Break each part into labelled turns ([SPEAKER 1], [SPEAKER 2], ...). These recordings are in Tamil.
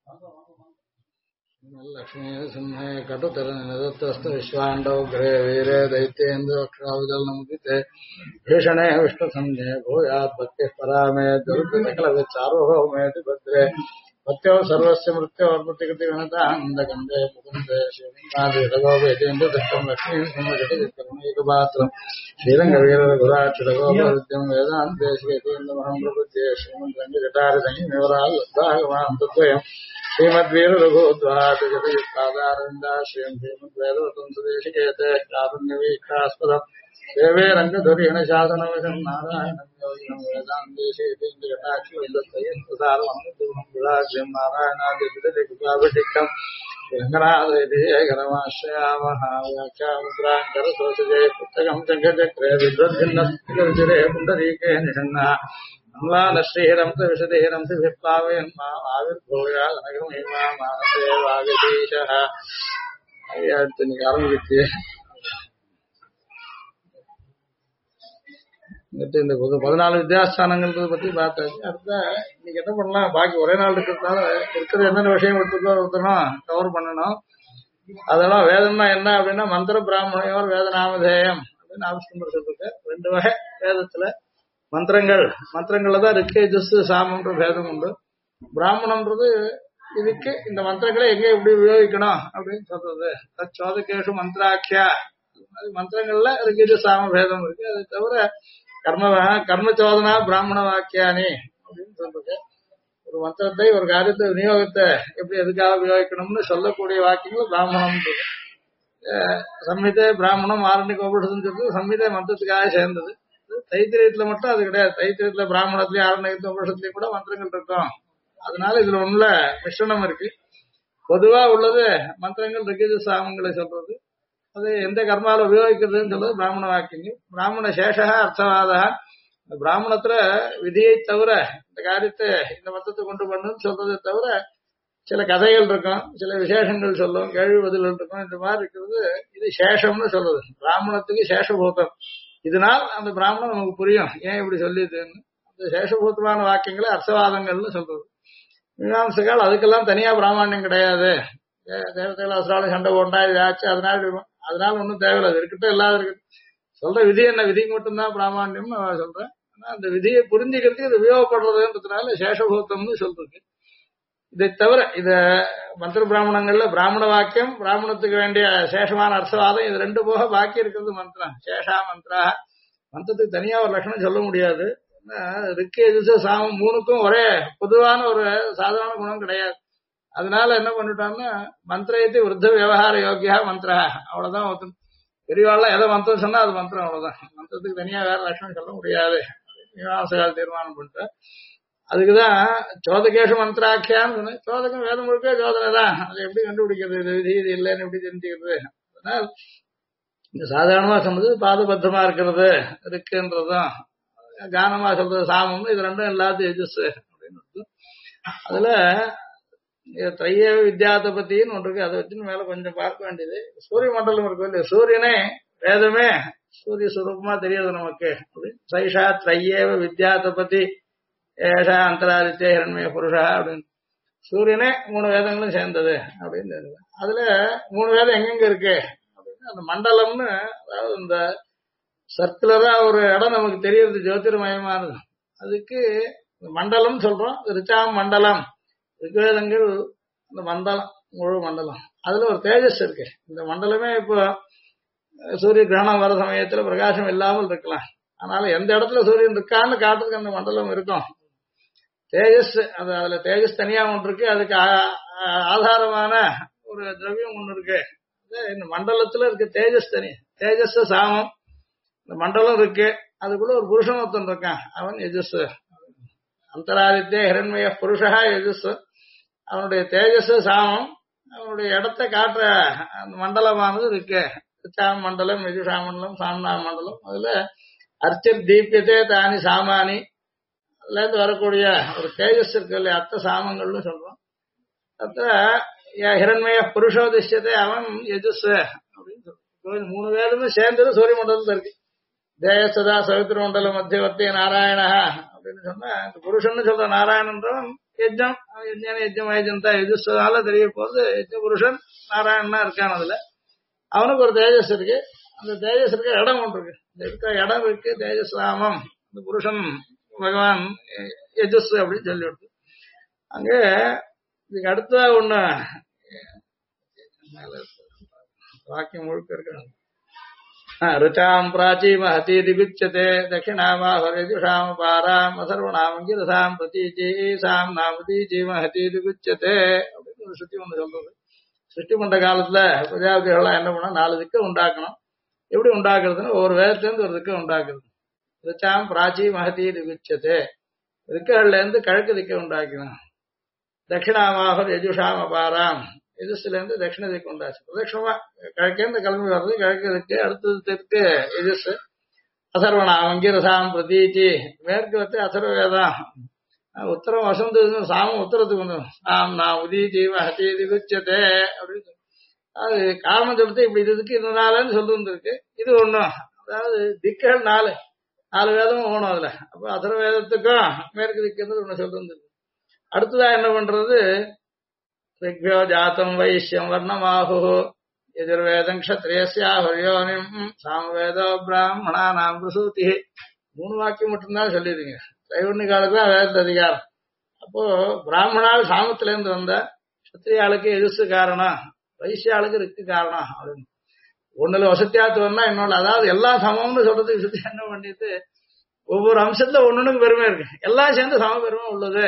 [SPEAKER 1] लक्ष्मी सिंहे कटुतरनिदत्तस्तु विश्वाण्डौ गृहे वीरे दैत्येन्द्रक्षाविदलनमुदिते भीषणे विष्णुसंज्ञे भूयात् भक्तिः परामे दुर्गतिकलविचार्वभौमेति भद्रे भक्त्यो सर्वस्य मृत्योर्प्रतिकृतिविनतानन्दकन्दे मुकुन्दे श्रीरङ्गादिरघोपेतीन्द्रदत्तं लक्ष्मीं सिंहजटिकरुणैकपात्रम् श्रीरङ्गवीररघुराक्षरगोपविद्यं वेदान्तेश्वेतीन्द्रमहं प्रबुध्ये श्रीमद्रङ्गजटारिसंहिमवराल्लब्धागमान् तद्वयम् श्रीमद्वीररघुद्वादगतयुक्तादारविन्दाश्रियम् श्रीमद्वेदवतं सुदेशिकेते कारुण्यवीक्षास्पदम् देवे रङ्गधुरेण शासनमिदं नारायणं योगिनं वेदान्तेशेतीन्द्रकटाक्षविदत्तयस्तुसारमनुग्रहं नारायणादिकृपाभिषिक्तम् रङ्गनाथयतिघरमाश्रयामः व्याख्यामुद्राङ्करसोषजे पुस्तकं शङ्खचक्रे विद्वद्भिन्नस्तिकरुचिरे पुण्डरीके निषण्णः अम्लानश्रीहरं च विशतिहरं च विप्लावयन् माम् आविर्भूयादनगमहिमा मानसे वागीशः அடுத்து இன்னைக்கு ஆரம்பிச்சு இந்த 14 வித்யாஸ்தானங்கள் பத்தி பார்த்தாச்சு. அடுத்த இன்னைக்கு என்ன பண்ணலாம், பாக்கி ஒரே நாள் இருக்கிறதுனால இருக்கிறது என்னென்ன விஷயம் எடுத்துக்கணும் கவர் பண்ணணும். அதெல்லாம் வேதம்னா என்ன அப்படின்னா மந்திர பிராமணியோர் வேத நாமதேயம் அப்படின்னு ஆவிஷ்கம்பர் சொல்லிருக்கு. 2 வகை வேதத்துல மந்திரங்கள்ல தான் ரிக்கு யஜுஸ் சாமன்ற பேதம் உண்டு. பிராமணன்றது இதுக்கு இந்த மந்திரங்களை எங்க எப்படி உபயோகிக்கணும் அப்படின்னு சொல்றது. சோதகேஷு மந்திராக்கியா மந்திரங்கள்ல ரிக்கு சாம பேதம் இருக்கு. அதை தவிர கர்மச்சோதனா பிராமண வாக்கியானி அப்படின்னு சொல்றது. ஒரு மந்திரத்தை ஒரு காரியத்தை விநியோகத்தை எப்படி எதுக்காக உபயோகிக்கணும்னு சொல்லக்கூடிய வாக்கியங்கள் பிராமணம். சம்ஹிதை பிராமணம் ஆரண்யக உபனிஷத்துன்னு சொல்றது சம்ஹிதை மந்திரத்துக்காக சேர்ந்தது. தைத்திரியத்துல மட்டும் அது கிடையாது. தைத்திரியத்துல பிராமணத்திலயும் ஆரண்யக உபனிஷத்துலயும் கூட மந்திரங்கள் இருக்கும். அதனால இதுல உள்ள மிஸ்ரணம் இருக்கு. பொதுவா உள்ளது மந்திரங்கள் ரிக்கு சாமங்களை சொல்றது. அது எந்த கர்மாவில் உபயோகிக்கிறதுன்னு சொல்றது பிராமண வாக்கியங்கள். பிராமண சேஷா அர்த்தவாதா பிராமணத்துல விதியை தவிர இந்த காரியத்தை இந்த மத்தத்தை கொண்டு பண்ணுன்னு சொல்றதை தவிர சில கதைகள் இருக்கும், சில விசேஷங்கள் சொல்லும், கேள்வி பதில் இருக்கும். இந்த மாதிரி இருக்கிறது இது சேஷம்னு சொல்றது. பிராமணத்துக்கு சேஷபூதம். இதனால் அந்த பிராமணம் நமக்கு புரியும் ஏன் இப்படி சொல்லிதுன்னு. அந்த சேஷபூதமான வாக்கியங்களை அர்த்தவாதங்கள்னு சொல்றது. மீமாம்சகால் அதுக்கெல்லாம் தனியா பிராமணியம் கிடையாது. தேவதைகள் அசுராலும் சண்டை போண்டா இது ஆச்சு அதனால ஒன்றும் தேவையில்லை. அது இருக்கட்டும் இல்லாத இருக்கட்டும். சொல்ற விதி என்ன, விதிக்கு மட்டும்தான் பிராமணியம்னு நான் சொல்றேன். ஆனா அந்த விதியை புரிஞ்சுக்கிறதுக்கு இது உபயோகப்படுறதுன்றதுனால சேஷபூத்தம்னு சொல்றது. இதை தவிர இத மந்திர பிராமணங்கள்ல பிராமண வாக்கியம் பிராமணத்துக்கு வேண்டிய சேஷமான அர்த்தவாதம் இது 2 போக பாக்கி இருக்கிறது மந்திரம். சேஷா மந்திரா மந்திரத்துக்கு தனியா ஒரு லட்சணம் சொல்ல முடியாது. ரிக்கு யஜுஸ் சாமம் 3க்கும் ஒரே பொதுவான ஒரு சாதாரண குணம் கிடையாது. அதனால என்ன பண்ணிட்டான்னா மந்திரத்தை விருத்த விவகார யோகியா மந்திரா அவ்வளவுதான் ஒருத்தன். பெரியவாள்லாம் எதை மந்திரம் சொன்னா அது மந்திரம் அவ்வளவுதான். மந்திரத்துக்கு தனியா வேற லட்சணம் சொல்ல முடியாது. மீமாம்சகால் தீர்மானம் பண்ணிட்டு அதுக்குதான் சோதகேஷு மந்திராக்கியான்னு சொன்னேன். சோதகம் வேதம் முழுக்க சோதனை தான். அதை எப்படி கண்டுபிடிக்கிறது, இது விதி இது இல்லைன்னு எப்படி தெரிஞ்சுக்கிறது. அதனால் இந்த சாதாரணமா சொன்னது பாதபத்தமா இருக்கிறது இருக்குன்றதும் கானமா சொல்றது சாமம்னு இது 2ம் எல்லாத்தையும் எஜுஸ் அப்படின்னு. அதுல திரைய வித்யாத்தை பத்தின்னு ஒன்று இருக்கு. அதை வச்சு மேல கொஞ்சம் பார்க்க வேண்டியது. சூரிய மண்டலம் இருக்கு இல்லையா, சூரியனே வேதமே சூரிய சுரூபமா தெரியாது நமக்கு. சைஷா திரையேவ வித்யாத்தை பத்தி ஏஷா அந்தராதித்ய ஹிரண்மய புருஷா அப்படின்னு சூரியனே 3 வேதங்களும் சேர்ந்தது அப்படின்னு. அதுல 3 வேதம் எங்கெங்க இருக்கு அப்படின்னு அந்த மண்டலம்னு, அதாவது இந்த சர்க்குலரா ஒரு இடம் நமக்கு தெரியறது ஜோதிர்மயமானது. அதுக்கு மண்டலம் சொல்றோம். ரிச்சாம் மண்டலம் ரிக்வேதங்கள் அந்த மண்டலம் முழு மண்டலம். அதுல ஒரு தேஜஸ் இருக்கு. இந்த மண்டலமே இப்போ சூரிய கிரகணம் வர சமயத்துல பிரகாசம் இல்லாமல் இருக்கலாம். அதனால எந்த இடத்துல சூரியன் இருக்கான்னு காட்டுறதுக்கு அந்த மண்டலம் இருக்கும். தேஜஸ் அதுல தேஜஸ் தனியா ஒன்று இருக்கு. அதுக்கு ஆதாரமான ஒரு திரவியம் ஒண்ணு இருக்கு. இந்த மண்டலத்துல இருக்கு தேஜஸ் தனி. தேஜஸ் சாமம் இந்த மண்டலம் இருக்கு. அதுக்குள்ள ஒரு புருஷன் ஒருத்தன் இருக்கான், அவன் யஜுஸ். அந்தராதித்ய ஹிரண்மய புருஷா யஜுஸ். அவனுடைய தேஜஸ் சாமம் அவனுடைய இடத்தை காட்டுற அந்த மண்டலமானது இருக்கு. ரிச்சாம் மண்டலம் யஜுஷா மண்டலம் சாம்னா மண்டலம். அதுல அர்ச்சர் தீபியத்தே தானி சாமானி அதுல இருந்து வரக்கூடிய ஒரு தேஜஸ் இருக்கு இல்லையா, அர்த்த சாமங்கள்னு சொல்றோம். அத்த ஹிரண்மய புருஷோதிஷ்யத்தை அவன் யஜுஸ் அப்படின்னு சொல்றோம். 3 வேதமே சேர்ந்தது சூரிய மண்டலத்துல இருக்கு. தேயசதா சவித்திர மண்டல மத்தியவர்த்தி நாராயணா அப்படின்னு சொன்னா இந்த புருஷன் சொல்ற நாராயணன்றவன் யஜ்ஞம் யஜ்ஞம் யஜந்தா எதிர்னால தெரிய போது யஜ்ஞ புருஷன் நாராயணனா இருக்கான். அதுல அவனுக்கு ஒரு தேஜஸ் இருக்கு. அந்த தேஜஸ் இருக்க இடம் ஒன்று இருக்கு. இந்த இருக்கிற இடம் இருக்கு தேஜஸ் ராமம். அந்த புருஷன் பகவான் யஜஸ் அப்படின்னு சொல்லி விடுது. அங்க இதுக்கு அடுத்ததா ஒண்ணு வாக்கியம் முழுக்க இருக்கு. ருச்சாம் பிராச்சி மஹதி திகுச்சதே தட்சிணாமாஹரேஜுஷாம் பாராம் அசர்வநாமங்கிரசாம் பிரதீஜீசாம் நாமதீஜி மஹதி திகுச்சதே அப்படின்னு ஒரு சுத்தி ஒண்ணு சொல்றது. சிருஷ்டி பண்ற காலத்துல பிரஜாபதிகள்லாம் என்ன பண்ணா 4 திக்கை உண்டாக்கணும். எப்படி உண்டாக்குறதுன்னு ஒவ்வொரு வேதத்திலேருந்து ஒரு திக்கை உண்டாக்குறது. ருச்சாம் பிராச்சி மஹதி திகுச்சதே திக்குகள்ல இருந்து கிழக்கு திக்கை உண்டாக்கணும். தட்சிணாமாஹர் யஜுஷாம் அபாராம் எஜஸ்ல இருந்து தட்சிண திக்கு உண்டாச்சு. பிரதட்சணமா கிழக்கேந்து கிளம்பி வர்றது கிழக்கு திக்கு. அடுத்தது தெற்கு எஜஸ். அசர்வணாம் அங்கிரசாம் பிரதீச்சி மேற்கு வந்து அசர்வ வேதம். உத்தரம் வசந்து சாமம் உத்தரத்துக்கு வந்து சாம் நான் உதீச்சி மஹதி குச்சதே அப்படின்னு அது காரணம் சொல்லிட்டு இப்படி இதுக்கு இதனாலன்னு சொல்லிருக்கு. இது ஒண்ணும் அதாவது திக்குகள் 4 வேதமும் போகணும் அதுல. அப்ப அசர்வ வேதத்துக்கும் மேற்கு திக்குன்றது ஒண்ணு சொல்லிருக்கு. அடுத்ததா என்ன பண்றது? ரிக்யோ ஜாத்தம் வைஷ்யம் வர்ணமாஹு எதிர்வேதம் க்ஷத்ரியஸ்யாஹுர்யோனிம் சாமவேதோ பிராமணா நாம் பிரசூதி 3 வாக்கியம் மட்டும்தான் சொல்லிடுங்க. தைவண்ணி காலத்துல வேத அதிகாரம். அப்போ பிராமணால் சாமத்துல இருந்து வந்த சத்திரியாளுக்கு எதிர்சு காரணம், வைசியாளுக்கு ரிக்கு காரணம் அப்படின்னு ஒண்ணுல வசத்தியாத்து வரனா இன்னொன்னு அதாவது எல்லா சமம்னு சொல்றதுக்கு சுத்தி என்ன பண்ணிட்டு ஒவ்வொரு அம்சத்துல ஒண்ணுக்கு பெருமை இருக்கு. எல்லாம் சேர்ந்து சம பெருமை உள்ளது.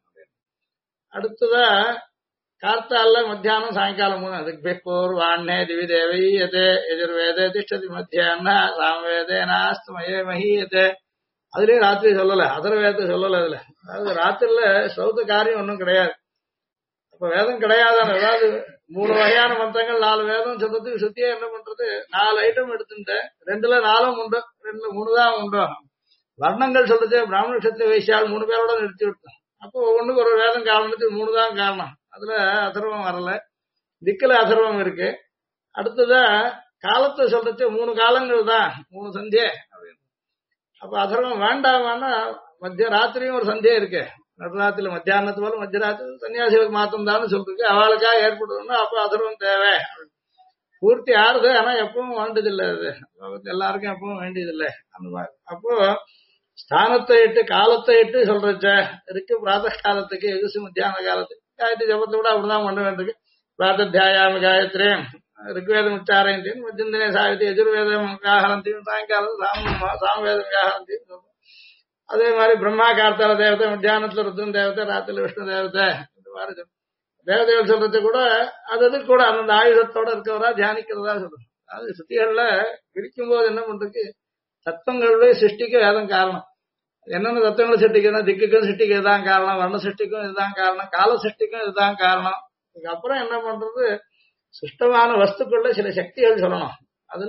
[SPEAKER 1] அடுத்ததா கார்த்தால மத்தியானம் சாயங்காலம் 3 அதுக்கு பூர்வாண்ணே திவி தேவீயதே எதிர்வேதே திஷ்டதி மத்தியான சாமவேதே நாஸ்துமயே மஹீயதே. அதுலயும் ராத்திரி சொல்லல, அதர்வேதத்தை சொல்லல. அதுல அதாவது ராத்திரில சௌத்த காரியம் ஒன்றும் கிடையாது. அப்ப வேதம் கிடையாதான். அதாவது 3 வகையான மந்திரங்கள் 4 வேதம் சொல்றதுக்கு சுத்தியே என்ன பண்றது 4 ஐட்டம் எடுத்துட்டு 2ல 4 உண்டு, 2ல 3 தான் உண்டு. வர்ணங்கள் சொல்றது பிராமண கஷத்திரிய வைசியால் 3 பேரோட நிறுத்தி விட்டோம். அப்போ ஒவ்வொன்றுக்கு ஒரு வேதம் காரணத்துக்கு 3 தான் காரணம். அதுல அதர்வம் வரல, திக்குல அதர்வம் இருக்கு. அடுத்ததா காலத்தை சொல்றது 3 காலங்கள் தான், 3 சந்தியை அப்படின்னு. அப்ப அதர்வம் வேண்டாமான்னா மத்திய ராத்திரியும் ஒரு சந்தியை இருக்கு. நடுராத்திரில மத்தியானத்து போல மத்தியராத்திரி சன்னியாசிகளுக்கு மாத்தம் தான் சொல்றது. அவளுக்காக ஏற்படுதுன்னா அப்ப அதர்வம் தேவை. பூர்த்தி ஆறுது, ஆனா எப்பவும் வேண்டியதில்லை. அது எல்லாருக்கும் எப்பவும் வேண்டியதில்லை அந்த மாதிரி. அப்போ ஸ்தானத்தை இட்டு காலத்தை இட்டு சொல்றச்ச இருக்கு. பிராத காலத்துக்கு எதிர்த்து மத்தியான காலத்துக்கு காயத்ரி ஜபத்தை கூட அப்படிதான் பண்ண வேண்டியிருக்கு. பிராத்தியாயாமி காயத்ரேம் ரிக்வேதம் உச்சாரயந்தியும் மத்தியந்தினே சாவித்தி எதிர்வேதம் வியாகரந்தியும் சாயங்காலம் சாமவேதம் வியாகரந்தியும். அதே மாதிரி பிரம்மா கார்த்தால தேவதை, மத்தியானத்துல ருத்ரன் தேவதை, ராத்திரில விஷ்ணு தேவதை. இந்த மாதிரி தேவதைகள் சொல்றது கூட அது கூட அந்த ஆயுதத்தோட இருக்கிறதா தியானிக்கிறதா சொல்றது. அதாவது சுத்திகள்ல பிரிக்கும் போது என்ன பண்றது தத்துவங்களுடைய சிருஷ்டிக்கு வேதம் காரணம். என்னென்ன தத்துவங்களை சிருஷ்டிக்கணும், திக்குக்கும் சிருஷ்டிக்கு இதுதான் காரணம், வர்ண சிருஷ்டிக்கும் இதுதான் காரணம், கால சிருஷ்டிக்கும் இதுதான் காரணம். இதுக்கப்புறம் என்ன பண்றது சிருஷ்டமான வஸ்துக்குள்ள சில சக்திகள் சொல்லணும். அதுல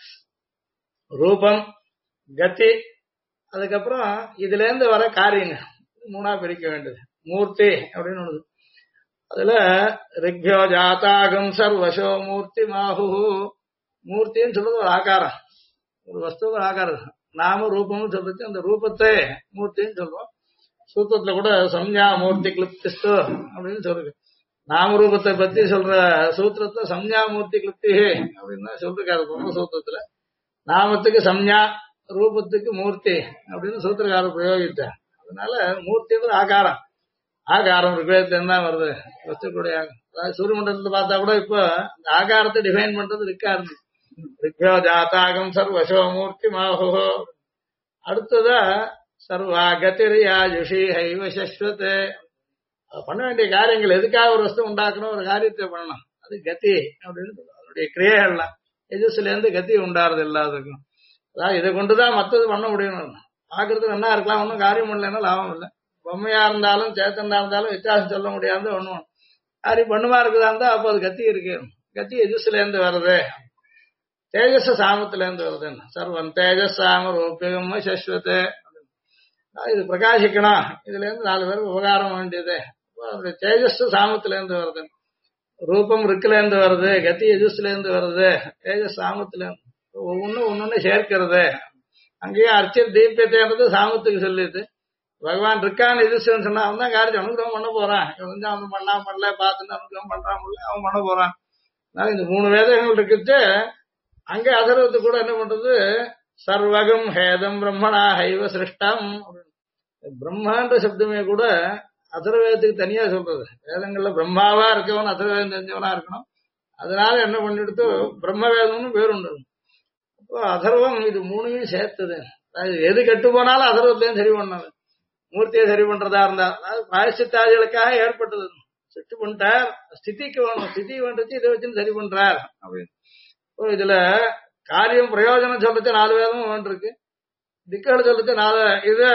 [SPEAKER 1] ரூபம், கதி, அதுக்கப்புறம் இதுல இருந்து வர காரியங்க 3ஆ பிரிக்க வேண்டியது. மூர்த்தி அப்படின்னு ஒண்ணு. அதுல ரிக்யோ ஜாத்தாகம் சர்வசோ மூர்த்தி மாஹு. மூர்த்தின்னு சொல்றது ஒரு ஆகாரம், ஒரு வஸ்துவ ஆகாரம். நாம ரூபம்னு சொல்றது அந்த ரூபத்தை மூர்த்தின்னு சொல்றோம். சூத்திரத்துல கூட சம்ஞா மூர்த்தி கிளிப்திஸ்து அப்படின்னு சொல்றது. நாம ரூபத்தை பத்தி சொல்ற சூத்திரத்துல சம்ஞா மூர்த்தி கிளிப்தி அப்படின்னு தான் சொல்லிருக்காரு பிரம்ம சூத்திரத்துல. நாமத்துக்கு சம்ஞா, ரூபத்துக்கு மூர்த்தி அப்படின்னு சூத்திரக்காரர் பிரயோகித்தார். அதனால மூர்த்தின்றது ஆகாரம். ஆகாரம் ரிக்வேதத்துல தான் வருது வஸ்துக்குடைய. அதாவது சூரியமண்டலத்துல பார்த்தா கூட இப்ப அந்த ஆகாரத்தை டிஃபைன் பண்றது இருக்காரு. ரிக்யோ ஜாத்தாகம் சர்வசோ மூர்த்தி மாஹோ. அடுத்ததா சர்வா கதிரியாஜுஷி ஹைவ சஸ்வதே. பண்ண வேண்டிய காரியங்கள் எதுக்காக ஒரு வஸ்து உண்டாக்கணும், ஒரு காரியத்தை பண்ணணும், அது கதி அப்படின்னு சொல்லுவாங்க. அதனுடைய கிரியைகள்லாம் எஜஸ்ல இருந்து கதி உண்டாறது எல்லாத்துக்கும். அதாவது இதை கொண்டுதான் மற்றது பண்ண முடியும். பாக்குறதுக்கு என்ன இருக்கலாம், ஒன்றும் காரியம் பண்ணலன்னா லாபம் இல்லை. பொம்மையா இருந்தாலும் சேத்தனா இருந்தாலும் வித்தியாசம் சொல்ல முடியாது. ஒண்ணும் காரியம் பண்ணுமா இருக்குதா இருந்தா அப்போ அது கத்தி இருக்கு. கத்தி எஜஸ்ல இருந்து வருது, தேஜஸ் சாமத்துல இருந்து வருதுன்னு. சர்வம் தேஜஸ் சாம ரூபிகம் சஸ்வதே. இது பிரகாசிக்கணும், இதுல இருந்து 4 பேருக்கு உபகாரம் வேண்டியது. தேஜஸ் சாமத்துல இருந்து வருது, ரூபம் ரிக்குல இருந்து வருது, கத்தி எஜஸ்ல இருந்து வருது, தேஜஸ் சாமத்துல இருந்து. ஒவ்வொன்னு சேர்க்கிறது. அங்கேயும் அர்ச்சர் தீபியத்தைன்றது சாமத்துக்கு சொல்லிட்டு, பகவான் இருக்கான்னு எதிர்த்துன்னு சொன்னா அவன் தான் காரியத்தை அனுகிரகம் பண்ண போறான். வந்து அவன் பண்ணல பார்த்துட்டு அனுகிரகம் பண்றான் அவன் பண்ண போறான். அதனால இந்த 3 வேதங்கள் இருக்குது. அங்கே அதர்வத்து கூட என்ன பண்றது, சர்வகம் ஹேதம் பிரம்மணா ஹைவ சிருஷ்டம். பிரம்மான்ற சப்தமே கூட அதர்வேதத்துக்கு தனியா சொல்றது. வேதங்கள்ல பிரம்மாவா இருக்கவன் அதர்வேதம் தெரிஞ்சவனா இருக்கணும். அதனால என்ன பண்ணிடுத்து பிரம்ம வேதம்னு பேர் உண்டு. அப்போ அதர்வம் இது 3ஐயும் சேர்த்தது. எது கெட்டு போனாலும் அதர்வத்தையும் சரி பண்ணது. மூர்த்தியை சரி பண்றதா இருந்தா அதாவது பிராயசித்தாதிகளுக்காக ஏற்பட்டது. சிட்டு பண்ணிட்டார், ஸ்திதிக்கு வேணும், ஸ்திதி வேண்டது இதை வச்சுன்னு சரி பண்றார் அப்படின்னு. இதுல காரியம் பிரயோஜனம் சொல்லச்சு 4 வேதமும் வேண்டிருக்கு. திக்குகள் சொல்லச்சு 4 இது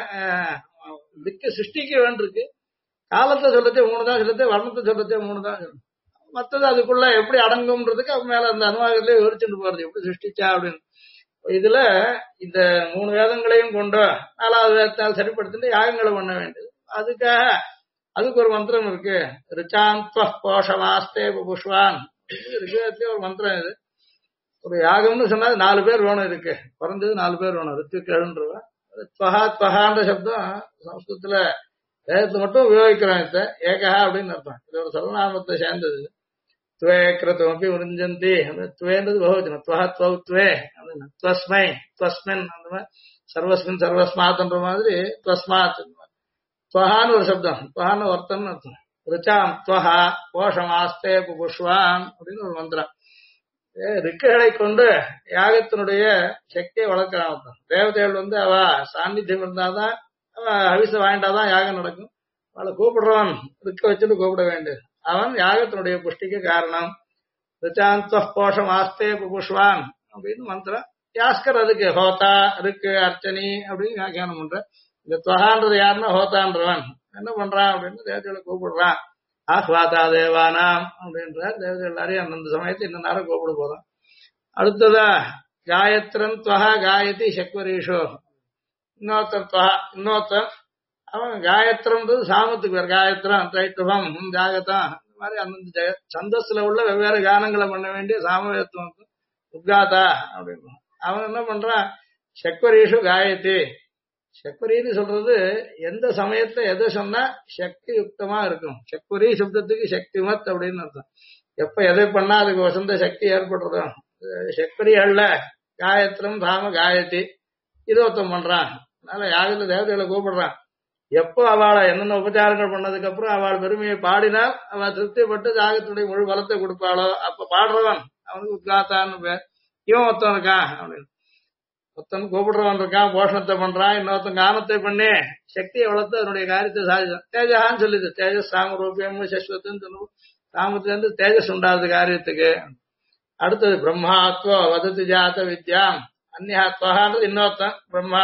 [SPEAKER 1] திக்கு சிருஷ்டிக்கு வேண்டிருக்கு. காலத்தை சொல்லச்சு 3 தான் சொல்லச்சு, வர்ணத்தை சொல்லச்சு 3 தான் சொல்லு. மற்றது அதுக்குள்ள எப்படி அடங்கும்ன்றதுக்கு அவன் மேல அந்த அனுவாகத்திலே விவரிச்சுட்டு போறது எப்படி சிருஷ்டிச்சா அப்படின்னு. இதுல இந்த 3 வேதங்களையும் கொண்டு 4வது வேதத்தால் சரிப்படுத்திட்டு யாகங்களை பண்ண வேண்டியது. அதுக்காக அதுக்கு ஒரு மந்திரம் இருக்கு. ரிச்சாந்த்வ கோஷமாஸ்தே புஷ்வான் ரிஷயத்திலே ஒரு மந்திரம். இது ஒரு யாகம்னு சொன்னா 4 பேர் வேணும். இருக்கு குறைஞ்சது 4 பேர் வேணும். ரித்துக்கள்ன்றவ துவஹா துவஹான்ற சப்தம் சம்ஸ்கிருதத்துல வேதத்தை மட்டும் உபயோகிக்கிறோம். இத ஏகஹா அப்படின்னு அர்த்தம். இது ஒரு சர்வநாமத்தை சேர்ந்தது. துவே கிருத்தமப்பி உறிஞ்சந்தி துவேன்றது பகவச்சனம். துவஹ துவ துவே அப்படின்னு துவஸ்மை துவஸ்மின் அந்த மாதிரி சர்வஸ்மின் சர்வஸ்மாத்ன்ற மாதிரி துவஸ்மாத். துவஹான்னு ஒரு சப்தம். துவஹான்னு ஒருத்தம்னு அர்த்தம். ரிச்சாம் துவஹா கோஷமாஸ்தே புஷ்வான் அப்படின்னு ஒரு மந்திரம். ரிக்குகளை கொண்டு யாகத்தினுடைய சக்தியை வளர்க்கிறான். தேவதைகள் வந்து அவ சாநித்தியம் இருந்தாதான் அவ அவிச வாங்கிட்டாதான் யாகம் நடக்கும். அவளை கூப்பிடுறவன் ரிக்க வச்சுட்டு கூப்பிட வேண்டியது. அவன் யாகத்தினுடைய புஷ்டிக்கு காரணம். ரிச்சாந்த கோஷம் ஆஸ்தே புஷ்வான் அப்படின்னு மந்திரம். யாஸ்கர் அதுக்கு ஹோதா ரிக்கு அர்ச்சனி அப்படின்னு வியாக்கியானம் பண்ற. இந்த துவஹான்றது யாருன்னா ஹோதான்றவன் என்ன பண்றான் அப்படின்னு தேவதைகளை கூப்பிடுறான். ஆஹ்வாதா தேவானாம் அப்படின்ற தேவதைகள் எல்லாரையும் அந்தந்த சமயத்தை இன்னும் நேரம் கூப்பிட போறோம். அடுத்ததா காயத்ரன் துவஹா காயதி சக்வரீஷோ. இன்னொருத்தன் துவஹா இன்னொருத்தன் அவன் காயத்ரன்றது சாமத்துக்கு பேர். காயத்ரம் தைத்துவம் ஜாகதம் இந்த மாதிரி அந்தந்த சந்தஸ்ல உள்ள வெவ்வேறு கானங்களை பண்ண வேண்டிய சாமவேத்துவம் உத்காதா அப்படின்னு. அவன் என்ன பண்றான், சக்வரீஷு காயத்தி. சக்வரின்னு சொல்றது எந்த சமயத்துல எதை சொன்னா சக்தி யுக்தமா இருக்கும். சக்வரி சப்தத்துக்கு சக்திமத் அப்படின்னு அர்த்தம். எப்ப எதை பண்ணா அதுக்கு வசந்த சக்தி ஏற்படுறதும் சக்வரிகள்ல காயத்ரம் சாம காயத்தி இது ஒருத்தம் பண்றான். அதனால யாகத்துல தேவதைகளை கூப்பிடுறான். எப்போ அவளை என்னென்ன உபச்சாரங்கள் பண்ணதுக்கு அப்புறம் அவள் பெருமையை பாடினால் அவள் திருப்திப்பட்டு யாகத்துடைய முழு பலத்தை கொடுப்பாளோ அப்ப பாடுறவன் அவனுக்கு உத்காத்தான்னு பேர். இவன் ஒருத்தன் இருக்கான் அப்படின்னு. ஒருத்தன் கூப்பிடுறவன் இருக்கான், போஷணத்தை பண்றான். இன்னொருத்தன் கானத்தை பண்ணி சக்தியை வளர்த்து அதனுடைய காரியத்தை சாதிச்சான். தேஜகான்னு சொல்லுது. தேஜஸ் சாமரூபியம் சஸ்வத்துன்னு சொல்லுவோம். சாமத்துல இருந்து தேஜஸ் உண்டாது காரியத்துக்கு. அடுத்தது பிரம்மாத்வோ வதத்து ஜாத வித்யாம் அந்நியாத்வான்றது இன்னொருத்தன் பிரம்மா.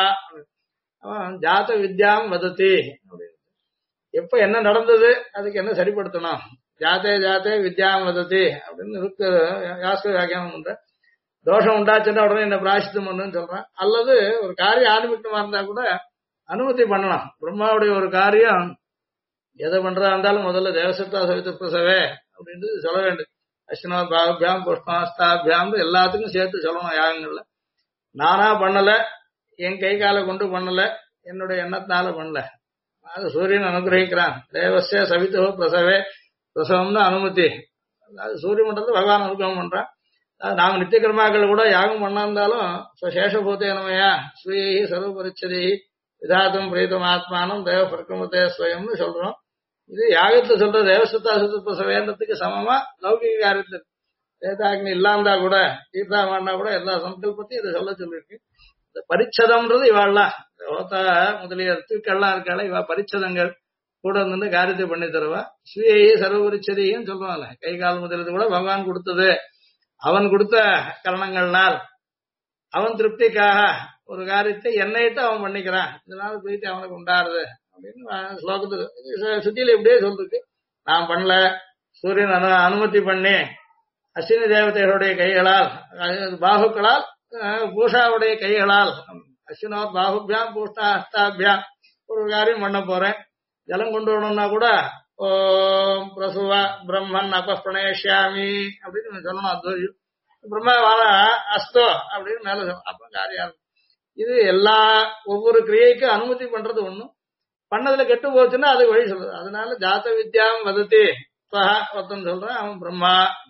[SPEAKER 1] அவன் ஜாத வித்யாம் வதத்தி அப்படின்னு. எப்ப என்ன நடந்தது அதுக்கு என்ன சரிப்படுத்தணும். ஜாத்தே ஜாத்தே வித்யாம் வதத்தி அப்படின்னு இருக்கு. யாஸ்கர் வியாக்கியானம் பண்ற. தோஷம் உண்டாச்சுன்னா உடனே என்ன பிராயசித்தம் பண்ணுன்னு சொல்றான். அல்லது ஒரு காரியம் ஆரம்பிக்கணுமா இருந்தா கூட அனுமதி பண்ணலாம். பிரம்மாவுடைய ஒரு காரியம் எதை பண்றதா இருந்தாலும் முதல்ல தேவசத்தா சவித்த பிரசவே அப்படின்றது சொல்ல வேண்டும். அஸ்வினோ பாகுபியாம் புஷ்பாஸ்தாபியாம் எல்லாத்துக்கும் சேர்த்து சொல்லணும். யாகங்கள்ல நானா பண்ணல, என் கை காலை கொண்டு பண்ணல, என்னுடைய எண்ணத்தினால பண்ணல. அது சூரியன் அனுகிரகிக்கிறான். தேவசிய சவித்தோ பிரசவே பிரசவம்னு அனுமதி. அதாவது சூரிய மண்டலத்தை பகவான் அனுகிரகம் பண்றான். நாம நித்திய கர்மாக்கள் கூட யாகம் பண்ணாந்தாலும் சேஷபூத்தேனமையா ஸ்வீயி சர்வ பரிச்சதி விதாத்தம் பிரீதம் ஆத்மானம் தேவ பிரக்கிரமத்தே ஸ்வயம்னு சொல்றோம். இது யாகத்துல சொல்ற தேவசுத்தா சுத்த பிரசவேன்றதுக்கு சமமா லௌகிக காரியத்துல வேதாக்னி இல்லாந்தா கூட தீர்த்தா பண்ணா கூட எல்லா சங்கல்பத்தையும் இதை சொல்ல சொல்லியிருக்கு. இந்த பரிச்சதம்ன்றது இவாள்லாம் ஓத்தா முதலிய தூக்கெல்லாம் இருக்காள இவா பரிச்சதங்கள் கூட வந்து காரியத்தை பண்ணி தருவா. ஸ்வீயி சர்வ பரிச்சதின்னு சொல்றாங்கல்ல, கை கால் முதலது கூட பகவான் கொடுத்தது. அவன் கொடுத்த கரணங்கள்னால் அவன் திருப்திக்காக ஒரு காரியத்தை என்னைட்டு அவன் பண்ணிக்கிறான். இதனால பிரீத்தி அவனுக்கு உண்டாருது அப்படின்னு ஸ்லோகத்துக்கு சுத்தியில இப்படியே சொல்லிருக்கு. நான் பண்ணல, சூரியன் அனுமதி பண்ணி அஸ்வினி தேவதைகளுடைய கைகளால் பாகுக்களால் பூஷாவுடைய கைகளால் அஸ்வினோ பாகுபியாம் பூஷ்ணா ஹஸ்தாபியாம் ஒரு காரியம் பண்ண போறேன். ஜலம் கொண்டு வரணும்னா கூட ஓம் பிரசுவ பிரம்மன் அபணேஷாமி அப்படின்னு சொல்லணும். அது பிரம்மாவான அஸ்தோ அப்படின்னு மேல சொல்லணும். அப்ப காரியம் இது எல்லா ஒவ்வொரு கிரியைக்கும் அனுமதி பண்றது ஒண்ணும். பண்ணதுல கெட்டு போச்சுன்னா அதுக்கு வழி சொல்றது. அதனால ஜாத வித்யாம் வதத்தி ஒருத்தன் சொல்றான் அவன் பிரம்மா.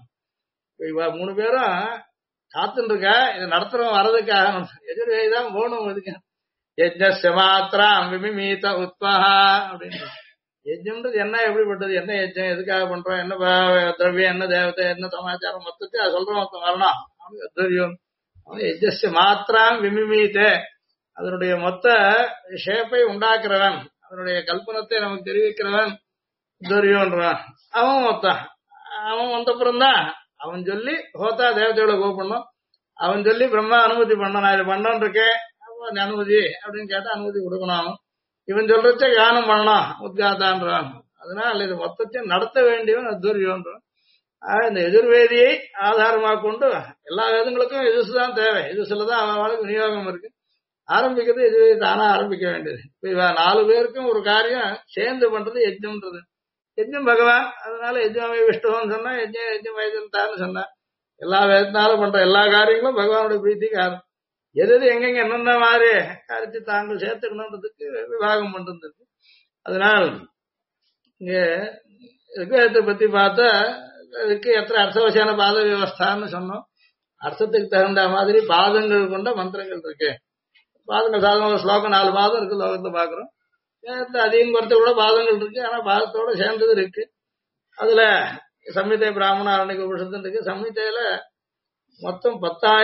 [SPEAKER 1] இவ 3 பேரும் காத்துட்டு இருக்கா, இதை நடத்துறவன் வர்றதுக்காக எதிர்வேதான் போகணும். இதுக்கு யஜ்ஞஸ்ய மாத்திரம் விமிமீத உத்மஹா அப்படின்னு. யஜ்ஞம்ன்றது என்ன, எப்படிப்பட்டது, என்ன யஜ்ஞம், எதுக்காக பண்றோம், என்ன திரவியம், என்ன தேவதை, என்ன சமாச்சாரம், மொத்தத்தை அது சொல்றோம். ஒருத்தன் வரணும், அவனுக்கு திரவியம். அவன் யஜ்ஞஸ்ய மாத்திரம் விமிமீதே, அதனுடைய மொத்த ஷேப்பை உண்டாக்குறவன், அதனுடைய கல்பனத்தை நமக்கு தெரிவிக்கிறவன் துரியோன்றான். அவன் மொத்தம் அவன் வந்தப்புறம்தான் அவன் சொல்லி ஹோத்தா தேவதையோட கூப்பிடணும். அவன் சொல்லி பிரம்மா அனுமதி பண்ண, நான் இதை பண்ணோன்னு இருக்கேன் அனுமதி அப்படின்னு கேட்டா அனுமதி கொடுக்கணும். இவன் சொல்றச்ச கானம் பண்ணணும் உத்காத்தான்றான். அதனால இது மொத்தத்தையும் நடத்த வேண்டியவன் அத்வரியோன்றான். இந்த எதிர்வேதியை ஆதாரமாக கொண்டு எல்லா வேதங்களுக்கும் எதிர்சுதான் தேவை. எதிர்சுலதான் அவளுக்கு விநியோகம் இருக்கு. ஆரம்பிக்கிறது எதிர்வேதி தானா ஆரம்பிக்க வேண்டியது. இப்ப இவ 4 பேருக்கும் ஒரு காரியம் சேர்ந்து பண்றது யஜ்ஞம்ன்றது. யஜ்ஞம் பகவான், அதனால யஜ்ஞமே விஷ்ணுன்னு சொன்னா யஜ்ஞம் வைத்தியன்னு சொன்னா எல்லா வேதத்தினாலும் பண்ற எல்லா காரியங்களும் பகவானுடைய பிரீத்தி காரணம். எது எங்கெங்க என்னென்ன மாதிரி காரியத்தை தாங்கள் சேர்த்துக்கணுன்றதுக்கு விவாகம் பண்றதுக்கு. அதனால் இங்க ரிக்வேதத்தை பத்தி பார்த்தா இதுக்கு எத்தனை அர்த்தவசியான பாத வியவஸ்தான்னு சொன்னோம். அர்த்தத்துக்கு தகுந்த மாதிரி பாதங்கள் கொண்ட மந்திரங்கள் இருக்கு. பாதங்கள் சாதன ஸ்லோகம் 4 பாதம் இருக்கு லோகத்தை பாக்குறோம். அதிகம் குறைத்த கூட பாதங்கள் இருக்கு. ஆனா பாதத்தோட சேர்ந்தது இருக்கு. அதுல சம்ஹிதை பிராமண அரண்ய உபனிஷத்து இருக்கு. சம்ஹிதையில மொத்தம்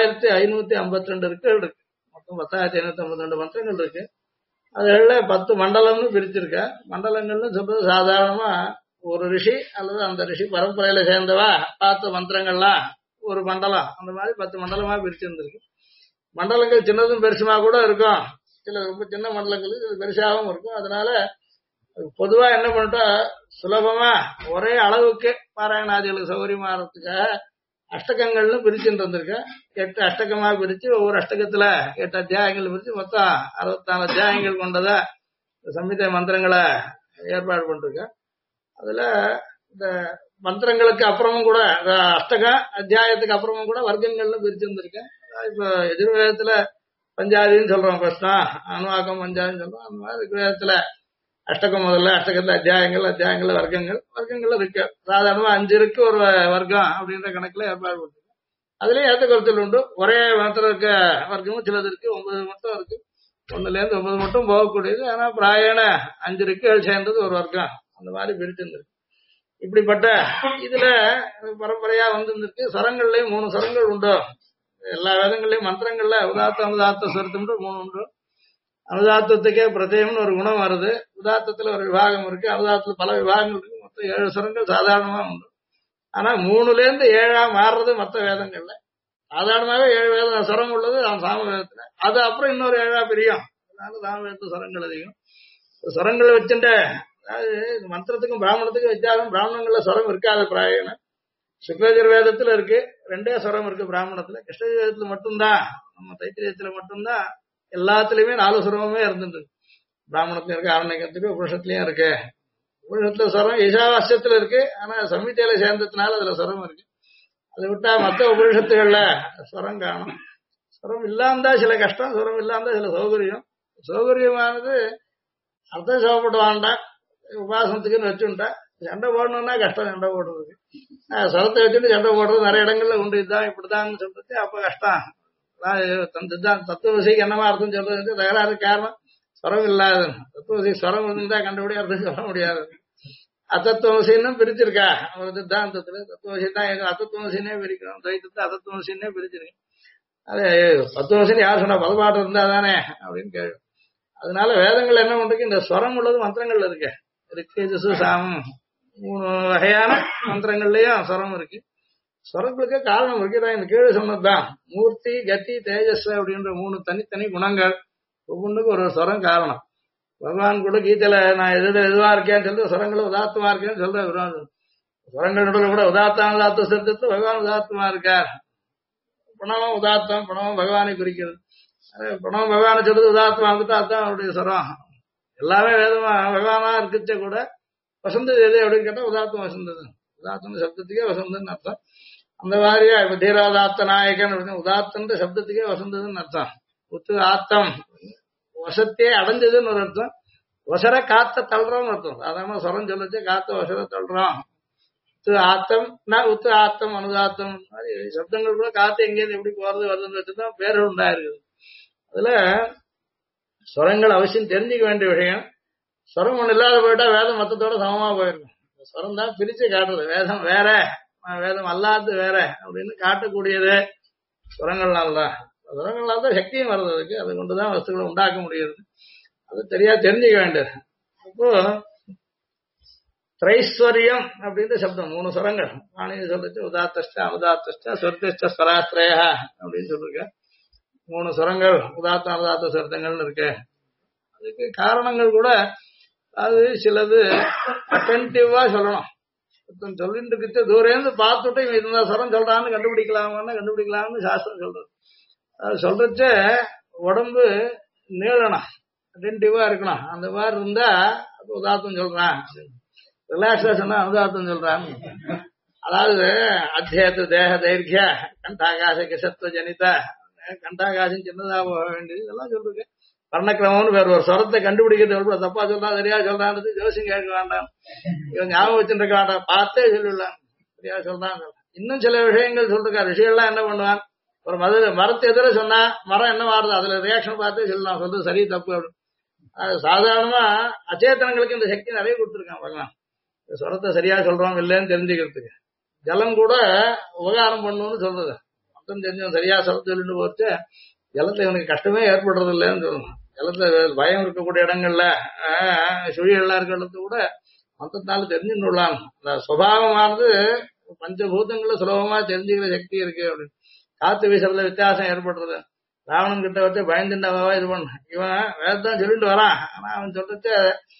[SPEAKER 1] 10,552 இருக்கு. மொத்தம் 10,552 மந்திரங்கள் இருக்கு. அதுல 10 மண்டலம்னு பிரிச்சிருக்க. மண்டலங்கள்னு சொல்றது சாதாரணமா ஒரு ரிஷி அல்லது அந்த ரிஷி பரம்பரையில சேர்ந்தவா பார்த்த மந்திரங்கள்லாம் ஒரு மண்டலம், அந்த மாதிரி 10 மண்டலமா பிரிச்சிருந்திருக்கு. மண்டலங்கள் சின்னதும் பெருசுமா கூட இருக்கும். சில ரொம்ப சின்ன மண்டலங்களுக்கு பெருசாகவும் இருக்கும். அதனால பொதுவா என்ன பண்ணிட்டா சுலபமா ஒரே அளவுக்கு பாராயணாதிகளுக்கு சௌகரியமா இருக்கிறதுக்காக அஷ்டகங்கள்னு பிரிச்சுட்டு வந்திருக்க. 8 அஷ்டகமா பிரிச்சு ஒவ்வொரு அஷ்டகத்துல 8 அத்தியாயங்கள் பிரிச்சு மொத்தம் 64 அத்தியாயங்கள் கொண்டதா சம்ஹிதை மந்திரங்களை ஏற்பாடு பண்ணிருக்க. அதுல இந்த மந்திரங்களுக்கு அப்புறமும் கூட அஷ்டக அத்தியாயத்துக்கு அப்புறமும் கூட வர்க்கங்கள்னு பிரிச்சு வந்திருக்கேன். இப்ப எதிர்வேதத்துல பஞ்சாதின்னு சொல்றோம், பிரஷ்னா அனுவாக்கம் பஞ்சாதின்னு சொல்றோம். அந்த மாதிரி ரிக்வேதத்துல அஷ்டகம் முதல்ல, அஷ்டகத்துல அத்தியாயங்கள்ல வர்க்கங்கள்ல இருக்கு. சாதாரணமா 5 இருக்கு ஒரு வர்க்கம் அப்படின்ற கணக்குல ஏற்பாடு பண்ணுங்க. அதுலயும் ஏற்ற கருத்தில் உண்டு. ஒரே மந்திரம் இருக்க வர்க்கமும் சிலது இருக்கு. 9 மட்டும் இருக்கு. 1ல இருந்து 9 மட்டும் போகக்கூடியது. ஆனா பிராயண 5 இருக்கு சேர்ந்தது ஒரு வர்க்கம். அந்த மாதிரி பிரிச்சிருந்திருக்கு. இப்படிப்பட்ட இதுல பரம்பரையா வந்துருக்கு. சரங்கள்லயும் 3 சரங்கள் உண்டு. எல்லா வேதங்கள்லயும் மந்திரங்கள்ல உதாத்த அனுதாத்த சொருத்தம்னு 3 உண்டு. அனுதாத்தத்துக்கே பிரத்யேகம்னு ஒரு குணம் வருது. உதாத்தத்துல ஒரு விபாகம் இருக்கு. அனுதாத்தத்துல பல விபாகங்கள் இருக்கு. மொத்தம் 7 சரங்கள் சாதாரணமா உண்டு. ஆனா 3ல இருந்து 7ஆ மாறுறது மற்ற வேதங்கள்ல. சாதாரணமாவே 7 வேதம் சரம் உள்ளது சாம வேதத்துல. அது அப்புறம் இன்னொரு 7ஆ பிரியும். அதனால சாம வேதத்துல சரங்கள் அதிகம். சரங்களை வச்சுட்டு அதாவது மந்திரத்துக்கும் பிராமணத்துக்கும் வித்தியாசம். பிராமணங்கள்ல ஸ்வரம் இருக்காது. பிராயணம் சுக்லஜர் வேதத்துல இருக்கு. 2 ஸ்வரம் இருக்கு பிராமணத்துல. கிருஷ்ணவேதத்துல மட்டும்தான், நம்ம தைத்திரியத்துல மட்டும்தான் எல்லாத்துலயுமே 4 ஸ்வரமுமே இருந்துட்டு. பிராமணத்துல இருக்கு, ஆரண்யத்துக்கு, உபனிஷத்துலயும் இருக்கு. உபனிஷத்துல ஸ்வரம் ஈசாவாஸ்யத்துல இருக்கு. ஆனா சம்ஹிதையில சேர்ந்ததுனால அதுல ஸ்வரம் இருக்கு. அதை விட்டா மற்ற உபனிஷத்துகள்ல ஸ்வரம் காணும். ஸ்வரம் இல்லாம சில கஷ்டம், ஸ்வரம் இல்லாம சில சௌகரியம். சௌகரியமானது அர்த்தம் சோகப்பட்டு வாண்டா உபாசனத்துக்குன்னு வச்சுட்டா. சண்டை போடணும்னா கஷ்டம். சண்டை போடுறதுக்கு ஸ்வரத்தை வச்சுட்டு சண்டை போடுறது நிறைய இடங்கள்ல உண்டு. இதுதான் இப்படிதான் சொல்றது அப்ப கஷ்டம். தத்துவசிக்கு என்னமா அர்த்தம் சொல்றது தகராறு காரணம் ஸ்வரம் இல்லாது. தத்துவசி ஸ்வரம் இருந்தா கண்டுபிடி அர்த்தம் சொல்ல முடியாது. அத்தத்துவசின்னு பிரிச்சிருக்கா ஒரு சித்தாந்தத்துல. தத்துவசி தான் அத்தத்துவசினே பிரிக்கணும். துவைத்தத்தை அத்தத்துவசின்னே பிரிச்சிருக்கேன். அது தத்துவசின்னு யார் சொன்னா பதப்பாட்டம் இருந்தா தானே அப்படின்னு கேள்வி. அதனால வேதங்கள் என்ன பண்றது, இந்த ஸ்வரம் உள்ளது மந்திரங்கள்ல இருக்கு. ரிக்வேஜசு சாமம் 3 வகையான மந்திரங்கள்லயும் ஸ்வரம் இருக்கு. ஸ்வரங்களுக்கு காரணம் இருக்குதான். இந்த கீழே சொன்னதுதான் மூர்த்தி, கத்தி, தேஜஸ் அப்படின்ற 3 தனித்தனி குணங்கள். ஒவ்வொன்றுக்கும் ஒரு ஸ்வரம் காரணம். பகவான் கூட கீதையில நான் எதுவா இருக்கேன்னு சொல்லிட்டு ஸ்வரங்களும் உதாத்தமா இருக்கேன்னு சொல்றேன். ஸ்வரங்கள் நடுவில் கூட உதாத்தான சித்தத்துல பகவான் உதாத்தமா இருக்கார். பிரணவம் உதாத்தம், பிரணவம் பகவானை குறிக்கிறது. பிரணவம் பகவானை சொல்றது உதாத்தமா இருந்துட்டா அதுதான் அவருடைய ஸ்வரம். எல்லாமே வேதமா பகவானா இருக்குச்சே கூட வசந்தது எது அப்படின்னு கேட்டா உதாத்தம் வசந்தது. உதாத்தம் சப்தத்துக்கே வசந்ததுன்னு அர்த்தம். அந்த மாதிரியா இப்ப தீரோதாத்த நாயகன் அப்படின்னு உதாத்தன்ற சப்தத்துக்கே வசந்ததுன்னு அர்த்தம். உத்து ஆத்தம் வசத்தையே அடைஞ்சதுன்னு ஒரு அர்த்தம். ஒசர காத்த தள்ளுறோம்னு அர்த்தம். சாதாரண சொரம் சொல்லிச்சு காத்த ஒசர தள்ளுறோம். உத்து ஆத்தம் உத்து ஆத்தம் அனுதாத்தம் மாதிரி சப்தங்கள் கூட காத்து எங்கேயிருந்து எப்படி போறது வருதுன்னு வச்சுதான் பேர் உண்டாயிருக்குது. அதுல ஸ்வரங்கள் அவசியம் தெரிஞ்சுக்க வேண்டிய விஷயம். ஸ்வரம் ஒண்ணு இல்லாத போயிட்டா வேதம் மொத்தத்தோட சமமா போயிருக்கும். ஸ்வரம் தான் பிரிச்சு காட்டுறது. வேதம் வேற, வேதம் அல்லாது வேற அப்படின்னு காட்டக்கூடியது ஸ்வரங்கள்னால்தான். ஸ்வரங்கள்னால்தான் சக்தியும் வருது அதுக்கு. அதை கொண்டுதான் வஸ்துக்களை உண்டாக்க முடியுது. அது தெரியா தெரிஞ்சுக்க வேண்டியது. அப்போ திரைஸ்வரியம் அப்படின்ற சப்தம் 3 ஸ்வரங்கள் ஆணைய சொல்லிச்சு. உதாத்தஷ்ட அனுதாத்தஷ்ட சொர்த்திஷ்ட ஸ்வராஸ்திரய அப்படின்னு சொல்லிருக்க. 3 ஸ்வரங்கள் உதாத்த அனுதாத்த சப்தங்கள்னு இருக்கு. அதுக்கு காரணங்கள் கூட அது சிலது அட்டென்டிவா சொல்லணும். சொல்லிட்டு இருக்க தூரேந்து பார்த்துட்டு இவன் இந்த ஸ்வரம் சொல்றான்னு கண்டுபிடிக்கலாம்னு சாஸ்திரம் சொல்றது. அது சொல்றச்ச உடம்பு நீளணும், அட்டென்டிவா இருக்கணும். அந்த மாதிரி இருந்தா அது உதாத்தம் சொல்றான். ரிலாக்ஸேஷன் அனுதாத்தம் சொல்றான். அதாவது அத்தியத்து தேக தைர்கிய கண்டாகாச கிசத்துவ ஜனித கண்டாகாசம் சின்னதா போக வேண்டியது இதெல்லாம் சொல்றேன். வர்ணக்கிரமம்னு வேற ஒரு ஸ்வரத்தை கண்டுபிடிக்கிறது தப்பா சொல்றான் சரியா சொல்றான்றது ஜோசியம் கேட்க வேண்டாம். இவன் ஞாபகம் வச்சுருக்க வேண்டாம், பார்த்தே சொல்லிடலாம் சரியா சொல்றாங்க. இன்னும் சில விஷயங்கள் சொல்லிருக்கா. ரிஷிகள்லாம் என்ன பண்ணுவான், ஒரு மரத்தை எதிர சொன்னா மரம் என்ன மாறுது அதுல ரியாக்ஷன் பார்த்தே சொல்லலாம் சொல்றது சரி தப்பு அப்படின்னு. அது சாதாரணமா அச்சேத்தனங்களுக்கு இந்த சக்தி நிறைய கொடுத்துருக்கான் பகவான். ஸ்வரத்தை சரியா சொல்றோம் இல்லைன்னு தெரிஞ்சுக்கிறதுக்கு. ஜலம் கூட உபகாரம் பண்ணணும்னு சொல்றது. மொத்தம் தெரிஞ்சவன் சரியா சொல்ல சொல்லிட்டு போச்சு ஜலத்துல இவனுக்கு கஷ்டமே ஏற்படுறது இல்லைன்னு சொல்லணும். ஜலத்துல பயம் இருக்கக்கூடிய இடங்கள்ல சுழிகள்லாம் இருக்கிற இடத்துல கூட மொத்தத்தால தெரிஞ்சுடலாம். அந்த சுபாவமானது பஞ்சபூதங்கள்ல சுலபமா தெரிஞ்சுக்கிற சக்தி இருக்கு அப்படின்னு. காத்து வீசுறதுல வித்தியாசம் ஏற்படுறது. ராவணன் கிட்ட வச்சு பயந்துட்டாவா இது பண்ண இவன் வேறதான் சொல்லிட்டு வரான். ஆனா அவன் சொல்லிட்டு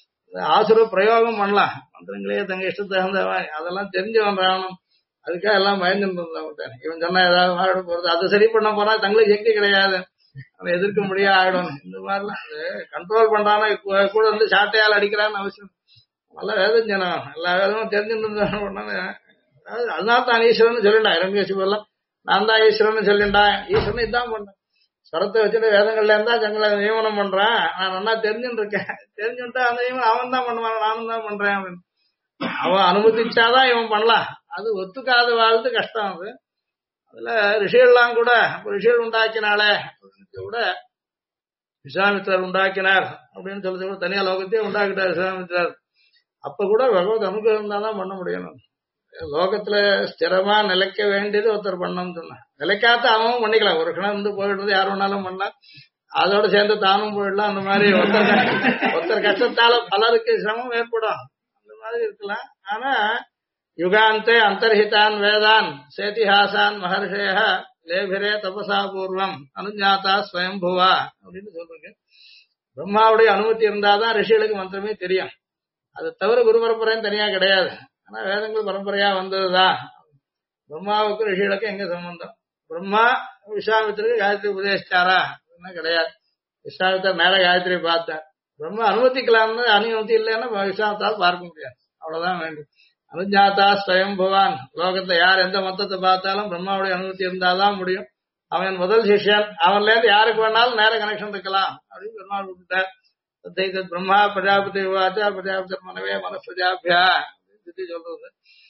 [SPEAKER 1] ஆசுர பிரயோகம் பண்ணலாம். மந்திரங்களே தங்க இஷ்டத்தை தகுந்தவன் அதெல்லாம் தெரிஞ்சவன் ராவணன். அதுக்காக எல்லாம் பயந்துட்டு இருந்தான். இவன் சொன்னா ஏதாவது மாறிட போறது, அதை சரி பண்ண போனா தங்களுக்கு சக்தி கிடையாது, அவன் எதிர்க்க முடியாது ஆயிடும். இந்த மாதிரிலாம் கண்ட்ரோல் பண்றானா கூட வந்து சாட்டையால் அடிக்கிறான்னு அவசியம். நல்லா வேதம் ஜனம் எல்லா வேதமும் தெரிஞ்சுட்டு இருந்தாங்க. அதனால தான் ஈஸ்வரன் சொல்லிட்டான். இரங்கேஸ்வரெல்லாம் நான் தான் ஈஸ்வரன் சொல்லிட்டான். ஈஸ்வரன் இதான் பண்ணேன். ஸ்வரத்தை வச்சுட்டு வேதங்கள்ல இருந்தா ஜங்களை நியமனம் பண்றான். நான் நல்லா தெரிஞ்சுட்டு இருக்கேன். தெரிஞ்சுட்டா அந்த நியமனம் அவன் தான் பண்ணுவான், நானும் தான் பண்றேன் அப்படின்னு. அவன் அனுமதிச்சாதான் இவன் பண்ணலாம். அது ஒத்துக்காத வாழ்ந்து கஷ்டம். அது அதுல ரிஷிகள்லாம் கூட ரிஷிகள் உண்டாக்கினாலே கூட விஸ்வாமித்திரர் உண்டாக்கினார் அப்படின்னு சொல்றது கூட தனியா லோகத்தையே உண்டாக்கிட்டார் விஸ்வாமித்திரர். அப்ப கூட பகவத் அனுகிரகம் தான் பண்ண முடியும். லோகத்துல ஸ்திரமா நிலைக்க வேண்டியது ஒருத்தர் பண்ணணும்னு சொன்னான். நிலைக்காத்த அவனும் பண்ணிக்கலாம். ஒரு கணம் வந்து போயிடுறது யார் வேணாலும் பண்ணலாம். அதோட சேர்ந்து தானும் போயிடலாம். அந்த மாதிரி ஒருத்தர் கஷ்டத்தால பலருக்கு சிரமம் ஏற்படும். அந்த மாதிரி இருக்கலாம். ஆனா யுகாந்தே அந்தர்ஹிதான் வேதான் சேதிஹாசான் மகர்ஷேய லேபிரே தபசா பூர்வம் அனுஜாதா ஸ்வயம்புவா அப்படின்னு சொல்றீங்க. பிரம்மாவுடைய அனுமதி இருந்தாதான் ரிஷிகளுக்கு மந்திரமே தெரியும். அது தவிர குரு பரம்பரைன்னு தனியா கிடையாது. ஆனா வேதங்கள் பரம்பரையா வந்ததுதான். பிரம்மாவுக்கும் ரிஷிகளுக்கும் எங்க சம்பந்தம்? பிரம்மா விஸ்வாமித்திரருக்கு காயத்ரி உபதேசிச்சாரா கிடையாது. விஸ்வாமித்திரர் மேல காயத்ரி பார்த்தார். பிரம்மா அனுமதிக்கலாம்னு அனுமதி இல்லைன்னா விஸ்வாமித்தால் பார்க்க முடியாது. அவ்வளவுதான் வேண்டும். அனுஜாதா ஸ்வயம் பவான். லோகத்துல யார் எந்த மொத்தத்தை பார்த்தாலும் பிரம்மாவுடைய அனுமதி இருந்தாதான் முடியும். அவன் முதல் சிஷ்யன். அவன்ல இருந்து யாருக்கு வேணாலும் நேர கனெக்ஷன் இருக்கலாம் அப்படின்னு பெருமாள் விட்டுட்டார். பிரம்மா பிரஜாபதி விவாச்சா பிரஜாபதி மனவே மன பிரஜாபியா சொல்றது.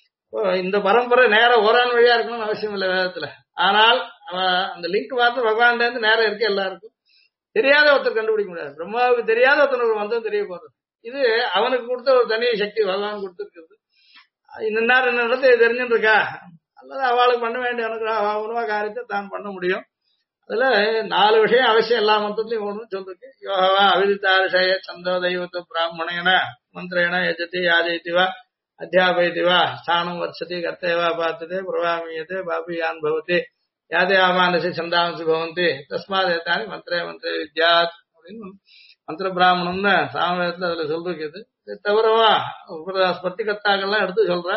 [SPEAKER 1] இந்த பரம்பரை நேரம் ஓரான் வழியா இருக்கணும்னு அவசியம் இல்லை வேதத்துல. ஆனால் அந்த லிங்க் பார்த்து பகவான்ல இருந்து நேரம் இருக்கு. எல்லாருக்கும் தெரியாத ஒருத்தர் கண்டுபிடிக்க முடியாது. பிரம்மாவுக்கு தெரியாத ஒருத்தனுக்கு மந்தம் தெரிய போறது. இது அவனுக்கு கொடுத்த ஒரு தனி சக்தி பகவான் கொடுத்துருக்கிறது. இந்த இடத்துல தெரிஞ்சுட்டு இருக்கா அல்லது அவளுக்கு பண்ண வேண்டிய உணவா காரியத்தை தான் பண்ண முடியும். அதுல 4 விஷயம் அவசியம் எல்லா மந்திரத்திலையும் ஒண்ணு சொல்லிருக்கு. யோகவா அவிதித்தாரிஷய சந்தோ தெய்வத்த பிராமணேன மந்திரேன யஜதி யாஜயதிவா அத்தியாபயதிவா ஸ்தானம் வர்ஷதி கர்த்தேவா பார்த்ததே பிரவாமியதே பாபியான் பவதி யாதயாமானசி சந்தாம்சி பவந்தி தஸ்மாத் ஏதானி மந்திரே மந்திர வித்யாத் அப்படின்னு மந்திர பிராமணம்னு சாமவேதத்துல அதுல சொல்லிருக்குது. இது தவிரவா ஸ்பர்த்தி கர்த்தாக்கள்லாம் எடுத்து சொல்ற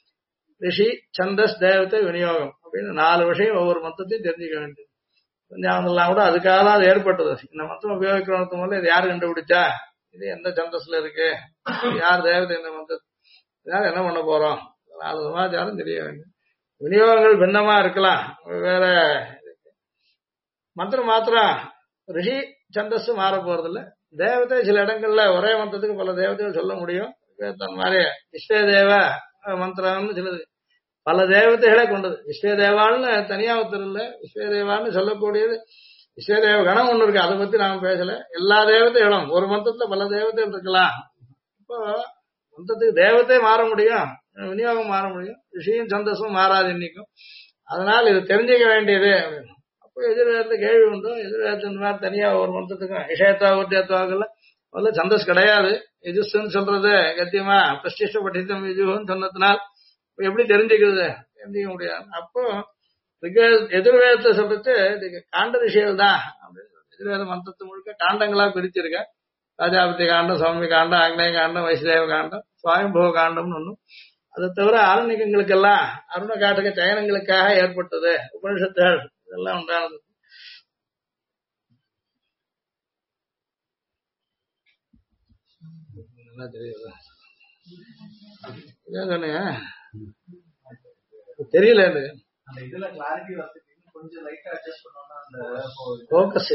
[SPEAKER 1] ரிஷி சந்தஸ் தேவத்தை விநியோகம் அப்படின்னு 4 விஷயம் ஒவ்வொரு மந்திரத்தையும் தெரிஞ்சுக்க வேண்டியது. பஞ்சாங்கெல்லாம் கூட அதுக்காக தான் அது ஏற்பட்டது. இந்த மந்திரம் உபயோகிக்கிறவங்க போல இது யாரு கண்டுபிடிச்சா, இது எந்த சந்தஸ்ல இருக்கு, யார் தேவதை இந்த மந்திரம், இதனால என்ன பண்ண போறோம், 4 சமாச்சாரம் தெரிய வேண்டும். விநியோகங்கள் பின்னமா இருக்கலாம். வேற மந்திரம் மாத்திரம் ரிஷி சந்தஸ் மாற போறது இல்ல. தேவதை சில இடங்கள்ல ஒரே மந்திரத்துக்கு பல தேவதைகள் சொல்ல முடியும். தன் மாதிரி விஸ்வே தேவ மந்திரம்னு சிலது பல தேவதைகளே கொண்டது. விஸ்வே தேவான்னு தனியா ஒருத்தர் இல்ல, விஸ்வே தேவான்னு சொல்லக்கூடியது விஸ்வே தேவ கணம் ஒண்ணு இருக்கு. அதை பத்தி நாம பேசல. எல்லா தேவதைகளும் ஒரு மந்திரத்துல பல தேவதைகள் இருக்கலாம். இப்போ மந்திரத்துக்கு தேவத்தை மாற முடியும், விநியோகம் மாற முடியும், ரிஷியும் சந்தஸும் மாறாது இன்னைக்கும். அதனால இது தெரிஞ்சுக்க வேண்டியது அப்படின்னு. அப்போ எதிர்வேதத்து கேள்வி உண்டு. எதிர்வேதத்து இந்த மாதிரி தனியா ஒரு மந்திரத்துக்கும் விஷயத்தா ஊர்த்தியத்துவாக்கல முதல்ல சந்தஸ் கிடையாது. எஜுஸ்ன்னு சொல்றது கத்தியமா பிரஸ்டிஷ்ட பட்டித்தம் எஜுன்னு சொன்னதுனால் எப்படி தெரிஞ்சுக்கிறது, தெரிஞ்சுக்க முடியாது. அப்போ எதிர்வேதத்தை சொல்றது காண்ட ரிஷிகள் தான் அப்படின்னு. எதிர்வேத மந்திரத்தை முழுக்க காண்டங்களா பிரிச்சிருக்க. ராஜாபதி காண்டம், சௌமி காண்டம், ஆக்னேய காண்டம், வைஷ்ணவ காண்டம், சுவாயம்புவ காண்டம்னு ஒண்ணும். அதை தவிர ஆரண்யங்களுக்கெல்லாம் அருண காட்டக சயனங்களுக்காக ஏற்பட்டது உபனிஷத்துகள் இதெல்லாம் உண்டானது. நல்லா தெரியுது சொன்னீங்க தெரியல.
[SPEAKER 2] இதுல கிளாரிட்டி வரதுக்கு கொஞ்சம் லைட்டா அட்ஜஸ்ட் பண்ணோம்னா அந்த
[SPEAKER 1] ஃபோக்கஸ்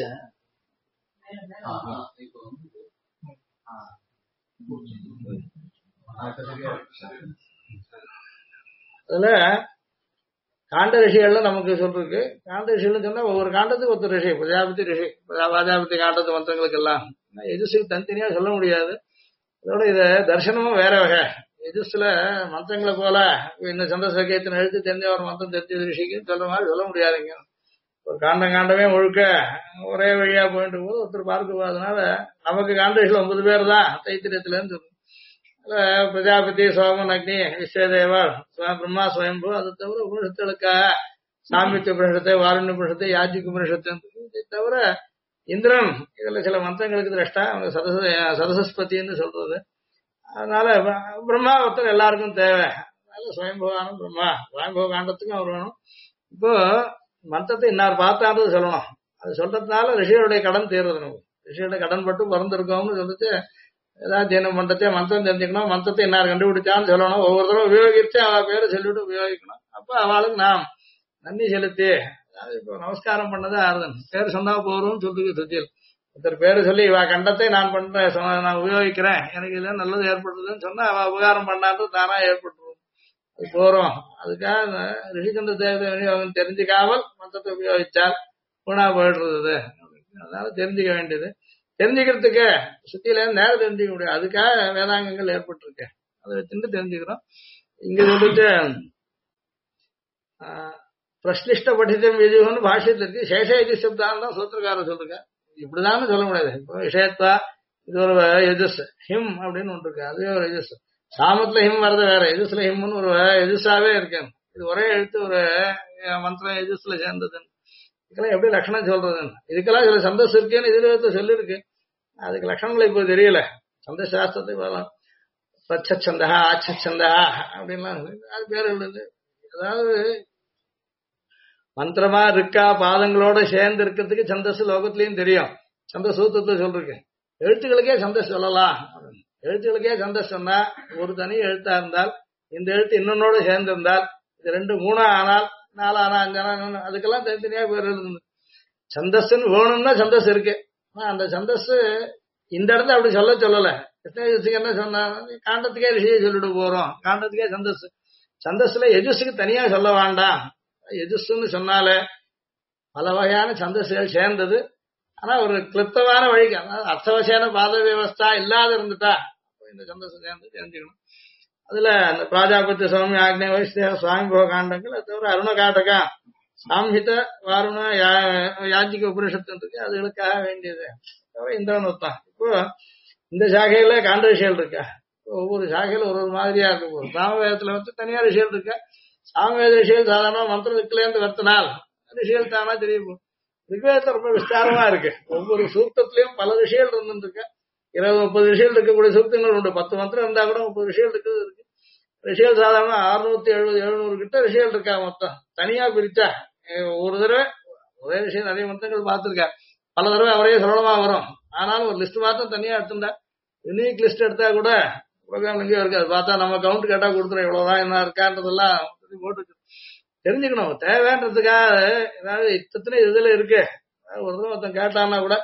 [SPEAKER 1] அதுல காண்ட ரிஷிகள்ல நமக்கு சொல்றதுக்கு காண்ட ரிஷிகள் சொன்னா ஒவ்வொரு காண்டத்துக்கு ஒருத்தர் ரிஷி. பிரஜாபதி ரிஷி, பிரஜாபதி காண்டத்து மந்திரங்களுக்கு எல்லாம் எஜுசுக்கு தனித்தனியா சொல்ல முடியாது. அதோட இத தர்சனமும் வேற வகை. எஜுஸ்ல மந்திரங்களை போல இந்த சந்திரசேகத்தின் எழுத்து தெரிஞ்ச ஒரு மந்திரம் தெரிஞ்ச ரிஷிக்குன்னு சொல்ற மாதிரி சொல்ல முடியாதுங்க. ஒரு காண்டமே முழுக்க ஒரே வழியா போயிட்டு போது ஒருத்தர் பார்க்க போறதுனால நமக்கு காண்ட ரிஷிகள் 9 பேர் தான் தைத்திரியத்துல இருந்து. பிரஜாபதி, சோமன், அக்னி, விஸ்வதேவர், பிரம்மா, சுயம்பு. அதை தவிர உபனிஷத்துகளுக்காக சாமித்ய உபனிஷத்து, வாருண்ய உபனிஷத்து, யாஜிக் உபனிஷத்து. இதை தவிர இந்திரன் இதுல சில மந்திரங்களுக்கு திரஷ்டா, அவங்க சதசஸ்பதினு சொல்றது. அதனால பிரம்மா ஒருத்தர் எல்லாருக்கும் தேவை. அதனால சுயம்புவானும் பிரம்மா, சுயம்புவ காண்டத்துக்கும் அவர் வேணும். இப்போ மந்திரத்தை இன்னார் பார்த்தான்றது சொல்லணும். அது சொல்றதுனால ரிஷியோடைய கடன் தீர்றது. நமக்கு ரிஷியோட கடன் பட்டு பிறந்திருக்கோம்னு சொல்லிட்டு ஏதாவது தியானம் பண்றதே மந்திரம் தெரிஞ்சுக்கணும், மந்திரத்தை இன்னார் கண்டுபிடிச்சான்னு சொல்லணும். ஒவ்வொரு தடவை உபயோகிச்சு அவ பேரை சொல்லிட்டு உபயோகிக்கணும். அப்ப அவளுக்கு நாம் நன்றி செலுத்தி, அதாவது இப்போ நமஸ்காரம் பண்ணதே ஆறுதன் பேர் சொன்னா போறோம்னு சொல்லுது சுத்தியில். ஒருத்தர் பேரு சொல்லி இவ கண்டத்தை நான் பண்றேன், நான் உபயோகிக்கிறேன், எனக்கு இதுல நல்லது ஏற்படுறதுன்னு சொன்னா அவ உபகாரம் பண்ணான்றது தானா ஏற்பட்டுரும். அது போறோம். அதுக்காக ரிஷிகண்ட தேவதை விநியோகம் தெரிஞ்சுக்காமல் மந்திரத்தை உபயோகிச்சால் குணா போயிடுறது. அதனால தெரிஞ்சுக்க வேண்டியது. தெரிஞ்சுக்கிறதுக்கு சுத்தியில நேரம் தெரிஞ்சுக்க முடியும். அதுக்காக வேதாங்கங்கள் ஏற்பட்டிருக்கு. அதை வச்சுட்டு தெரிஞ்சுக்கிறோம். இங்க சொல்லிட்டு பிரஸ்லிஷ்ட படித்தம் விதின்னு பாஷ்யத்துல இருக்கு. சேஷ சப்தான் தான் சூத்திரக்காரர் சொல்லிருக்க. இப்படிதான் சொல்ல முடியாது. இப்போ விஷயத்தா இது ஒரு எஜுஸ் ஹிம் அப்படின்னு ஒன்று இருக்கு. அதுவே ஒரு எஜுஸ். சாமத்துல ஹிம் வரது வேற, எஜுஸ்ல ஹிம்னு ஒரு எஜுஸாவே இருக்கேன். இது ஒரே எழுத்து ஒரு மந்திரம் எஜுஸ்ல சேர்ந்ததுன்னு. இதுக்கெல்லாம் எப்படி லட்சணம் சொல்றதுன்னு இதுக்கெல்லாம் சில சந்தோஷம் இருக்குன்னு இதுல சொல்லிருக்கு. அதுக்கு லட்சணங்களை இப்போ தெரியல. சந்த சாஸ்திரத்தை போகலாம். பச்சந்தா ஆச்சந்தா அப்படின்லாம் அது பேர் எழுது. அதாவது மந்திரமா இருக்கா பாதங்களோட சேர்ந்து இருக்கிறதுக்கு சந்தஸ் லோகத்திலயும் தெரியும். சந்த சூத்திரத்தை சொல்றேன். எழுத்துக்களுக்கே சந்தஸ் சொல்லலாம். எழுத்துக்களுக்கே சந்தஸ் சொன்னா ஒரு தனி எழுத்தா இருந்தால் இந்த எழுத்து இன்னொன்னோட சேர்ந்து இருந்தால் இது 2 3 ஆனால் 4 ஆனா 5 ஆனா அதுக்கெல்லாம் தனித்தனியா பேர் எழுதுங்க. சந்தஸ்ன்னு வேணும்னா சந்தஸ் இருக்கு. அந்த சந்தஸ் இந்த இடத்துல அப்படி சொல்லல. கிருஷ்ணகிருஷ்ணக்கு என்ன சொன்னா காண்டத்துக்கே ரிஷியை சொல்லிட்டு போறோம். காண்டத்துக்கே சந்தஸ். சந்தஸ்ல எஜுஸுக்கு தனியா சொல்ல வேண்டாம். எஜுஸ்ன்னு சொன்னாலே பல வகையான சந்தஸ்கள் சேர்ந்தது. ஆனா ஒரு கிளிப்தமான வழிக்கு, அதாவது அர்த்தவசேன பாத வியவஸ்தா இல்லாத இருந்துட்டா இந்த சந்தஸ் சேர்ந்து தெரிஞ்சுக்கணும். அதுல அந்த பிராஜாபத்திய சுவாமி, ஆக்னேய, வைஷ்ணவ, சுவாமிபோக காண்டங்கள், அது தவிர அருண காட்டகா, சாம்ஹித, வாருண, யாஜிக உபனிஷத்து இருக்கு. அதுகளுக்காக வேண்டியது இந்திரனுத்தான். இப்போ இந்த சாகையில காண்ட விஷயம் இருக்கா. ஒவ்வொரு சாகையில ஒரு மாதிரியா இருக்கும். சாமவேதத்துல தனியா ரிஷியல் இருக்கா. சாமவேத ரிஷியல் சாதாரண மந்திரத்துலேருந்து வருத்தினால் ரிஷியல் தானா தெரியும். ரிக்வேதத்துல ரொம்ப விஸ்தாரமா இருக்கு. ஒவ்வொரு சூக்தத்திலையும் பல ரிஷியல் இருந்துருக்கு. 20-30 ரிஷியல் இருக்கக்கூடிய சூக்தங்கள் உண்டு. 10 மந்திரம் இருந்தா கூட 30 ரிஷியல் இருக்குது இருக்கு. ரிஷியல் சாதாரண 670-700 கிட்ட ரிஷியல் இருக்கா. மொத்தம் தனியா பிரிச்சா ஒரு தடவை ஒரே விஷயம் நிறைய மந்திரங்கள் பார்த்திருக்கா. பல தடவை அவரே சொல்லமா வரும். ஆனாலும் ஒரு லிஸ்ட் மாத்திரம் தனியா எடுத்துட்டா, யூனிக் லிஸ்ட் எடுத்தா கூட ப்ரோக்ராம் எங்கேயும் இருக்காது. பார்த்தா நம்ம கவுண்ட் கேட்டா கொடுத்துரும் இவ்வளவுதான் என்ன இருக்கான்றதெல்லாம் போட்டு தெரிஞ்சுக்கணும். தேவைன்றதுக்காக ஏதாவது இத்தனை இதுல இருக்கு. ஒரு தடவை ஒருத்தன் கேட்டான்னா கூட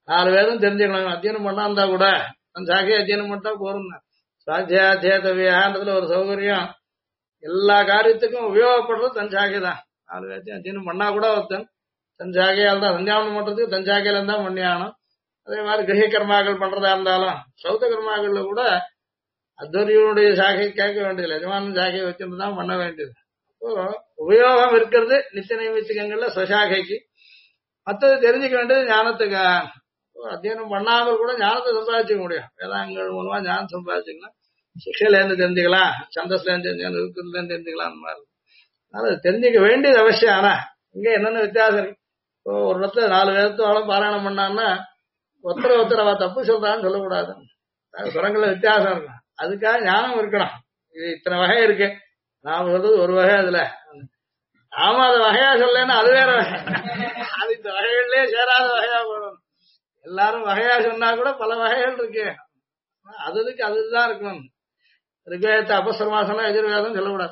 [SPEAKER 1] 4 வேதம் தெரிஞ்சுக்கணும். அத்தியனம் பண்ணா இருந்தா கூட தன் சாக்கையை அத்தியனம் பண்ணா போறோம். சுவாத்தியாத்தியவியான்றதுல ஒரு சௌகரியம், எல்லா காரியத்துக்கும் உபயோகப்படுறது தன் சாக்கை தான். 4 வேதத்தையும் அத்தியனம் பண்ணா கூட ஒருத்தன் தன் சாக்கையால் தான் சந்தியாவனம் பண்றதுக்கு தன் சாக்கையில தான் பண்ணியாகணும். அதே மாதிரி கிரக கர்மாக்கள் பண்றதா இருந்தாலும் சௌத கர்மாக்கள்ல கூட அத்வரியுடைய சாகை கேட்க வேண்டியதில்லை, எஜமானன் சாகையை வச்சுட்டு தான் பண்ண வேண்டியது. அப்போ உபயோகம் இருக்கிறது நித்திய நைமித்திகங்கள்ல ஸ்வசாகைக்கு. மற்றது தெரிஞ்சுக்க வேண்டியது ஞானத்துக்கு. அத்தியனம் பண்ணாமல் கூட ஞானத்தை சம்பாதிச்சுக்க முடியும். வேதாங்கங்கள் மூலமா ஞானம் சம்பாதிச்சுக்கலாம். சிக்ஷையில இருந்து தெரிஞ்சுக்கலாம், சந்தஸ்ல இருந்து தெரிஞ்சுக்கலாம், இருக்குதுல இருந்து தெரிஞ்சுக்கலாம். அந்த மாதிரி அதனால தெரிஞ்சுக்க வேண்டியது அவசியம். ஆனா இங்க என்னென்ன வித்தியாசம் இருக்கு? இப்போ ஒரு இடத்துல 4 வேதத்தோളം பாராயணம் பண்ணான்னா ஒருத்தர் அவ தப்பு சொல்றான்னு சொல்லக்கூடாது. சுரங்கள்ல வித்தியாசம் இருக்கும். அதுக்காக ஞானம் இருக்கணும். இது இத்தனை வகை இருக்கு, நாம சொல்றது ஒரு வகை. அதுல நாம அதை வகையா சொல்லலைன்னா அது வேற வகை. அது இந்த வகைகள்லயே சேராத வகையா போடணும். எல்லாரும் வகையா சொன்னா கூட பல வகைகள் இருக்கு. அதுக்கு அதுதான் இருக்கணும். ரிக்வேதத்தை அபசரமாசனம் எதிர்வேதம் சொல்லக்கூடாது.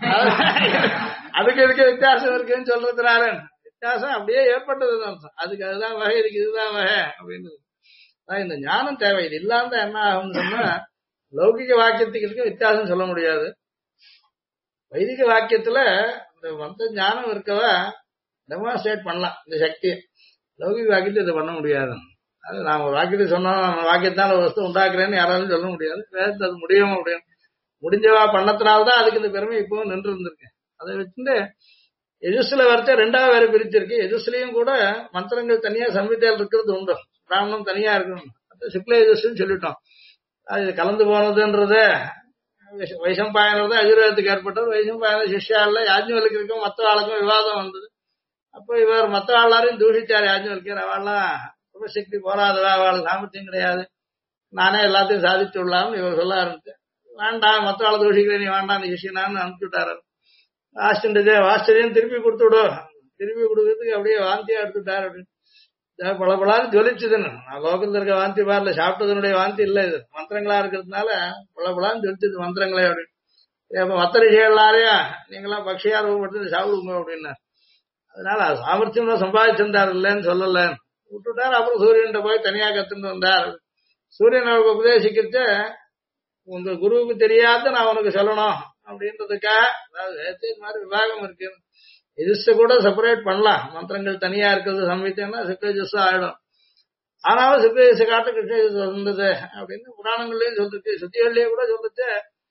[SPEAKER 1] அதுக்கு இதுக்கு வித்தியாசம் இருக்குன்னு சொல்றதுனால வித்தியாசம் அப்படியே ஏற்பட்டது அர்த்தம். அதுக்கு அதுதான் வகை, இதுக்கு இதுதான் வகை அப்படின்றது. இந்த ஞானம் தேவை. இது இல்லாம என்ன ஆகும்னு சொன்னா லௌகிக வாக்கியத்துக்கு இருக்க வித்தியாசம் சொல்ல முடியாது. வைதிக வாக்கியத்துல இந்த மந்த ஞானம் இருக்கவா டெமான்ஸ்ட்ரேட் பண்ணலாம் இந்த சக்தியை. லௌகிக வாக்கியத்தை இதை பண்ண முடியாது. அது நான் ஒரு வாக்கியத்தை சொன்னோம், வாக்கியத்தால் ஒரு வஸ்து உண்டாக்குறேன்னு யாராலும் சொல்ல முடியாது. வேதத்தை அது முடியும் அப்படின்னு முடிஞ்சவா பண்ணத்தினால்தான் அதுக்கு இந்த பெருமை இப்பவும் நின்று இருந்திருக்கு. அதை வச்சுட்டு எஜுஸ்ல வரைச்ச 2ஆவது வேற பிரிச்சிருக்கு. எஜுஸ்லயும் கூட மந்திரங்கள் தனியா சம்ஹிதையில் இருக்கிறது உண்டு, பிராமணம் தனியா இருக்கணும். சுக்ல எஜுஸ்ன்னு சொல்லிட்டோம். அது கலந்து போனதுன்றது வைசம்பாயனது அஜுர்வேதத்துக்கு ஏற்பட்டது. வைசம்பாயன சிஷ்யால யாஜ்ஞவல்கிற்கும் மற்ற ஆளுக்கும் விவாதம் வந்தது. அப்போ இவர் மற்ற ஆளாரையும் தூஷிச்சார் யாஜ்ஞவல்கர். அவள்லாம் சுபசக்தி போராதவா, அவளுக்கு சாமர்த்தியம் கிடையாது, நானே எல்லாத்தையும் சாதிச்சு விடலாம்னு இவர் சொல்ல ஆரம்பிச்சு. வேண்டாம், மற்ற ஆளை தூஷிக்கிறேன், நீ வேண்டாம், நீ சிஷியனான்னு அனுப்பிச்சு விட்டாரு. ஆச்சரியம் திருப்பி கொடுத்து விடும். திருப்பி கொடுக்கறதுக்கு அப்படியே வாந்தியா எடுத்துட்டாரு. அப்படின்னு பளபளான்னு ஜொலிச்சுதுன்னு. நான் லோகத்துல இருக்க வாந்தி பாருல, சாப்பிட்டதனுடைய வாந்தி இல்ல, இது மந்திரங்களா இருக்கிறதுனால பளபளான்னு ஜொலிச்சுது மந்திரங்களே அப்படின்னு. இப்ப மற்ற ரிஷிகளாரையா நீங்களாம் பக்ஷியா ரூபப்படுத்தி சாப்பிடுங்க அப்படின்னா, அதனால சாமர்த்தியம் தான் சம்பாதிச்சிருந்தார் இல்லைன்னு சொல்லல, விட்டுட்டாரு. அப்புறம் சூரியன்ட்ட போய் தனியா கத்துட்டு வந்தார். சூரியன் அவருக்கு உபதேசிக்கிறச்ச உங்க குருவுக்கு தெரியாத நான் உனக்கு சொல்லணும் அப்படின்றதுக்காக, அதாவது மாதிரி விவாகம் இருக்கு. எஜுஸ கூட செப்பரேட் பண்ணலாம். மந்திரங்கள் தனியா இருக்கிறது சம்ஹிதைன்னா சுக்லஜஸ் ஆயிடும். ஆனாலும் சுக்லஜஸ் காட்ட கிருஷ்ணஜஸ் வந்தது அப்படின்னு புராணங்கள்லயும் சொல்லிருக்கு. சுத்திகள்லயே கூட சொல்லிச்சு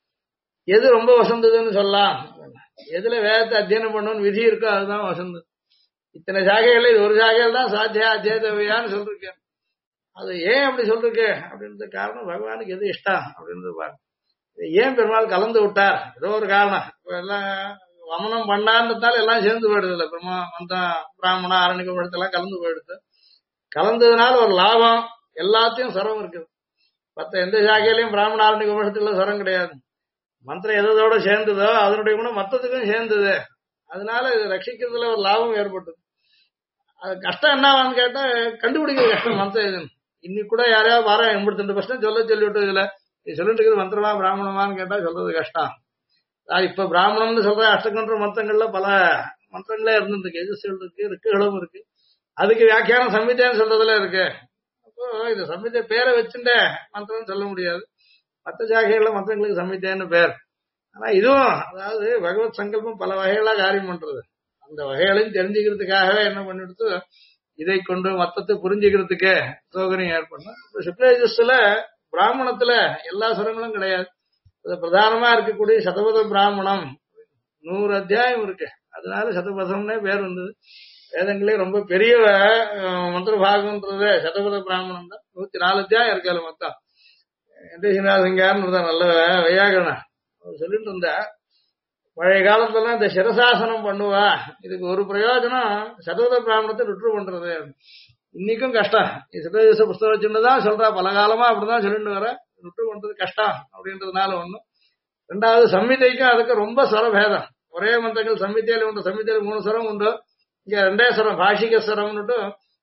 [SPEAKER 1] எது ரொம்ப வசந்ததுன்னு சொல்லலாம். எதுல வேதத்தை அத்தியனம் பண்ணணும்னு விதி இருக்கோ அதுதான் வசந்தது. இத்தனை சாகைகள் இது ஒரு சாகைகள் தான் சாத்தியா அத்தியதவியான்னு சொல்லிருக்கேன். அது ஏன் அப்படி சொல்லிருக்கு அப்படின்றது காரணம் பகவானுக்கு எது இஷ்டம் அப்படின்றது பாருங்க. ஏன் பெருமாள் கலந்து விட்டார், ஏதோ ஒரு காரணம். எல்லாம் வமனம் பண்ணான்றதால எல்லாம் சேர்ந்து போயிடுது இல்ல, பிரம்மா மந்தம் பிராமணா அரணிக பழத்தெல்லாம் கலந்து போயிடுது. கலந்ததுனால ஒரு லாபம், எல்லாத்தையும் சுரம் இருக்குது. மற்ற எந்த சாக்கையிலையும் பிராமண ஆரணிக பழத்துல சுரம் கிடையாது. மந்திரம் எதோட சேர்ந்ததோ அதனுடைய குணம் மற்றத்துக்கும் சேர்ந்தது. அதனால இது ரட்சிக்கிறதுல ஒரு லாபம் ஏற்பட்டது. அது கஷ்டம் என்னவான்னு கேட்டா கண்டுபிடிக்கிற கஷ்டம் மந்திரம் இதுன்னு. இன்னைக்கு கூட யாரையாவது வர 82% சொல்லி விட்டு இதுல சொல்லிட்டு இருக்குது மந்திரமா பிராமணமான்னு கேட்டா சொல்றது கஷ்டம். இப்ப பிராமணம்னு சொல்ற அஷ்டகன்ற மந்திரங்கள்ல பல மந்திரங்களே இருந்துருக்கு, எஜுஸ்கள் இருக்கு, ரிக்குகளும் இருக்கு. அதுக்கு வியாக்கியானம் சம்ஹிதைன்னு சொல்றதுல இருக்கு. அப்போ இது சம்ஹிதை பேரை வச்சுட்ட மந்திரம்னு சொல்ல முடியாது. மற்ற சாகைகள்ல மந்திரங்களுக்கு சம்ஹிதைன்னு பேர். ஆனா இதுவும் அதாவது பகவத் சங்கல்பம் பல வகைகளா காரியம் பண்றது. அந்த வகைகளையும் தெரிஞ்சுக்கிறதுக்காகவே என்ன பண்ணிடுத்து இதை கொண்டு மொத்தத்தை புரிஞ்சுக்கிறதுக்கு சோகரியம் ஏற்படணும். சுக்லயஜுஸ்ல பிராமணத்துல எல்லா சுரங்களும் கிடையாது. அது பிரதானமா இருக்கக்கூடிய சதபத பிராமணம் 100 அத்தியாயம் இருக்கு. அதனால சதபதம்னே பேர் வந்தது. வேதங்களே ரொம்ப பெரிய மந்திர பாகம்ன்றது சதபத பிராமணம் தான். 104 அத்தியாயம் இருக்காது மொத்தம். சிங்கார்னு நல்ல வையாகரணா அவர் சொல்லிட்டு இருந்தா, பழைய காலத்துல இந்த சிரசாசனம் பண்ணுவா, இதுக்கு ஒரு பிரயோஜனம் சதவத பிராமணத்தை ருற்று பண்றது. இன்னைக்கும் கஷ்டம். சிதேச புஸ்தகம் வச்சுதான் சொல்றா, பல காலமா அப்படிதான் சொல்லிட்டு வர, ருற்று பண்றது கஷ்டம் அப்படின்றதுனால ஒண்ணும். ரெண்டாவது சம்ஹிதைக்கும் அதுக்கு ரொம்ப ஸ்வரபேதம். ஒரே மந்திரங்கள் சம்ஹிதையில உண்டு, சம்ஹிதையில 3 ஸ்வரம் உண்டு, இங்க 2 ஸ்வரம் பாஷிக ஸ்வரம்னுட்டு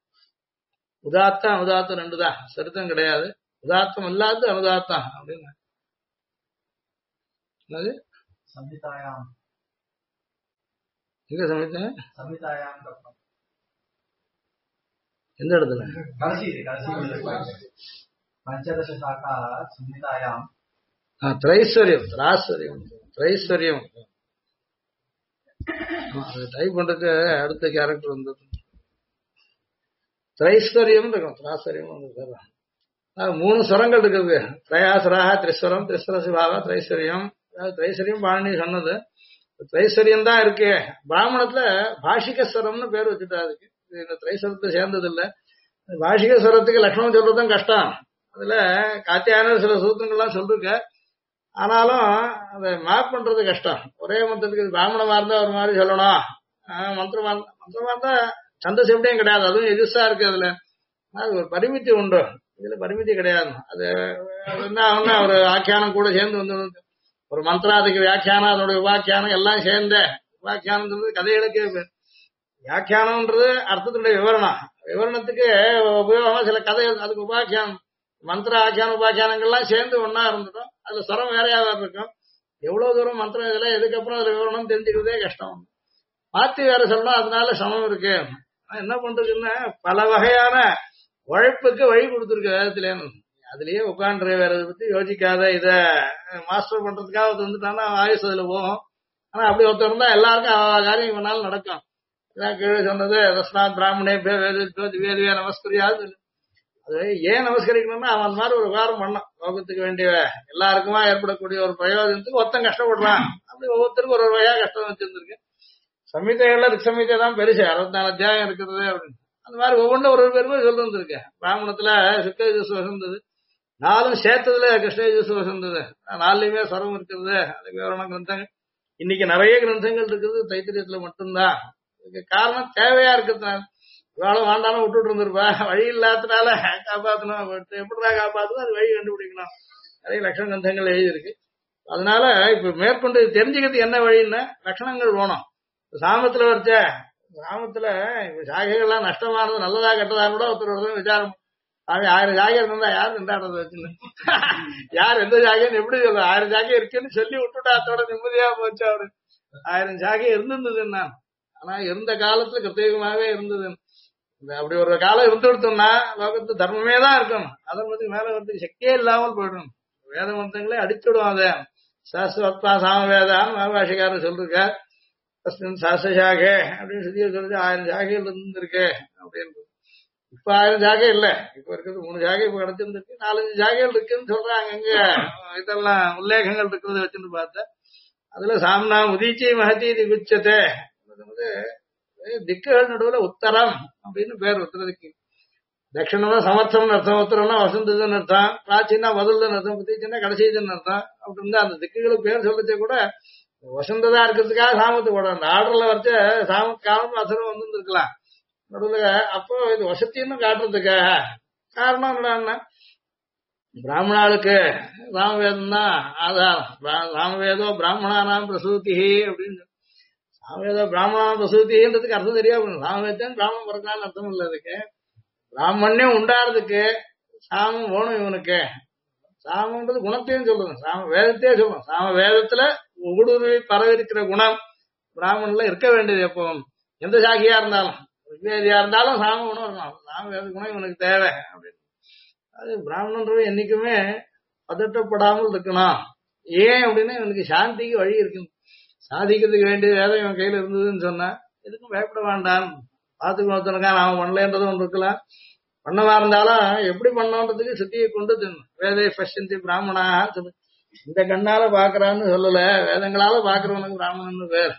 [SPEAKER 1] உதாத்தம் அனுதாத்தம் 2 தான், சரித்தம் கிடையாது. உதாத்தம் இல்லாத அனுதாத்தம் அப்படின்னு
[SPEAKER 2] சம்ஹிதாயாம்
[SPEAKER 1] எங்க சம்ஹிதை
[SPEAKER 2] சம்ஹிதாயாம்
[SPEAKER 1] எந்த இடத்துல
[SPEAKER 2] பஞ்சதச சாக்கா சம்ஹிதாயாம்
[SPEAKER 1] திரைஸ்வரியம் திரைஸ்வரியம் டைப் பண்றதுக்கு அடுத்த கேரக்டர் வந்தது திரைஸ்வரியம் இருக்கும் திராஸ்வரியம் மூணு ஸ்வரங்கள் இருக்குது திரையாசுராக திரிஸ்வரம் திரிஸ்வர சிவாவா திரைஸ்வரியம் திரைஸ்வரியம் பாணி சொன்னது திரைஸ்வரியம் தான் இருக்கு பிராமணத்துல பாஷிகஸ்வரம்னு பேர் வச்சுட்டா அதுக்கு இந்த திரைஸ்வரத்தை சேர்ந்தது இல்ல பாஷிகஸ்வரத்துக்கு லட்சணம் சொல்றதும் கஷ்டம் அதுல காத்தியான சில சூத்திரங்கள்லாம் சொல்லிருக்க ஆனாலும் அதை மேப் பண்றது கஷ்டம் ஒரே மந்திரத்துக்கு பிராமணமா இருந்தா ஒரு மாதிரி சொல்லணும் மந்திரமா இருந்தா சந்தஸ் எப்படியும் கிடையாது அதுவும் எதிர்சா இருக்கு அதுல அது ஒரு பரிமிதி உண்டு இதுல பரிமிதி கிடையாது அது என்ன ஒரு ஆக்கியானம் கூட சேர்ந்து வந்து ஒரு மந்திரம் அதுக்கு வியாக்கியானம் அதனுடைய உபாக்கியானம் எல்லாம் சேர்ந்த உபாக்கியானம் கதைகளுக்கு வியாக்கியானம்ன்றது அர்த்தத்தினுடைய விவரணத்துக்கு உபயோகமா சில கதைகள் அதுக்கு உபாக்கியானம் மந்திர ஆக்கியான உபாக்கியானங்கள்லாம் சேர்ந்து ஒன்னா இருந்துடும் அதுல ஸ்வரம் வேறையாக இருக்கும் எவ்வளவு தூரம் மந்திரம் இதுல எதுக்கப்புறம் அதுல விவரணம் தெரிஞ்சுக்கிறதே கஷ்டம் மாத்தி வேற சொல்லணும் அதனால சமம் இருக்கு என்ன பண்றதுன்னா பல வகையான உழைப்புக்கு வழி கொடுத்துருக்கு வேதத்திலே அதுலயே உட்காந்து வேற இதை பத்தி யோசிக்காத இத மாஸ்டர் பண்றதுக்காக ஒருத்தர் வந்துட்டான்னா ஆயுஷ் அதுல போகும் ஆனா அப்படி ஒருத்தர் இருந்தா எல்லாருக்கும் காரியம் இவனாலும் நடக்கும் இதான் கீழே சொன்னது ரஸ்னாத் பிராமணே வேதிவே நமஸ்கரியாது அது ஏன் நமஸ்கரிக்கணும்னா அவன் மாதிரி ஒரு உபகாரம் பண்ணான் லோகத்துக்கு வேண்டிய எல்லாருக்குமா ஏற்படக்கூடிய ஒரு பிரயோஜனத்துக்கு ஒருத்தன் கஷ்டப்படுறான் அப்படி ஒவ்வொருத்தருக்கும் ஒரு வகையா கஷ்டம் வச்சிருந்திருக்கு சம்ஹிதைகள்ல ரிக்ஷமிதை தான் பெருசு 64 அத்தியாயம் இருக்கிறது அப்படின்னு அந்த மாதிரி ஒவ்வொன்றும் ஒரு பேருக்கும் சொல்லிருந்திருக்கு பிராமணத்துல சுக்கயஜுஸ் வசந்தது 4 சேர்த்ததுல கிருஷ்ணயஜுஸ் வசந்தது 4லயுமே ஸ்வரம் இருக்கிறது அதுக்கு விவரண கிரந்தங்கள் இன்னைக்கு நிறைய கிரந்தங்கள் இருக்குது தைத்திரியத்துல மட்டும்தான் இதுக்கு காரணம் தேவையா இருக்கிறதுனால இவ்வளவு வாண்டாலும் விட்டுட்டு இருந்திருப்பா வழி இல்லாததுனால காப்பாத்தணும் எப்படிடா காப்பாத்தணும் அது வழி கண்டுபிடிக்கணும் நிறைய லட்சண கிரந்தங்கள் எழுதியிருக்கு அதனால இப்ப மேற்கொண்டு தெரிஞ்சுக்கிறது என்ன வழின்னா லட்சணங்கள் வேணும் சாமத்துல வரைச்ச கிராமத்துல ஜாகைகள்லாம் நஷ்டமானது நல்லதா கெட்டதா கூட ஒருத்தர் விசாரம் 1000 ஜாகை இருந்தா யாரு நின்றாடுறது வச்சுன்னு யார் எந்த ஜாகைன்னு எப்படி சொல்ல 1000 ஜாகை இருக்குன்னு சொல்லி விட்டுட்டா அதோட நிம்மதியா போச்சு அவரு 1000 ஜாகை இருந்திருந்ததுன்னா ஆனா இருந்த காலத்துல பிரத்யேகமாவே இருந்தது அப்படி ஒரு காலம் இருந்து கொடுத்தோம்னா லோகத்து தர்மமே தான் இருக்கணும் அதை பத்தி மேல வரதுக்கு சக்தியே இல்லாமல் போயிடும் வேத மந்திரங்களே அடிச்சுடும் அதை சாஸ்திரத்வா சாமவேதான்னு மகாபாஷிகாரர் சொல்லிருக்கார் சாஸ்திரசாகை அப்படின்னு சொல்லி சொல்றது 1000 ஜாகைகள் இருந்திருக்கு அப்படின்னு இப்ப 1000 ஜாகை இல்ல இப்ப இருக்கிறது 3 ஜாகை இப்ப கிடைச்சிருந்திருக்கு 4-5 ஜாகைகள் இருக்குன்னு சொல்றாங்க அங்க இதெல்லாம் உல்லேகங்கள் இருக்கிறத வச்சுன்னு பார்த்தா அதுல சாம்னா உதிச்சி மகதி திகுச்சத்தை திக்குகள் நடுவுல உத்தரம் அப்படின்னு பேர் உத்தரதுக்கு தட்சிணம்னா சமர்த்தம்னு அர்த்தம் உத்தரம்னா வசந்ததுன்னு அர்த்தம் பிராச்சின்னா முதல்னு அர்த்தம் புத்திச்சுன்னா கடைசிதுன்னு அர்த்தம் அப்படி இருந்தா அந்த திக்குகளுக்கு பேர் சொல்லச்சே கூட வசந்ததா இருக்கிறதுக்காக சாமத்து போட அந்த ஆர்டர்ல வரைச்ச சாமத்து காலம் அசரம் வந்துருக்கலாம் நடுவுல அப்போ இது வசத்தின்னு காட்டுறதுக்காக காரணம் என்னன்னா பிராமணாளுக்கு ராமவேதம் தான் ஆதாரம் ராமவேதோ பிராமணானாம் பிரசூதி அப்படின்னு சாமவேத பிராமணா பிரசூதின்றதுக்கு அர்த்தம் தெரியாது சாமவேதம் பிராமணன் பிறக்கலான்னு அர்த்தம் இல்லை அதுக்கு பிராமணியம் உண்டாடுறதுக்கு சாமம் வேணும் இவனுக்கு சாமன்றது குணத்தையும் சொல்லுங்க சாம வேதத்தையே சொல்லுவோம் சாம வேதத்துல ஊடுருவி பரவிருக்கிற குணம் பிராமணன்ல இருக்க வேண்டியது எப்போ எந்த சாகியா இருந்தாலும் விவேதியா இருந்தாலும் சாம குணம் இருக்கணும் சாம வேத குணம் இவனுக்கு தேவை அப்படின்னு அது பிராமணன்றது என்னைக்குமே பதட்டப்படாமல் இருக்கணும் ஏன் அப்படின்னா இவனுக்கு சாந்திக்கு வழி இருக்கு சாதிக்கிறதுக்கு வேண்டிய வேதம் இவன் கையில இருந்ததுன்னு சொன்னா எதுக்கும் பயப்பட வேண்டாம் பாத்துக்கு ஒருத்தனுக்கா நாம பண்ணலன்றது ஒன்று இருக்கலாம் பண்ணவா இருந்தாலும் எப்படி பண்ணோன்றதுக்கு சுத்தியை கொண்டு வேதை பசந்தி பிராமணா சொல்லு இந்த கண்ணால பாக்குறான்னு சொல்லல வேதங்களால பாக்குறவனுக்கு பிராமணன்னு பேர்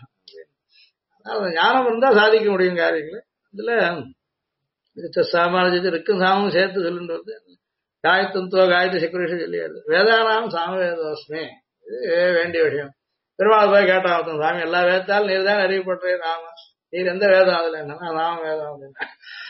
[SPEAKER 1] ஞானம் இருந்தா சாதிக்க முடியும் காரியங்களை இதுல சாமானியத்தை இருக்கும் சாமம் சேர்த்து சொல்லிட்டு வருது காயத்தத்துவ காயத்து சக்கரேஷன் சொல்லியாரு வேதானாம் சாமவேதோஸ்மே இது வேண்டிய விஷயம் பெருமாள் போய் கேட்டான் ஒருத்தன் சாமி எல்லா வேதத்தாலும் நீர் தான் அறியப்பட்டே ராம நீர் எந்த வேதம் அதுல என்னன்னா ராம வேதம் அப்படின்னு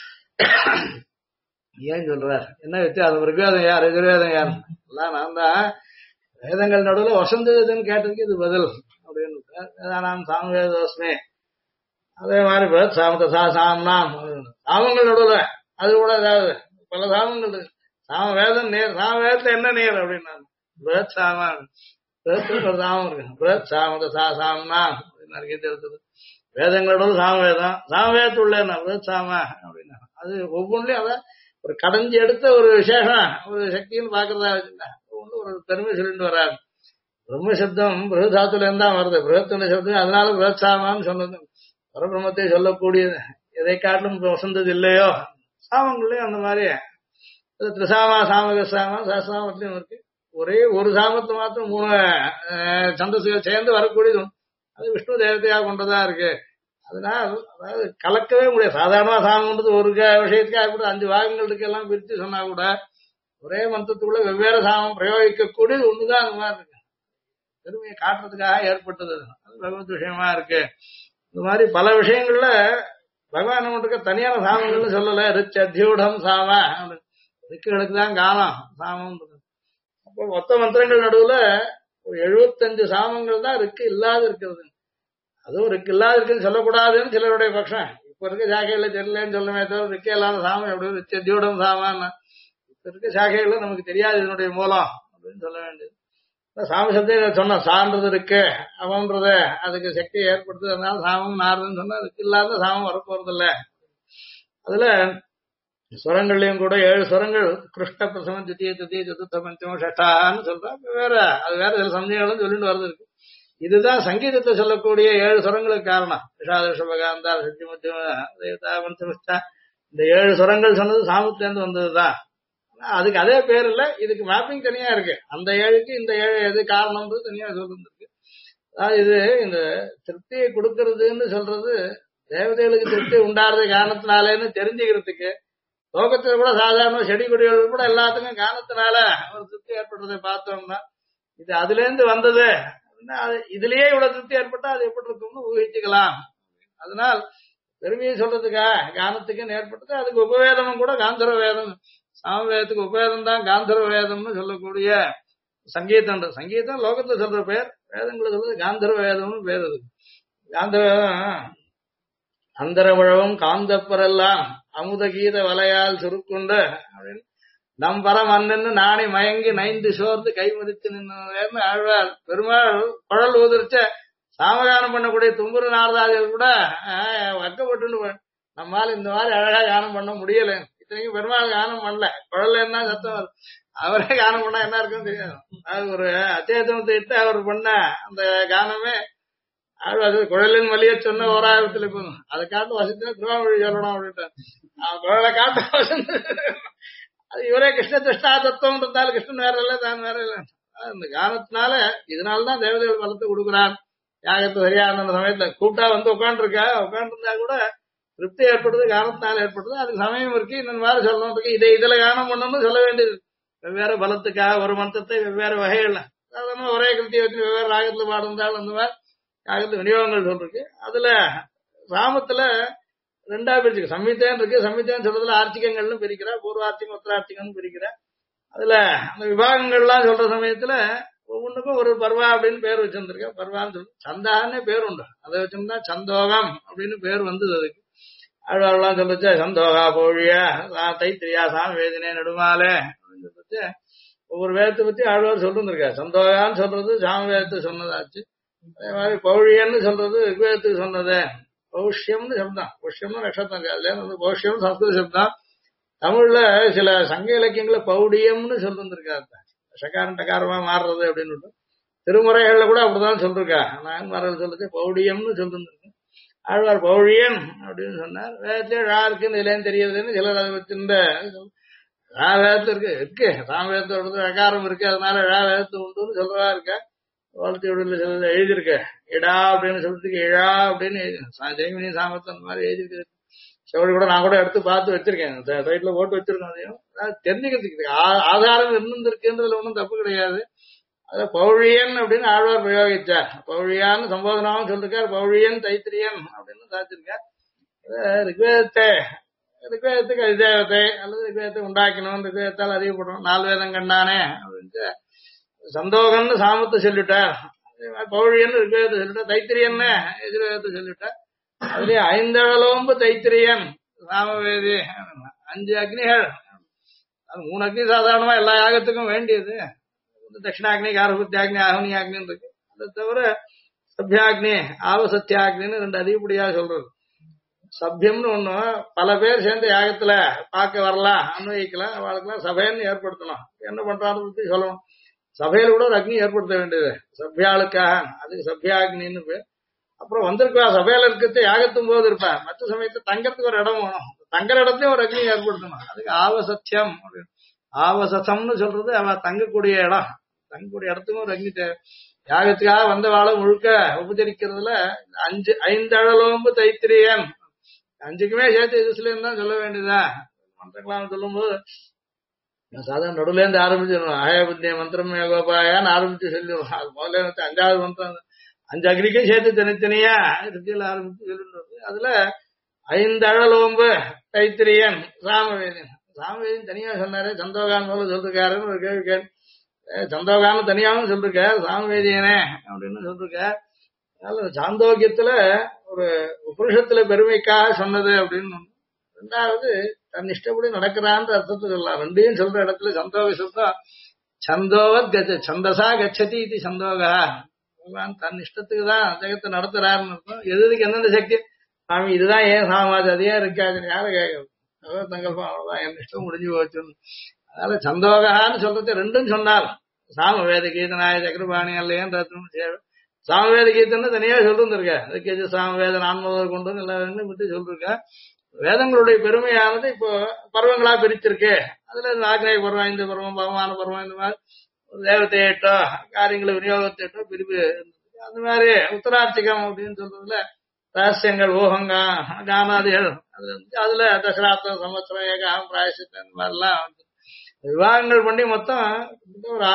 [SPEAKER 1] ஏன் சொல்றார் என்ன வித்தியாசம் ரிக்வேதம் யார் எதிர்வேதம் யார் எல்லாம் நான் தான் வேதங்கள் நடுவில் வசந்ததுன்னு கேட்டதுக்கு இது பதில் அப்படின்னு வேதானாம் சாமவேதோஸ்மே அதே மாதிரி சாமம் சாமங்கள் நடுவில் அது கூட ஏதாவது பல சாமங்கள் இருக்கு சாம வேதம் நேர் சாம வேதத்துல என்ன நேர் அப்படின்னா பிரத் சாம ஒரு சாமம் இருக்கு பிரத் சாமத சாமனா அப்படின்னு இருக்குது வேதங்களோட சாமவேதம் சாமவேதத்துள்ள என்ன பிரத் சாம அப்படின்னா அது ஒவ்வொன்றுலயும் அதான் ஒரு கடைஞ்சி எடுத்த ஒரு விசேஷம் ஒரு சக்தின்னு பாக்குறதா வச்சுருந்தா ஒவ்வொன்றும் ஒரு பெருமை சொல்லிட்டு வராது. பிரம்ம சப்தம் பிருகதாத்துல இருந்தா வருது. பிருகத்துடைய சப்தம் அதனால பிருகத்சாமான்னு சொன்னது பரபிரம்மத்தை சொல்லக்கூடியது. எதை காட்டிலும் வசந்தது இல்லையோ சாமங்கள்லயும் அந்த மாதிரி திரிசாமா சாமக சாமா சஹசாமத்திலயும் இருக்கு. ஒரே ஒரு சாமத்தை மாத்திரம் 3 சந்தஸ்கள் சேர்ந்து வரக்கூடியது. அது விஷ்ணு தேவதையா கொண்டதா இருக்கு. அதனால அதாவது கலக்கவே முடியாது. சாதாரண சாமன்றது ஒரு விஷயத்துக்காக கூட 5 பாகங்கள் இருக்கு எல்லாம் பிரித்து சொன்னா கூட ஒரே மந்திரத்துக்குள்ள வெவ்வேறு சாமம் பிரயோகிக்கக்கூடியது ஒண்ணுதான் அந்த மாதிரி இருக்கு. பெருமையை காட்டுறதுக்காக ஏற்பட்டது. அது பகவத் விஷயமா இருக்கு. இந்த மாதிரி பல விஷயங்கள்ல பகவான் நம்மளுக்கு தனியான சாமங்கள்னு சொல்லல. ரிச் அத்தியூடம் சாம ரிக்குகளுக்கு தான் காலம் சாமம். அப்போ மொத்த மந்திரங்கள் நடுவுல ஒரு 75 சாமங்கள் தான் ரிக்கு இல்லாத இருக்கிறது. அதுவும் ரிக்கு இல்லாத இருக்குன்னு சொல்லக்கூடாதுன்னு சிலருடைய பட்சம். இப்ப இருக்க சாக்கைகள்ல தெரியலன்னு சொல்லுமே தவிர ரிக்கே இல்லாத சாமம் எப்படி ரிச் அத்தியூடம் சாமான்னு இப்ப இருக்க சாக்கைகள்ல நமக்கு தெரியாது இதனுடைய மூலம் அப்படின்னு சொல்ல வேண்டியது. சாம சப்தம் சொன்ன சான்றது இருக்கு அவன்றது அதுக்கு சக்தி ஏற்படுத்து. அதனால சாமம் நாருதுன்னு சொன்னா அதுக்கு இல்லாத சாமம் வரப்போறது இல்ல. அதுல ஸ்வரங்கள்லயும் கூட 7 ஸ்வரங்கள் கிருஷ்ண பிரசமம் தித்திய தித்திய சதுர்த்த பஞ்சமம் ஷட்டான்னு சொல்றா. வேற அது வேற சில சமயங்களும் சொல்லிட்டு வருது இருக்கு. இதுதான் சங்கீதத்தை சொல்லக்கூடிய 7 ஸ்வரங்களுக்கு காரணம். ரிஷாதர்ஷபகாந்தா சத்தியமத்தியம இந்த 7 ஸ்வரங்கள் சொன்னது சாமத்திலேருந்து வந்ததுதான். அதுக்கு அதே பேர் இல்ல. இதுக்கு மேப்பிங் தனியா இருக்கு. அந்த 7க்கு இந்த 7 எது காரணம்ன்றது தனியா சொல்லிருக்கு. அதாவது இது இந்த திருப்தியை கொடுக்கறதுன்னு சொல்றது தேவதைகளுக்கு திருப்தி உண்டாறது காரணத்தினாலேன்னு தெரிஞ்சுக்கிறதுக்கு லோகத்துல கூட சாதாரண செடி கொடிகள் கூட எல்லாத்துக்கும் காரணத்தினால ஒரு திருப்தி ஏற்படுறதை பார்த்தோம்னா இது அதுல இருந்து வந்தது. இதுலயே இவ்வளவு திருப்தி ஏற்பட்டா அது எப்படி இருக்கும்னு ஊகிச்சுக்கலாம். அதனால் பெருமையை சொல்றதுக்கா காரணத்துக்கு ஏற்பட்டது. அதுக்கு உபவேதமும் கூட காந்தர்வ வேதம். சாமவேதத்துக்கு உபவேதம் தான் காந்தர்வ வேதம்னு சொல்லக்கூடிய சங்கீதம். சங்கீதம் லோகத்துல சொல்ற பேர், வேதங்களை சொல்றது காந்தர்வ வேதம்னு பேர். அது காந்தவேதம் அந்தரவழவும் காந்தப்பரெல்லாம் அமுத கீத வலையால் சுருக்குண்டு அப்படின்னு நம் பரம் அண்ணன்னு நாணி மயங்கி நைந்து சோர்ந்து கைமதித்து நின்று ஆழ்வார் பெருமாள் குழல் ஊதிர்ச்ச சாமகானம் பண்ணக்கூடிய தும்புரு நாரதாதிகள் கூட வக்கப்பட்டு நம்மால் இந்த மாதிரி அழகா கானம் பண்ண முடியல. இத்தனைக்கும் பெருமாள் கானம் பண்ணல. குழல் என்ன சத்தம் வருது. அவரே கானம் பண்ணா என்ன இருக்குன்னு தெரியாது. அது ஒரு அச்சேதனத்தை இட்டு அவர் பண்ண அந்த கானமே ஆழ்வார் குழலின் வலிய சொன்ன ஓராயிரத்துல போதும். அதை காட்டு வசத்துல திருவாமொழி சொல்லணும் அப்படின்ட்டு குழலை காட்ட வசந்து அது இவரே கிருஷ்ண திருஷ்டா தத்துவம் இருந்தாலும் கிருஷ்ணன் வேற இல்ல தான் வேற இல்ல. அந்த கானத்தினால இதனாலதான் தேவதைகள் பலத்தை கொடுக்குறான். யாகத்தை சரியான சமயத்துல கூட்டா வந்து உட்காந்துருந்தா கூட திருப்தி ஏற்படுறது காரணத்தினால ஏற்படுறது. அதுக்கு சமயம் இருக்கு. இந்த மாதிரி சொல்லணும் இருக்கு. இதுல காரணம் பண்ணணும்னு சொல்ல வேண்டியது. வெவ்வேறு பலத்துக்காக ஒரு மந்திரத்தை வெவ்வேறு வகைகள்ல சாதாரண ஒரே கிருத்தியை வச்சு வெவ்வேறு ராகத்துல பாடுந்தாலும் அந்த மாதிரி ராகத்து விநியோகங்கள் சொல்லிருக்கு. அதுல ராமத்துல 2ஆ பிரிச்சுக்கு சம்மித்தேன் இருக்கு. சம்மித்தேன்னு சொல்றதுல ஆர்த்திகங்கள்னு பிரிக்கிறா. பூர்வார்த்திகம் உத்தரார்த்திகம்னு பிரிக்கிறா. அதுல அந்த விபாகங்கள்லாம் சொல்ற சமயத்துல ஒவ்வொன்றுக்கும் ஒரு பர்வா அப்படின்னு பேர் வச்சிருந்திருக்க. பர்வான்னு சொல்லி சந்தான்னு பேர் உண்டு. அதை வச்சிருந்தா சந்தோகம் அப்படின்னு பேர் வந்தது. அதுக்கு ஆழ்வாரெல்லாம் சொல்லிச்சு சந்தோகா போழியா தைத்திரியா சாம வேதினே நெடுமாலே அப்படின்னு சொல்லிச்சு ஒவ்வொரு வேதத்தை பத்தி ஆழ்வார் சொல்லிருந்திருக்கா. சந்தோகான்னு சொல்றது சாம வேதத்தை சொன்னதாச்சு. அதே மாதிரி பௌழியன்னு சொல்றது ரிக்வேதத்துக்கு சொன்னது. பௌஷ்யம்னு சப்தம். பௌஷ்யம்னு நட்சத்திரம் அதுல பௌஷ்யம் சம்ஸ்கிருத சப்தம். தமிழ்ல சில சங்க இலக்கியங்கள பௌடியம்னு சொல்லிருந்திருக்காரு. சகாரம் டகாரமா மாறுறது அப்படின்னு திருமுறைகள்ல கூட அப்படிதான் சொல்லிருக்கா. நான்மார்கள் சொல்றது பௌடியம்னு சொல்லிருந்திருக்கு. ஆழ்வார் பௌழியன் அப்படின்னு சொன்னார். வேதத்திலே ழா இருக்குன்னு இதுலேன்னு தெரியுதுன்னு சிலர் அதை வச்சிருந்த ழா வேதத்துல இருக்கு சாமவேதத்தோட அகாரம் இருக்கு. அதனால ழா வேதத்து உண்டுன்னு சொல்றதா இருக்கா. வாழ்த்து சில எழுதியிருக்க இடா அப்படின்னு சொல்றதுக்கு இழா அப்படின்னு ஜெய்மினி சாமத்தை அந்த மாதிரி எழுதியிருக்கு. செவடி கூட நான் கூட எடுத்து பார்த்து வச்சிருக்கேன். சைட்ல போட்டு வச்சிருக்கேன். அதையும் தெரிஞ்சுக்கிறதுக்கு ஆதாரம் இருந்திருக்குன்றதுல ஒன்றும் தப்பு கிடையாது. அத பௌழியன் அப்படின்னு ஆழ்வார் பிரயோகிச்சார். பௌழியான்னு சம்போதனாவும் சொல்லிருக்கார். பௌழியன் தைத்திரியன் அப்படின்னு சாச்சிருக்கார். ரிக்வேதத்துக்கு அதிதேவத்தை அல்லது ரிக்வேதத்தை உண்டாக்கணும், ரிக்வேதத்தால் அறியப்படணும், 4 வேதம் கண்டானே அப்படின்ட்டு சந்தோகம்னு சாமத்தை சொல்லிட்டார். பௌழியன்னு ரிக்வேதத்தை சொல்லிட்டார். தைத்திரியன்னு எதிர்வேதத்தை சொல்லிட்டார். அதுலயே 5 அழலோம்பு தைத்திரியன் சாமவேதி 5 அக்னிகள். அது 3 அக்னி சாதாரணமா எல்லா யாகத்துக்கும் வேண்டியது. தட்சிணாக்னி காரபுத்தியாக்னி ஆகுனியாக்னின்னு இருக்கு. அதை தவிர சபியாக்னி ஆவசத்தியாக்னின்னு 2 அதிகப்படியா சொல்றது. சபியம்னு ஒண்ணு பல பேர் சேர்ந்து யாகத்துல பார்க்க வரலாம் அன்வயிக்கலாம் அவளுக்கெல்லாம் சபைன்னு ஏற்படுத்தணும். என்ன பண்றான்னு பத்தி சொல்லணும். சபையில கூட ஒரு அக்னி ஏற்படுத்த வேண்டியது சபியாளுக்காக, அதுக்கு சபியாக்னின்னு பேர். அப்புறம் வந்திருக்கா சபையில இருக்கிறது யாகத்தும் போது இருப்பா, மற்ற சமயத்துல தங்கறதுக்கு ஒரு இடம் வேணும், தங்குற இடத்துலயும் ஒரு அக்னி ஏற்படுத்தணும். அதுக்கு ஆவசத்தியம் அப்படின்னு. ஆவசம்னு சொல்றது அவ தங்கக்கூடிய இடம், தங்கக்கூடிய இடத்துக்கும் ஒரு அக்னி தேவை. யாகத்துக்காக வந்த வாழை முழுக்க உபச்சரிக்கிறதுல 5 தைத்திரியன் 5க்குமே சேர்த்து இதுல தான் சொல்ல வேண்டியதா. மந்திரங்களாம் சொல்லும்போது சாதாரண நடுவுல இருந்து ஆரம்பிச்சிடணும். ஆயபுத்திய மந்திரம் கோபாயான்னு ஆரம்பிச்சு சொல்லிடுவோம். அது முதல்ல 5வது மந்திரம் 5 அக்னிக்கும் சேர்த்து தனித்தனியா ரித்தியில ஆரம்பிச்சு சொல்லிடுறது. அதுல 5 தைத்திரியன் சாமவேதன். சாமவேதன் தனியா சொன்னாரு, சந்தோகான் போல சொல்லிருக்காருன்னு ஒரு கேள்வி கேள்வி. சந்தோகான்னு தனியாவும் சொல்லிருக்காரு, சாமவேதியனே அப்படின்னு சொல்லிருக்காரு. அதனால சாந்தோக்கியத்துல ஒரு உபனிஷத்துல பெருமைக்காக சொன்னது அப்படின்னு. ரெண்டாவது தன் இஷ்டப்படி நடக்கிறான்ற அர்த்தத்தை சொல்லலாம். ரெண்டையும் சொல்ற இடத்துல சந்தோக சொல்றோம். சந்தோவத் சந்தசா கச்சதி இது சந்தோகா. தன் இஷ்டத்துக்கு தான் ஜெகத்தை நடத்துறாருன்னு இருக்கும். எதுக்கு எந்தெந்த சக்தி சாமி இதுதான் ஏன் சாமாது அது ஏன் இருக்காது யாரும் கேட்கறது. அதான் தங்கல்பம் அவ்வளவுதான், என் இஷ்டம் முடிஞ்சு போச்சுன்னு. அதனால சந்தோகான்னு சொல்றது ரெண்டும் சொன்னார். சாமவேத கீதனாய சக்கரபாணி அல்லையன் ரத்னம் சேவை. சாமவேத கீதன்னு தனியா சொல்லிருந்திருக்க. அதுக்கு சாமவேத நான்மதர் கொண்டு எல்லாரும் பத்தி சொல்லிருக்க. வேதங்களுடைய பெருமையானது இப்போ பருவங்களா பிரிச்சிருக்கு. அதுல ஆக்னேய பருவம், இந்த பருவம், பகவான பருவம், இந்த மாதிரி தேவத்தை ஏட்டோ காரியங்களை விநியோகத்தை ஏட்டோ பிரிவு. அந்த மாதிரி உத்தரார்த்திகம் அப்படின்னு சொல்றதுல ரகசியங்கள் ஊகங்கா கானாதிகள் அதுல தசராத்திர சம்வத்சரம் ஏகாம் பிராயசித்தம் இந்த மாதிரிலாம் விவாகங்கள் பண்ணி மொத்தம் ஒரு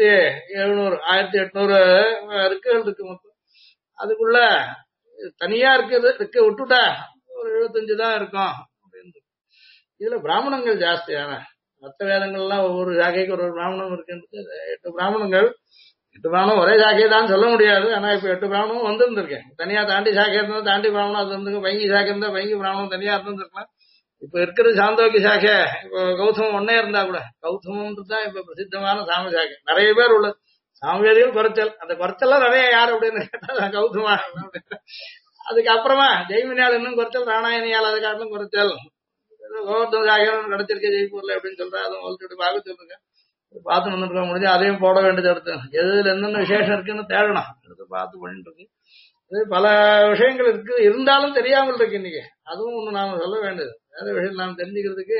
[SPEAKER 1] 1700 1800 இருக்குகள் இருக்கு மொத்தம். அதுக்குள்ள தனியா இருக்க விட்டுட்டா ஒரு 75 தான் இருக்கும் அப்படின்னு. இதுல பிராமணங்கள் ஜாஸ்தியான மற்ற வேதங்கள்லாம் ஒவ்வொரு சாக்கைக்கு ஒரு பிராமணம் இருக்குன்றது 8 பிராமணங்கள். 8 பிராமணம் ஒரே சாக்கையை தான் சொல்ல முடியாது. ஆனா இப்ப 8 பிராமணமும் வந்திருந்திருக்கேன். தனியா தாண்டி சாக்கை இருந்தா தாண்டி பிராமணம் அது இருந்துருக்கு, பைங்கி சாக்கை இருந்தா பைங்கி பிராமணம் தனியா இருந்திருக்கலாம். இப்ப இருக்கிறது சாந்தோக்கி சாக்கை. இப்போ கௌதமம் ஒன்னே இருந்தா கூட கௌதமம்ன்றது தான் இப்ப பிரசித்தமான சாம சாக்கை. நிறைய பேர் உள்ளது. சாமவேதிகள் குறைச்சல். அந்த குறைச்சல்லாம் நிறைய யார் அப்படின்னு கேட்டா கௌதமா. அதுக்கப்புறமா ஜெய்மினியால் இன்னும் குறைச்சல், ராணாயணியால் அதை காட்டிலும் குறைச்சல். கோவர்தன் சாகரம் கிடைச்சிருக்க ஜெய்ப்பூர்ல அப்படின்னு சொல்றேன். அதை முதல்ல பார்க்க சொல்லுங்க, பார்த்து வந்துருக்க முடிஞ்சு அதையும் போட வேண்டியது எடுத்து எதுல என்னென்ன விசேஷம் இருக்குன்னு தேடணும். எடுத்து பார்த்து பண்ணிட்டு இருக்கு. பல விஷயங்கள் இருக்கு, இருந்தாலும் தெரியாமல் இருக்கு இன்னைக்கு. அதுவும் ஒண்ணு நாம சொல்ல வேண்டியது. வேற விஷயம் நாம தெரிஞ்சுக்கிறதுக்கு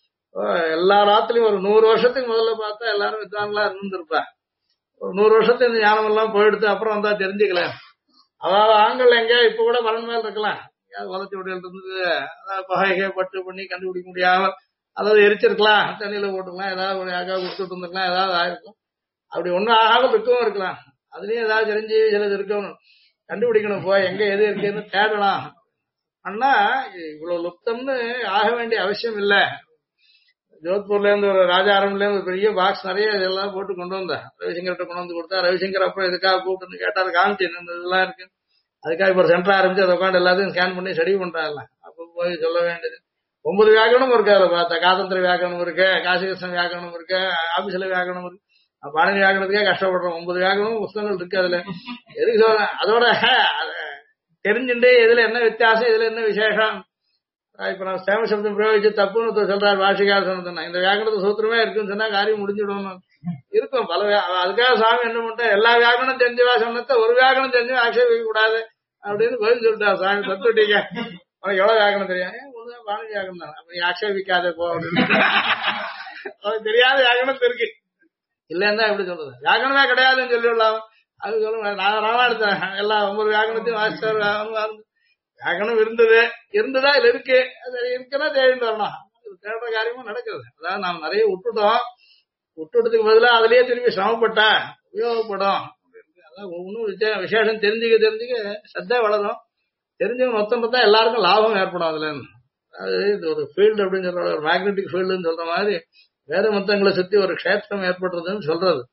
[SPEAKER 1] எல்லா ராத்திலையும் ஒரு 100 வருஷத்துக்கு முதல்ல பார்த்தா எல்லாரும் வித்வான்களா இருந்திருப்பா. ஒரு 100 வருஷத்துக்கு இந்த ஞானம் எல்லாம் போயிடுத்து அப்புறம் வந்தா தெரிஞ்சுக்கலாம். அதாவது ஆண்கள் எங்க இப்ப கூட மரண் மேல் இருக்கலாம், வளர்ச்சி உடையில் இருந்து அதாவது பகைகை பட்டு பண்ணி கண்டுபிடிக்க முடியாம அதாவது எரிச்சிருக்கலாம், தண்ணியில போட்டுக்கலாம், ஏதாவது ஒரு யாக்கா கொடுத்துட்டு இருந்திருக்கலாம், ஏதாவது ஆயிருக்கும். அப்படி ஒன்னும் ஆகாமல் இருக்கவும் இருக்கலாம். அதுலயும் ஏதாவது தெரிஞ்சு சிலது இருக்கணும், கண்டுபிடிக்கணும். போய் எங்க எது இருக்குன்னு தேடலாம். ஆனா இவ்வளவு லுப்தம்னு ஆக வேண்டிய அவசியம் இல்ல. ஜோத்பூர்ல இருந்து ஒரு ராஜாரம்ல இருந்து ஒரு பெரிய பாக்ஸ் நிறைய இதெல்லாம் போட்டு கொண்டு வந்தேன். ரவிசங்கர்கிட்ட கொண்டு வந்து கொடுத்தா ரவிசங்கர் அப்புறம் இதுக்காக கூப்பிட்டு கேட்டாரு, காமிச்சு இந்த இதெல்லாம் இருக்கு. அதுக்காக இப்ப சென்டர் ஆரம்பிச்சு அதை உட்காந்து எல்லாத்தையும் ஸ்கேன் பண்ணி ஸ்டடி பண்றாங்கல்ல. அப்ப போய் சொல்ல வேண்டியது 9 வியாக்கரணம் இருக்கு. அதை பார்த்தா காதந்திர வியாக்கரணம் இருக்கு, காசிகிருஷ்ணன் வியாக்கரணம் இருக்கு, ஆபிசில வியாக்கரணம் இருக்கு. பாடனி வியாக்கரணத்துக்கே கஷ்டப்படுறோம். 9 வியாக்கரணம் புஸ்தகங்கள் இருக்கு. அதுல எதுக்கு சொல்ல, அதோட தெரிஞ்சுட்டு இதுல என்ன வித்தியாசம், இதுல என்ன விசேஷம். இப்ப நான் சேம சப்தம் பிரயோகிச்சு தப்புன்னு சொல்றாரு பாஷிகார் சொன்னதுன்னா, இந்த வியாக்கரணத்து சூத்திரமே இருக்குன்னு சொன்னா காரியம் முடிஞ்சிடும் இருக்கும். பல அதுக்காக சுவாமி என்ன பண்ணிட்டா, எல்லா வியாக்கரணம் தெரிஞ்சவா சொன்னத ஒரு வியாக்கரணம் தெரிஞ்சவா ஆட்சேபிக்க கூடாது அப்படின்னு பதில் சொல்லிட்டா சாமி. தத்துட்டீங்க உனக்கு எவ்வளவு வியாக்கரணம் தெரியும், ஒண்ணுதான் பாணி வியாக்கரணம் தான், அப்ப நீ ஆட்சேபிக்காத போ அப்படின்னு. அவனுக்கு தெரியாத வியாக்கரணம் இருக்கு இல்லன்னா எப்படி சொல்றது, வியாக்கரணமே கிடையாதுன்னு சொல்லிவிடலாம். அது சொல்லுங்க, நான் ராமாயணத்தை எல்லா 9 வியாக்கரணத்தையும் வாசிச்சார். வியாக்கரணம் இருந்ததா இல்ல இருக்கு, அது இருக்குன்னா தேடிட்டு வரணும். தேடுற காரியமும் நடக்குது. அதாவது நாம் நிறைய விட்டுட்டதுக்கு பதிலா அதுலயே திரும்பி சிரமப்பட்டா உபயோகப்படும். அதான் ஒன்னும் விசேஷம் தெரிஞ்சுக்க சத்தா வளரும். தெரிஞ்சவங்க மொத்தம் பார்த்தா எல்லாருக்கும் லாபம் ஏற்படும் அதுல. அது இது ஒரு ஃபீல்டு அப்படின்னு சொல்ற, ஒரு மேக்னெட்டிக் ஃபீல்டுன்னு சொல்ற மாதிரி வேத மொத்தங்களை சுத்தி ஒரு கஷேத்திரம் ஏற்படுறதுன்னு சொல்றது.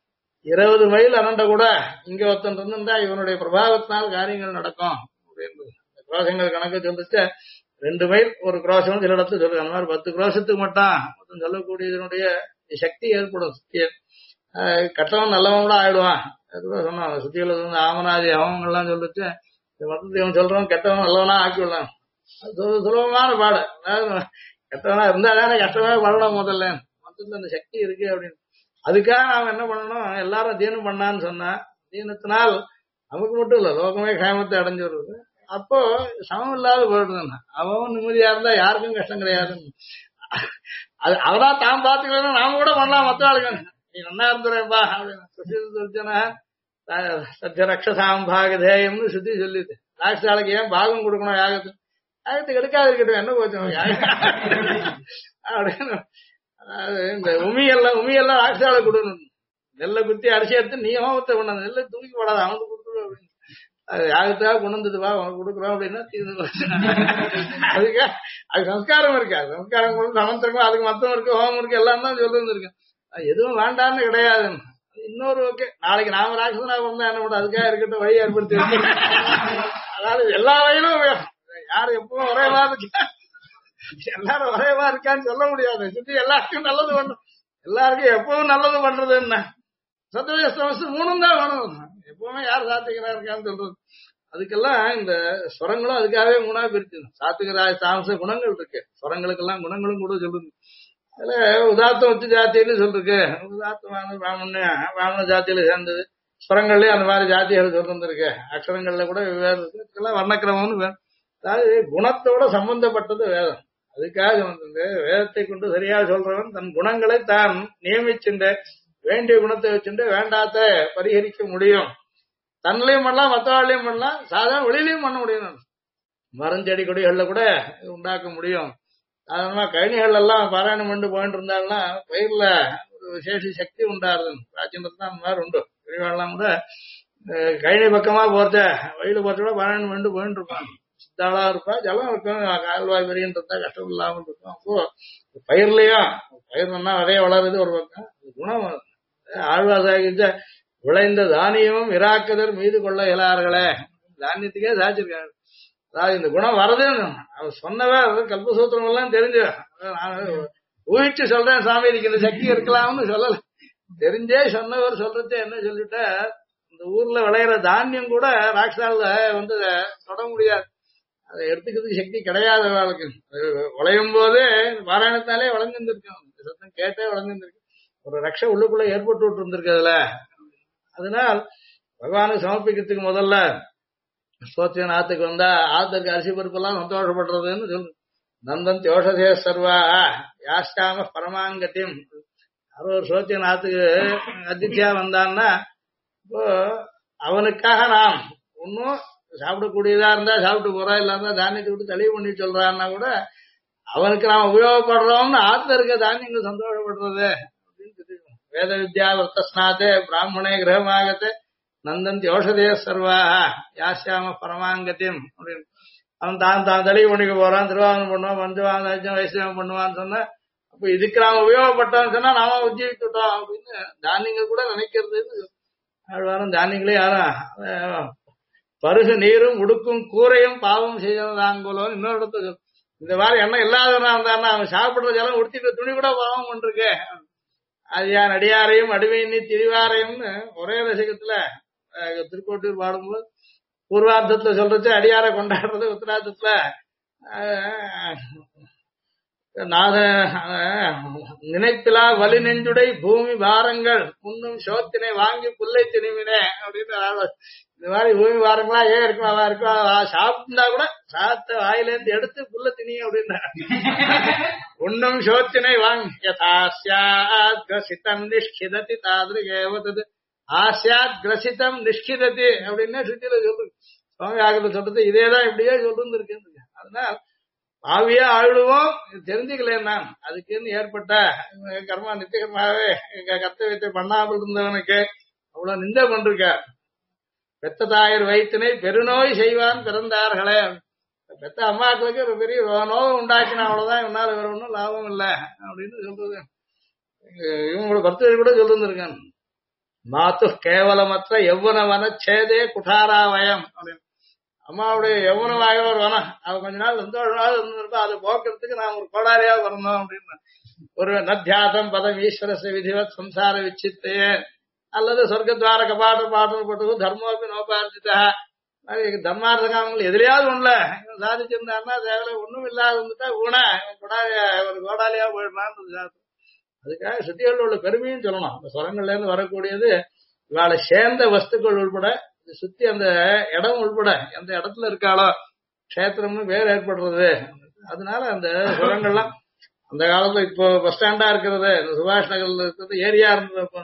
[SPEAKER 1] 20 மைல் அனண்ட கூட இங்க ஒருத்தன் இருந்தா இவனுடைய பிரபாவத்தினால் காரியங்கள் நடக்கும் அப்படின்னு குரோசங்கள் கணக்கு சொல்லிட்டு 2 மைல் ஒரு குரோசம் சில இடத்துல சொல்லுங்க. அந்த மாதிரி 10 குரோசத்துக்கு மட்டும் சொல்லக்கூடிய இதனுடைய சக்தி ஏற்படும். சுத்திய கட்டவன் நல்லவன் கூட ஆயிடுவான். அதுதான் சொன்னான் சுத்தியில ஆமனாதி அவங்கெல்லாம் சொல்லிட்டு இந்த மொத்தத்தை இவன் சொல்றவன் கெட்டவன் நல்லவனா ஆக்கி விடலாம். சுலபமான பாடு. அதாவது கஷ்டமா இருந்தாலே கஷ்டமே படணும் முதல்ல மொத்தத்துல அந்த சக்தி இருக்கு அப்படின்னு. அதுக்காக நாம என்ன பண்ணணும், எல்லாரும் தீனம் பண்ணான்னு சொன்னா தீனத்தினால் நமக்கு மட்டும் இல்ல லோகமே க்ஷேமத்தை அடைஞ்சு வருது. அப்போ சமம் இல்லாத போயிடுதுன்னா அவன் நிம்மதியா இருந்தா யாருக்கும் கஷ்டம் கிடையாது. அது அவரா தான் பாத்துக்கலாம், நாம கூட பண்ணலாம் மத்த ஆளுங்க. நீ நல்லா இருந்துறேன்பா அப்படின்னு சத்திய ரக்ஷசாம் பாகதேயம்னு சுத்தி சொல்லிது. ராட்சாளுக்கு ஏன் பாகம் கொடுக்கணும் யாகத்துக்கு? யாகத்துக்கு எடுக்காது இருக்கட்டும், என்ன போச்சு அப்படின்னு. அதாவது இந்த உமியெல்லாம் ராட்சாளுக்கு கொடுக்கணும். நெல்லை குத்தி அரிசி எடுத்து நீ ஹோமத்தை பண்ண நெல்லை தூக்கி போடாது அவனுக்கு கொடுத்துருவோம் அப்படின்னு. அது யாகத்தாக கொண்டு வந்துட்டுவா அவனுக்கு கொடுக்குறோம் அப்படின்னா அதுக்கு அது சம்ஸ்காரம் இருக்கு. அது சம்ஸ்காரம் கொண்டு சமந்திரக்கும் அதுக்கு மத்தம் இருக்கு, ஹோமம் இருக்கு, எல்லாம் தான் சொல்லிருந்துருக்கு. எதுவும் வேண்டான்னு கிடையாது. இன்னொரு ஓகே, நாளைக்கு நாம ராட்சசனா பண்ணா என்ன பண்ண, அதுக்காக இருக்கட்டும் வழி ஏற்படுத்தி. அதாவது எல்லா வயலும் யாரு எப்பவும் ஒரே மாதிரி எல்லாரும் ஒரே மாதிரி இருக்கான்னு சொல்ல முடியாது. சுத்தி எல்லாருக்கும் நல்லது பண்ணும், எல்லாருக்கும் எப்பவும் நல்லது பண்றது என்ன சத்துவ மூணும் தான் வேணும். எப்பவுமே யார் சாத்திகரா இருக்கான்னு சொல்றது. அதுக்கெல்லாம் இந்த ஸ்வரங்களும் அதுக்காகவே மூணா பிரிச்சு சாத்துகராய தாமச குணங்கள் இருக்கு. ஸ்வரங்களுக்கெல்லாம் குணங்களும் கூட சொல்லுது. அதுல உதாத்தம் உச்ச ஜாத்தின்னு சொல்லிருக்கு. உதாத்தமான பிராமண ஜாத்தியில சேர்ந்தது. ஸ்வரங்கள்லயும் அந்த மாதிரி ஜாத்திகள் சொல்லிருக்கு. அக்ஷரங்கள்ல கூட வெவ்வேறு இருக்கு. இதுக்கெல்லாம் வர்ணக்கிரமம்னு வேணும். அதாவது குணத்தோட சம்பந்தப்பட்டது வேதம். அதுக்காக வந்து வேதத்தை கொண்டு சரியா சொல்றவன் தன் குணங்களை தான் நியமிச்சுண்டு வேண்டிய குணத்தை வச்சுட்டு வேண்டாத்த பரிகரிக்க முடியும். தன்னிலையும் பண்ணலாம், மற்றவாழ்லையும் பண்ணலாம், சாதாரண வெளியிலையும் பண்ண முடியும். மரம் செடி கொடிகள்ல கூட உண்டாக்க முடியும். சாதாரணமா கழனிகள் எல்லாம் பாராயணம் பண்ணி போயிட்டு இருந்தாங்கன்னா பயிர்ல ஒரு விசேஷ சக்தி உண்டாருது. பிராச்சீனத்துல அந்த மாதிரி உண்டு. பெரியவாள்லாம் கூட கழனி பக்கமா போறத வயலு போறத கூட பாராயணம் பண்ணி போயிட்டு இருப்பாங்க. சித்தாளா இருப்பா, ஜலம் இருக்கும், கால்வாய் பெரியன்றதா கஷ்டம் இல்லாம இருக்கும். அப்போ பயிர்லயும் பயிர் நல்லா நிறைய வளருது ஒரு பக்கம். குணம் ஆழ்வாசாகிச்ச விளைந்த தானியமும் இராக்குதர் மீது கொள்ள இயலார்களே தானியத்துக்கே சாச்சிருக்காங்க. அதாவது இந்த குணம் வரதுன்னு அவர் சொன்னவே கல்பசூத்திரம் எல்லாம் தெரிஞ்சு நான் ஊகிச்சு சொல்றேன். சாமி இதுக்கு இந்த சக்தி இருக்கலாம்னு சொல்லல, தெரிஞ்சே சொன்னவர் சொல்றது என்ன சொல்லிட்ட, இந்த ஊர்ல விளையிற தானியம் கூட ராட்சால வந்து தொட முடியாது. அதை எடுத்துக்கிறதுக்கு சக்தி கிடையாது அவளுக்கு. விளையும் போதே பாராயணத்தாலே வளர்ந்துருக்கும், சத்தம் கேட்டே வளர்ந்துருக்கு. ஒரு ரக்ஷ உள்ளுக்குள்ள ஏற்பட்டு விட்டு இருந்திருக்கு அதுல. அதனால் பகவானுக்கு சமர்ப்பிக்கிறதுக்கு முதல்ல ஸ்தோத்திரன் ஆத்துக்கு வந்தா ஆத்துக்கு அரிசி பருப்பெல்லாம் சந்தோஷப்படுறதுன்னு சொல்லு. நந்தன் தியோஷதே சர்வா யாஷ்டாம பரமாங்கத்தியம். ஒரு சோத்தியன் ஆத்துக்கு அதிர்ச்சியா வந்தான்னா இப்போ அவனுக்காக நாம் ஒன்னும் சாப்பிடக்கூடியதா இருந்தா சாப்பிட்டு போறோம், இல்லாம தானியத்தை விட்டு தெளிவு பண்ணி சொல்றான்னா கூட அவனுக்கு நாம் உபயோகப்படுறோம்னு ஆத்துல இருக்க தானியங்கள் சந்தோஷப்படுறது அப்படின்னு தெரியும். வேத வித்யா வர்த்தஸ்நாதே பிராமணே கிரகமாகத்தே நந்தந்தி ஔஷதே சர்வா யாசியாம பரமாங்கத்தியம் அப்படின்னு அவன் தான் தெளிவு பண்ணிக்க போறான், திருவாதனம் பண்ணுவான், பஞ்சவான் வைஷ்ணவம் பண்ணுவான்னு சொன்னா அப்ப இதுக்கு நாம உபயோகப்பட்டோம்னு சொன்னா நாம உஜ்ஜீவித்துட்டோம் அப்படின்னு தானியங்கள் கூட நினைக்கிறதுன்னு ஆழ்வாரம். தானியங்களே யாரும் பருகு நீரும் உடுக்கும் கூரையும் பாவம் செய்யறதாங்கோலோன்னு இன்னொரு இடத்துல இந்த மாதிரி எண்ணம் இல்லாதவனா இருந்தாருன்னா அவன் சாப்பிடுற ஜலம் உடுத்திட்டு துணி கூட பாவம் பண்ணிருக்கு. அது யார் அடியாரையும் அடிமையினி திரிவாரையும்னு ஒரே ரசிகத்துல திருக்கோட்டூர் பாடும்போது பூர்வார்த்தத்துல சொல்றது அடியாரை கொண்டாடுறது, உத்தரார்த்தத்துல நாத நினைப்பிலா வலி நெஞ்சுடை பூமி பாரங்கள் முன்னும் சோத்தினை வாங்கி புல்லை திணிவினே அப்படின்னு இந்த மாதிரி பூமி பாரங்களா ஏன் இருக்கும் அவா இருக்கும் சாப்பிட்டா கூட சாத்த வாயிலேருந்து எடுத்து புல்ல திணி அப்படின்னா உன்னும் சோத்தினை வாங்கி யதாஸ்யாத் கிரசிதம் நிஷ்கிததி தாதிருகேவதது ஆசியாத் கிரசிதம் நிஷ்கிததி அப்படின்னு சுத்தில சொல்றது. சுவாமி ஆகல சொல்றது இதேதான் இப்படியே சொல்றது இருக்கு. அதனால பாவியா ஆழுவோம் தெரிஞ்சுக்கலன்னா அதுக்குன்னு ஏற்பட்ட கர்மா நித்தியகர்மாவே கர்த்தவியத்தை பண்ணாமல் இருந்தவனுக்கு அவ்வளவு நிந்த பண்ருக்க. பெத்த தாயர் வயிற்றினை பெருநோய் செய்வான் பிறந்தார்களே. பெத்த அம்மாக்களுக்கு ஒரு பெரிய நோவை உண்டாக்கினா அவ்வளவுதான், இவனால வேற ஒன்றும் லாபம் இல்லை அப்படின்னு சொல்றது. இவங்களோட பக்தர்கள் கூட சொல்லிருந்திருக்கான். மாத்து கேவலமற்ற எவ்வன வனச்சேதே குठाराவயம் அப்படின்னு. அம்மாவுடைய எவ்வளவாக ஒரு வனம் அவ கொஞ்ச நாள் சந்தோஷமாக இருந்திருக்கோம், அதை போக்குறதுக்கு நான் ஒரு கோடாரியா வரணும் அப்படின்னு. ஒரு நத்தியாசம் பதம் ஈஸ்வரச விதிவத் சம்சார விச்சித்தையே அல்லது சொர்க்கத்வார கபாட்ட பாட்டம் போட்டு தர்மோபி நோபார்ஜிதா தர்மார்த்த காமங்கள் எதிலையாவது ஒண்ணுல இவன் சாதிச்சிருந்தாருன்னா தேவையில்ல ஒண்ணும் இல்லாத வந்துட்டா ஊனா ஒரு கோடாலியா போயிடலான்னு. அதுக்காக சுத்திகள் உள்ள பெருமையும் சொல்லணும். அந்த சுரங்கள்ல இருந்து வரக்கூடியது இவாளை சேர்ந்த வஸ்துக்கள் உள்பட சுத்தி அந்த இடம் உள்பட எந்த இடத்துல இருக்காளோ கஷேத்திரம்னு வேறு ஏற்படுறது. அதனால அந்த சுரங்கள்லாம் அந்த காலத்துல இப்போ பஸ் ஸ்டாண்டா இருக்கிறது இந்த சுபாஷ் நகர்ல இருக்கிறது ஏரியா இருந்தது. அப்போ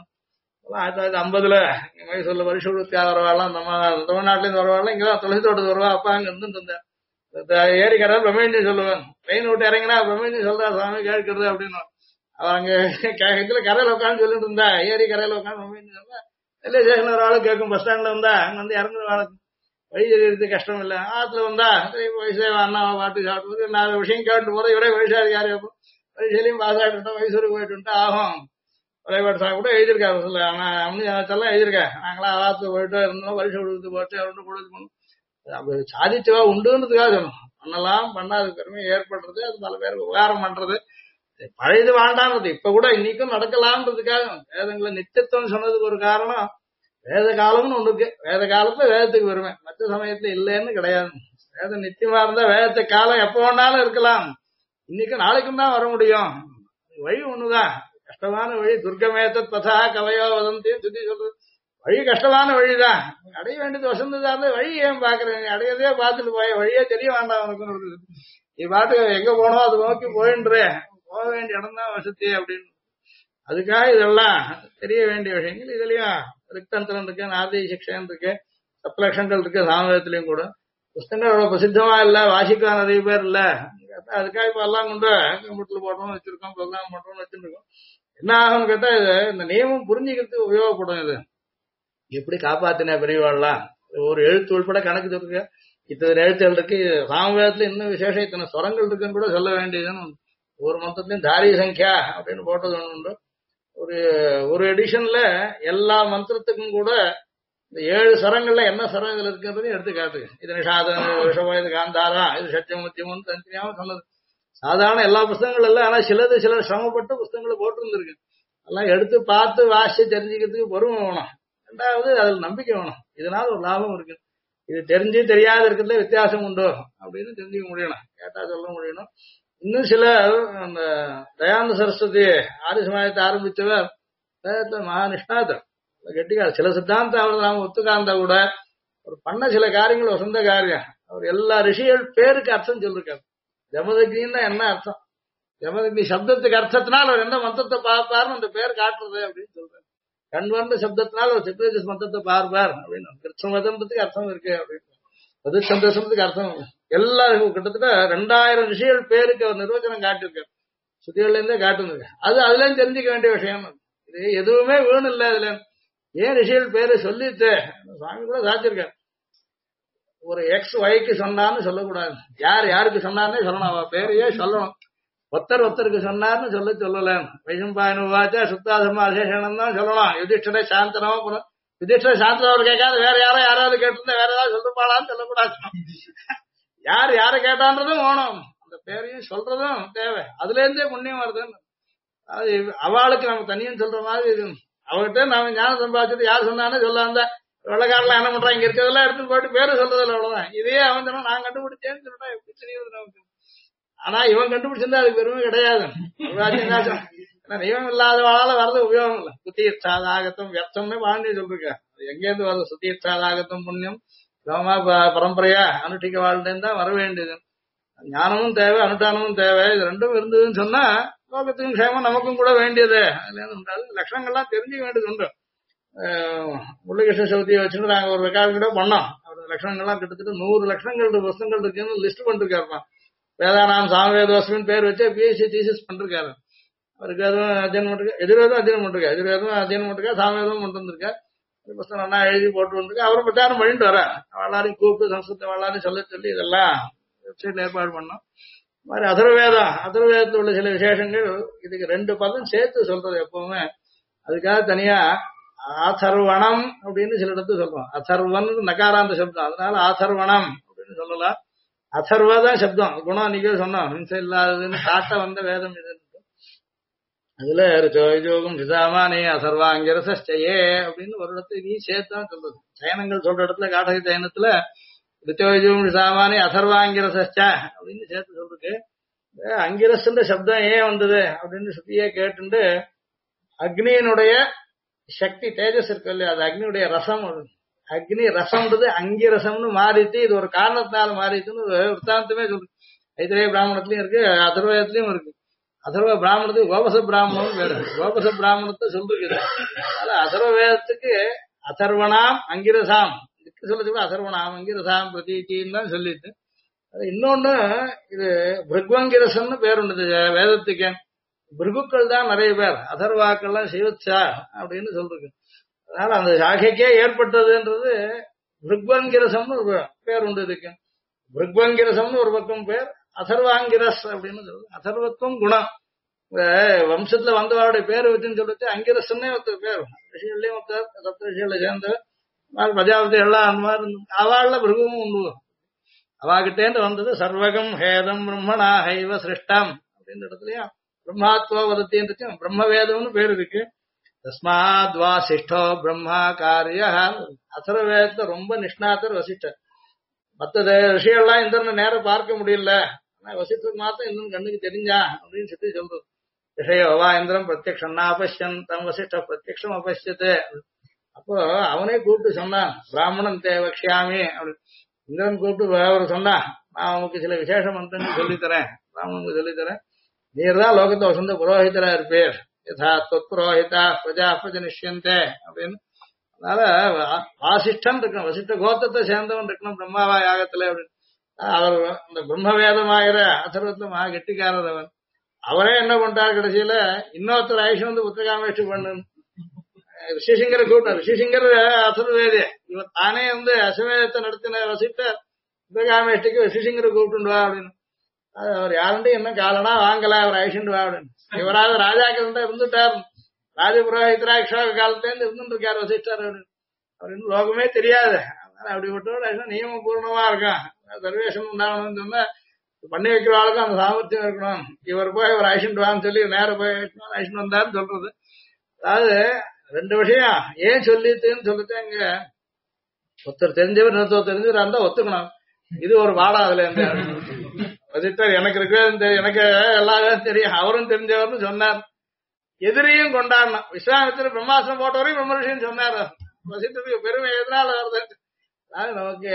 [SPEAKER 1] 1950 மைசூர்ல வருஷ விருத்தியா வரவாள்லாம் நம்ம தமிழ்நாட்டுல இருந்து வரவாள்லாம் இங்கதான் துளசி தோட்டத்துக்கு வருவா. அப்பா அங்க இருந்து இருந்தேன் ஏரிக்கரை பிரம்மேந்தி சொல்லுவேன். ட்ரெயின் விட்டு இறங்கினா பிரம்மேந்தி சொல்றா சாமி கேட்கறது அப்படின்னு. அவன் அங்க இதுல கரையில உட்காந்து சொல்லிட்டு இருந்தா ஏரி கரையில உட்காந்து பிரம்மேந்தி சொன்னா ரயில்வே ஸ்டேஷன்ல ஒரு ஆளு கேட்கும். பஸ் ஸ்டாண்ட்ல வந்தா அங்க வந்து இறங்குற ஆளுக்கு வழி தெரியறது கஷ்டம் இல்ல. ஆத்துல வந்தா வயசே அண்ணா பாட்டு சாப்பிட்டு நான் விஷயம் கேட்டு போறேன். இவரே வயசாதிகாரி வயசுலயும் பாஸ் ஆகிட்டோம் மைசூருக்கு போயிட்டு ஆகும் பிரைவேட் சார் கூட எழுதியிருக்காரு சொல்ல. ஆனா அவனு எழுதியிருக்கேன். நாங்களாம் ஆத்துல போயிட்டு இருந்தோம் வருஷம் கொடுத்து போட்டு அவரு கொடுத்து போனோம். அப்படி சாதிச்சவா உண்டுன்றதுக்காக சொல்லணும். பண்ணலாம் பண்ணாத பெருமை ஏற்படுறது அது பல பேருக்கு உபகாரம் பண்றது. பழையது வேண்டான்றது இப்ப கூட இன்னைக்கும் நடக்கலாம்ன்றதுக்காக வேதங்களை நித்தியத்துவம் சொன்னதுக்கு ஒரு காரணம் வேத காலம்னு ஒண்ணு இருக்கு. வேத காலத்துல வேதத்துக்கு வருவேன் மற்ற சமயத்துல இல்லைன்னு கிடையாது. வேதம் நித்தியமா இருந்தா வேதத்தை காலம் எப்ப வேணாலும் இருக்கலாம். இன்னைக்கும் நாளைக்கும் தான் வர முடியும். வழி ஒண்ணுதான் கஷ்டமான வழி. துர்கமேத்த பசா கவையோ வதந்தியும் சுத்தி சொல்றது வழி கஷ்டமான வழிதான். அடைய வேண்டியது வசந்ததா இருந்தா வழி ஏன் பாக்குறேன் அடையதே பார்த்துட்டு போய வழியே தெரிய வேண்டாம் உனக்கு. நீ பாட்டுக்கு எங்க போனோம் அது நோக்கி போயின்றே போக வேண்டிய இடம் தான் வசதி அப்படின்னு. அதுக்காக இதெல்லாம் தெரிய வேண்டிய விஷயங்கள். இதுலயும் ரிக்தந்திரம் இருக்கு நாரதி சிக்ஷன் இருக்கு சப்லட்சங்கள் இருக்கு சாமவேதத்திலயும் கூட. புஸ்தங்கள் அவ்வளவு பிரசித்தமா இல்ல வாசிக்க நிறைய பேர் இல்ல. அதுக்காக இப்ப எல்லாம் கொண்டு கம்ப்யூட்டர்ல போடுறோம்னு வச்சிருக்கோம் ப்ரோக்ராம் பண்றோம்னு வச்சிருக்கோம். என்ன ஆகும்னு கேட்டா இது இந்த நியமம் புரிஞ்சுக்கிறதுக்கு உபயோகப்படும். இது எப்படி காப்பாத்தின பெரியவாள்லாம் ஒரு எழுத்து உள்பட கணக்கு இருக்கு. இத்தனை எழுத்துகள் இருக்கு. சாமவேதத்துல இன்னும் விசேஷம் இத்தனை சுரங்கள் இருக்குன்னு கூட சொல்ல வேண்டியதுன்னு ஒரு மந்திரத்திலையும் தாரி சங்கியா அப்படின்னு போட்டது ஒண்ணு உண்டு. ஒரு எடிஷன்ல எல்லா மந்திரத்துக்கும் கூட இந்த 7 சரங்கள்ல என்ன சரம் இதுல இருக்குன்றதையும் எடுத்து காட்டு. இது நிஷாத விஷமம் இது காந்தாரா இது சத்தியம் முத்தியமும் தனித்தனியாவும் சொன்னது. சாதாரண எல்லா புஸ்தகங்கள் இல்ல. ஆனா சிலர் சிரமப்பட்டு புஸ்தகங்களை போட்டிருந்திருக்கு. எல்லாம் எடுத்து பார்த்து வாசி தெரிஞ்சுக்கிறதுக்கு பொறுமை வேணும். ரெண்டாவது அதுல நம்பிக்கை வேணும். இதனால ஒரு லாபம் இருக்கு. இது தெரிஞ்சு தெரியாத இருக்கிறதுல வித்தியாசம் உண்டோ அப்படின்னு தெரிஞ்சுக்க முடியணும். கேட்டா சொல்ல முடியணும். இன்னும் சில அந்த தயானந்த சரஸ்வதி ஆரிய சமாஜத்தை ஆரம்பிச்சவர் மகாநிஷ்ணாதர் கெட்டிக்கார். சில சித்தாந்தம் அவர் நாம ஒத்துக்காந்தா கூட ஒரு பண்ண சில காரியங்கள் வசந்த காரியம். அவர் எல்லா ரிஷிகள் பேருக்கு அர்த்தம் சொல்லிருக்காரு. ஜமதக்னின்னா என்ன அர்த்தம் ஜமதக்னி சப்தத்துக்கு அர்த்தத்தினால் அவர் எந்த மந்திரத்தை பார்ப்பாருன்னு அந்த பேர் காட்டுறது அப்படின்னு சொல்றாரு. கண்வந்த சப்தத்தினால் ஒரு சித்தேஜஸ் மந்திரத்தை பார்ப்பார் அப்படின்னு கிருஷ்ணமதத்துக்கு அர்த்தம் இருக்கு அப்படின்னு அது சந்தோஷத்துக்கு அர்த்தம். எல்லாருக்கும் கிட்டத்தட்ட 2000 ரிஷிகள் பேருக்கு அவர் நிர்வச்சனம் காட்டிருக்காரு. சுத்திகள்ல இருந்தே காட்டுங்க. அது அதுல இருந்து தெரிஞ்சுக்க வேண்டிய விஷயம். இது எதுவுமே வேணும் இல்ல. அதுல ஏன் ரிஷிகள் பேரு சொல்லிட்டு சுவாமி கூட சாத்திருக்காரு. ஒரு எக்ஸ் ஒய்க்கு சொன்னான்னு சொல்லக்கூடாது. யார் யாருக்கு சொன்னார்னே சொல்லணும். அவ பேரையே சொல்லணும். ஒருத்தருக்கு சொன்னார்னு சொல்லல. வைசம்பாயனுவாச்சா சுத்தாசமா அசேஷனம் தான் சொல்லலாம். யுதிஷ்டரை சாந்தனமா யுதிஷ்டரை சாந்தனவர் கேட்காது வேற யாராவது கேட்டிருந்தா வேற ஏதாவது சொல்லிருப்பாளான்னு சொல்லக்கூடாது. யாரை கேட்டான்றதும் வேணும். அந்த பேரையும் சொல்றதும் தேவை. அதுல இருந்தே புண்ணியம் வருதுன்னு. அது அவளுக்கு நம்ம தனியும் சொல்ற மாதிரி இது. அவகிட்ட நாம ஞானம் சம்பாதிச்சது யார் சொன்னானே சொல்லாம வெள்ளக்காரெல்லாம் என்ன பண்றான் இங்க இருக்கிறதெல்லாம் எடுத்துட்டு போயிட்டு பேரு சொல்றதில்ல. அவ்வளவுதான். இதே அவன் சொன்னா நான் கண்டுபிடிச்சேன்னு சொல்லிட்டா எப்படி தெரியுது நமக்கு. ஆனா இவன் கண்டுபிடிச்சிருந்தா அதுக்கு பெருமை கிடையாது. இவன் இல்லாதவாளால வர்றது உபயோகம் இல்லை. சுத்தீர்த்தாதாகத்தம் வியர்த்தம்னு பாண்டிய சொல்லிருக்க. எங்கேருந்து வருது சுத்தீர்த்தாதாகத்தம் புண்ணியம் லோமா பரம்பரையா அனுஷ்டிக்க வாழ்ந்தேன்னு தான் வர வேண்டியது. ஞானமும் தேவை அனுஷ்டானமும் தேவை. இது ரெண்டும் இருந்ததுன்னு சொன்னா லோகத்துக்கும் க்ஷேமம் நமக்கும் கூட வேண்டியது. அதுல இருந்து உண்டாது லட்சணங்கள்லாம் தெரிஞ்சுக்க வேண்டியது உண்டு. முருககிருஷ்ண சௌத்தியை வச்சுட்டு நாங்க ஒரு ரெக்கார்டு கூட பண்ணோம். அவரோட லட்சணங்கள்லாம் கிட்டத்தட்ட 100 லட்சணங்கள் புஸ்தகங்கள் இருக்குன்னு லிஸ்ட் பண்ணிருக்காருப்பா. வேதானாம் சாமவேதோஸ்மின் பேர் வச்சு பிஹெச்டி தீசிஸ் பண்ணிருக்காரு. அவருக்கு அதுவும் அத்தியனம் பண்ணிருக்கா. எதிர்வேதம் அத்தியனம் பண்ணிருக்கா. எதிர்வேதம் அத்தியனம் பண்ணிருக்கா. சாமவேதம் கொண்டு வந்திருக்கா. புஸ்தகம் நல்லா எழுதி போட்டு வந்திருக்கா. அவரை பிரச்சாரம் பண்ணிட்டு வர எல்லாரையும் கூப்பிட்டு சம்ஸ்கிருத எல்லாரையும் சொல்லி இதெல்லாம் வெப்சைட்ல ஏற்பாடு பண்ணோம். மாதிரி அதர்வேதத்தில் உள்ள சில விசேஷங்கள் இதுக்கு 2 பதம் சேர்த்து சொல்றது எப்பவுமே. அதுக்காக தனியா ஆதர்வணம் அப்படின்னு சில இடத்துல சொல்றோம். அதர்வன் நகாராந்த சப்தம். அதனால ஆதர்வணம் அப்படின்னு சொல்லலாம். அதர்வதான் சப்தம். குணம் அன்னைக்கே சொன்னோம். ஹிம்சை இல்லாததுன்னு காட்ட வந்த வேதம் இது. அதுல யோகம் சிதாமானே அசர்வாங்கிரசே அப்படின்னு ஒரு இடத்துல நீ சேர்த்தான் சொல்றது. சயனங்கள் சொல்ற இடத்துல காட்டகை சயனத்துல ரிச்சோஜூம் சாமானி அதர்வாங்கிரசச்ச அப்படின்னு சேர்த்து சொல்றதுக்கு அங்கிரஸ்ன்ற சப்தம் ஏன் வந்தது அப்படின்னு சுத்தியே கேட்டுண்டு அக்னியினுடைய சக்தி தேஜஸ் இருக்கு இல்லையா அது அக்னியுடைய ரசம் அது அக்னி ரசம்ன்றது அங்கிரசம்னு மாறிட்டு இது ஒரு காரணத்தினால மாறிட்டுன்னு ஒரு விற்த்தாந்தமே சொல்றது ஐத்திரேய பிராமணத்திலயும் இருக்கு அதர்வயத்திலயும் இருக்கு அதர்வ பிராமணத்துக்கு கோபச பிராமணம் வேறு கோபச பிராமணத்தை சொல்லிருக்குது அதனால அதர்வ வேதத்துக்கு அதர்வனாம் அங்கிரசாம் இதுக்கு சொல்ல அதர்வனாம் அங்கிரசாம் பிரதீச்சின்னு தான் சொல்லிட்டு இன்னொன்னு இது பிருக்வங்கிரசம்னு பேர் உண்டு வேதத்துக்கு பிருகுக்கள் தான் நிறைய பேர் அதர்வாக்கள்லாம் சிவச்சா அப்படின்னு சொல்றது அதனால அந்த சாகைக்கே ஏற்பட்டதுன்றது பிருக்வங்கிரசம்னு ஒரு பேர் உண்டு இதுக்கு பிருக்வங்கிரசம்னு ஒரு பக்கம் பேர் அதர்வாங்கிரஸ் அப்படின்னு சொல்றது அதர்வத்துவம் குணம் வம்சத்துல வந்தவருடைய பேர் வச்சுன்னு சொல்லிட்டு அங்கிரசன்னே ஒருத்தர் பேர் ரிஷிகள்லயும் ஒருத்தர் சப்த ரிஷிகளை சேர்ந்தவர் பிரஜாபதி எல்லாம் அந்த மாதிரி அவள்ல பிருகுவும் உண்டு அவாகிட்டேந்து வந்தது சர்வகம் ஹேதம் பிரம்மணா ஹைவ சிருஷ்டம் அப்படின்ற இடத்துலயும் பிரம்மாத்வா வதத்தின்னு பிரம்மவேதம்னு பேர் இருக்கு தஸ்மாத் வாசிஷ்டோ பிரம்மா காரிய அதர்வேதத்தை ரொம்ப நிஷ்ணாத்தர் வசிஷ்டர் மற்ற ரிஷிகள்லாம் இந்திரனை நேரம் பார்க்க முடியல ஆனா வசிஷ்டருக்கு மாத்திரம் இந்திரன் கண்ணுக்கு தெரிஞ்சான் அப்படின்னு சொல்லி சொல்றது ரிஷயோவா இந்திரம் பிரத்யக்ஷம் அபஷ்யன் தம் வசிஷ்ட பிரத்யக்ஷம் அபஷ்யத்து அப்போ அவனே கூப்பிட்டு சொன்னான் பிராமணன் தேவக்ஷாமி அப்படி இந்திரன் கூப்பிட்டு அவர் சொன்னா நான் உனக்கு சில விசேஷ மந்திரங்கள் சொல்லித்தரேன் பிராமணனுக்கு சொல்லித்தரேன் நீர் தான் லோகத்தை வசந்த புரோஹிதரா இருப்பீர் யதா தொத்புரோஹிதா பிரஜா நிஷ்யந்தே அப்படின்னு அதனால வாசிஷ்டன் இருக்கணும் வசிஷ்ட கோத்திரத்தை சேர்ந்தவன் இருக்கணும் பிரம்மாவா யாகத்துல அப்படின்னு அவர் இந்த பிரம்மவேதமாகிற அதர்வத்துல மகா கெட்டிக்காரர் அவன் அவரே என்ன பண்றாரு கடைசியில இன்னொருத்தர் ஆயுஷம் வந்து புத்தகாமேஷ்டி பண்ணு ரிஷிசிங்கரை கூட்டம் ரிஷிசிங்கர் அசுரவேதி இவன் தானே வந்து அசுவேதத்தை நடத்தின வசிட்ட புத்தகாமேஷ்டிக்கு ரிஷிசிங்கரை கூப்பிட்டுவா அப்படின்னு அவர் யாருண்டு என்ன காலனா வாங்கல அவர் ஐஷண்டு வா அப்படின்னு இவராவது ராஜாக்கள் தான் இருந்துட்டார் ராஜபுரோஹிதரா இக்ஷாக காலத்துல இருந்துட்டு இருக்காரு வசிஷ்டர் அப்படின்னு அவர் இன்னும் லோகமே தெரியாது அதனால அப்படிப்பட்ட நியமம் பூர்ணமா இருக்கான் சர்வேஷன் உண்டாகணும்னு சொன்னா பண்ணி வைக்கிறவாளுக்கும் அந்த சாமர்த்தியம் இருக்கணும் இவர் போய் இவர் ஐஷண்டு வான்னு சொல்லி நேரம் போய் ஐஷன் வந்தாருன்னு சொல்றது அதாவது ரெண்டு விஷயம் ஏன் சொல்லிட்டுன்னு சொல்லிட்டு அங்க ஒருத்தர் தெரிஞ்சவர் இன்னொருத்தர் தெரிஞ்சவர் இருந்தா ஒத்துக்கணும் இது ஒரு பாடா அதுல இருந்து வசிஷ்டர் எனக்கு இருக்கு எனக்கு எல்லாரும் தெரியும் அவரும் தெரிஞ்சவர்னு சொன்னார் எதிரியும் கொண்டாடணும் விஸ்வாமித்திர பிரம்மாசனம் போட்டவரையும் பிரம்ம ரிஷின்னு சொன்னார் வசிஷ்டருக்கு பெருமை எதனால வருது அதாவது நமக்கு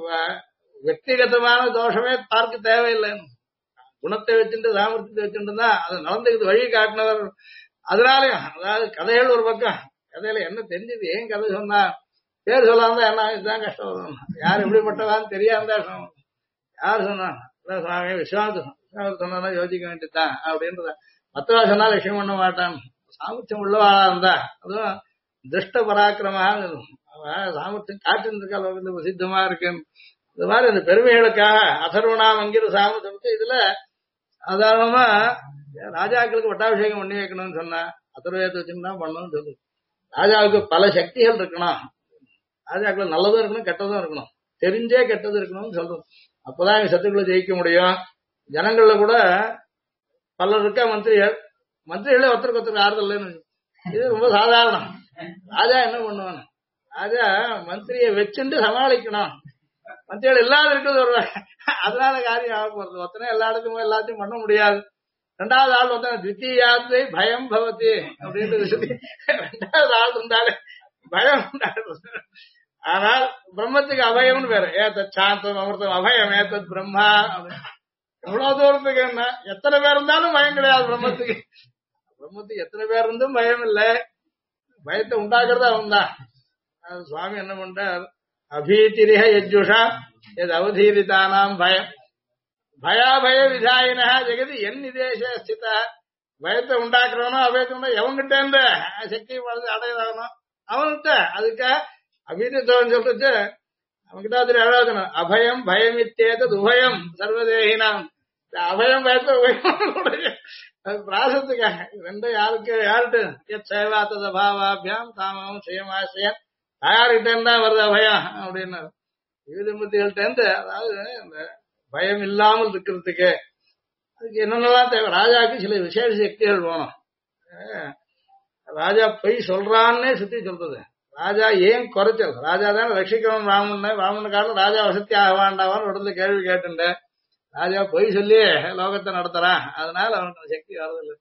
[SPEAKER 1] వ్యక్తిగతமான தோஷமே பார்க்க தேவையில்லைன்னு குணத்தை வச்சுட்டு சாமர்த்தியத்தை வச்சுட்டு தான் அது நடந்துக்குது வழி காட்டினவர் அதனாலயும் அதாவது கதைகள் ஒரு பக்கம் கதையில என்ன தெரிஞ்சது ஏன் கதை சொன்னா பேர் சொல்லாம என்ன இதுதான் கஷ்டம் வரும் யார் எப்படிப்பட்டதான்னு தெரியாம யார் சொன்னான் சுவாமி விஸ்வாமித்திர சொன்னா யோசிக்க வேண்டியதுதான் அப்படின்றத மத்தவா சொன்னா லட்சியம் பண்ண மாட்டான் சாமர்த்தியம் உள்ளவாளா இருந்தா அதுவும் திருஷ்ட பராக்கிரமாக சாமர்த்தியம் காட்டுன்னு இருக்கா லோகத்துல பிரசித்தமா இருக்குன்னு இந்த மாதிரி இந்த பெருமைகளுக்காக அதர்வனாம் அங்கிற சாமர்த்தியத்தை இதுல சாதாரணமா ராஜாக்களுக்கு வட்டாபிஷேகம் பண்ணி வைக்கணும்னு சொன்னா அதர்வேதத்தை வச்சுன்னா பண்ணணும்னு சொல்லு ராஜாவுக்கு பல சக்திகள் இருக்கணும் ராஜாக்கள் நல்லதும் இருக்கணும் கெட்டதும் இருக்கணும் தெரிஞ்சே கெட்டது இருக்கணும்னு சொல்றோம் அப்பதான் சத்துக்களை ஜெயிக்க முடியும் ஜனங்கள்ல கூட பலர் இருக்கா மந்திரிகளே ஒருத்தருக்கு ஆறுதல் இல்லைன்னு இது ரொம்ப சாதாரணம் ராஜா என்ன பண்ணுவான் ராஜா மந்திரியை வச்சுட்டு சமாளிக்கணும் மந்திரிகள் இல்லாத இருக்கிறது ஒரு அதனால காரியம் ஆக போறது ஒத்தனை எல்லா இடத்துக்கும் எல்லாத்தையும் பண்ண முடியாது ரெண்டாவது ஆள் வந்தா தித்தியாத்வை பயம் பவதி அப்படின்னு சொல்லி ரெண்டாவது ஆள் இருந்தாலே பயம் உண்டாடுறது ஆனால் பிரம்மத்துக்கு அபயம்னு பேரு ஏத்தத் சாந்தம் அமிர்தம் அபயம் ஏத்தத் பிரம்மா எவ்வளவு தூரத்துக்கு என்ன எத்தனை பேர் இருந்தாலும் பயம் கிடையாது பிரம்மத்துக்கு எத்தனை பேர் இருந்தும் பயம் இல்லை பயத்தை உண்டாக்குறது அவன் தான் சுவாமி என்ன பண்றார் அபீதிரிஹ யஜ்ஜுஷா எது அவதீரிதானாம் பயம் பயாபய விதாயினா ஜெகதி என் நிதேச ஸ்தித பயத்தை உண்டாக்குறவனோ அபயத்தை எவங்கிட்ட இருந்து சக்தி அடையணும் அவன்கிட்ட அதுக்க அபீதித்தவன் சொல்றது அவன்கிட்ட அதுல எழுதணும் அபயம் பயமித்தேதது உபயம் சர்வதேகினாம் அபயம் பயத்தை உபயம் பிராசத்துக்காக ரெண்டும் யாருட்டு சேவாத்தத பாவாபியாம் தாமாவும் சுயமாசயம் யாருகிட்ட இருந்தா வருது அபயம் அப்படின்னு யுவதிமுத்திகள்ட்ட இருந்து அதாவது இந்த பயம் இல்லாமல் இருக்கிறதுக்கு அதுக்கு என்னென்னலாம் தேவை ராஜாவுக்கு சில விசேஷ சக்திகள் வேணும் ராஜா பொய் சொல்றான்னே சுத்தி சொல்றது ராஜா ஏன் குறைச்சல்? ராஜா தான் ரட்சிக்கணும் ராமனுக்காக ராஜா வசதி ஆக வேண்டாவான்னு உடனே கேள்வி கேட்டுட்டேன். ராஜா பொய் சொல்லி லோகத்தை நடத்துறான், அதனால அவனுக்கு அந்த சக்தி வரதில்லை.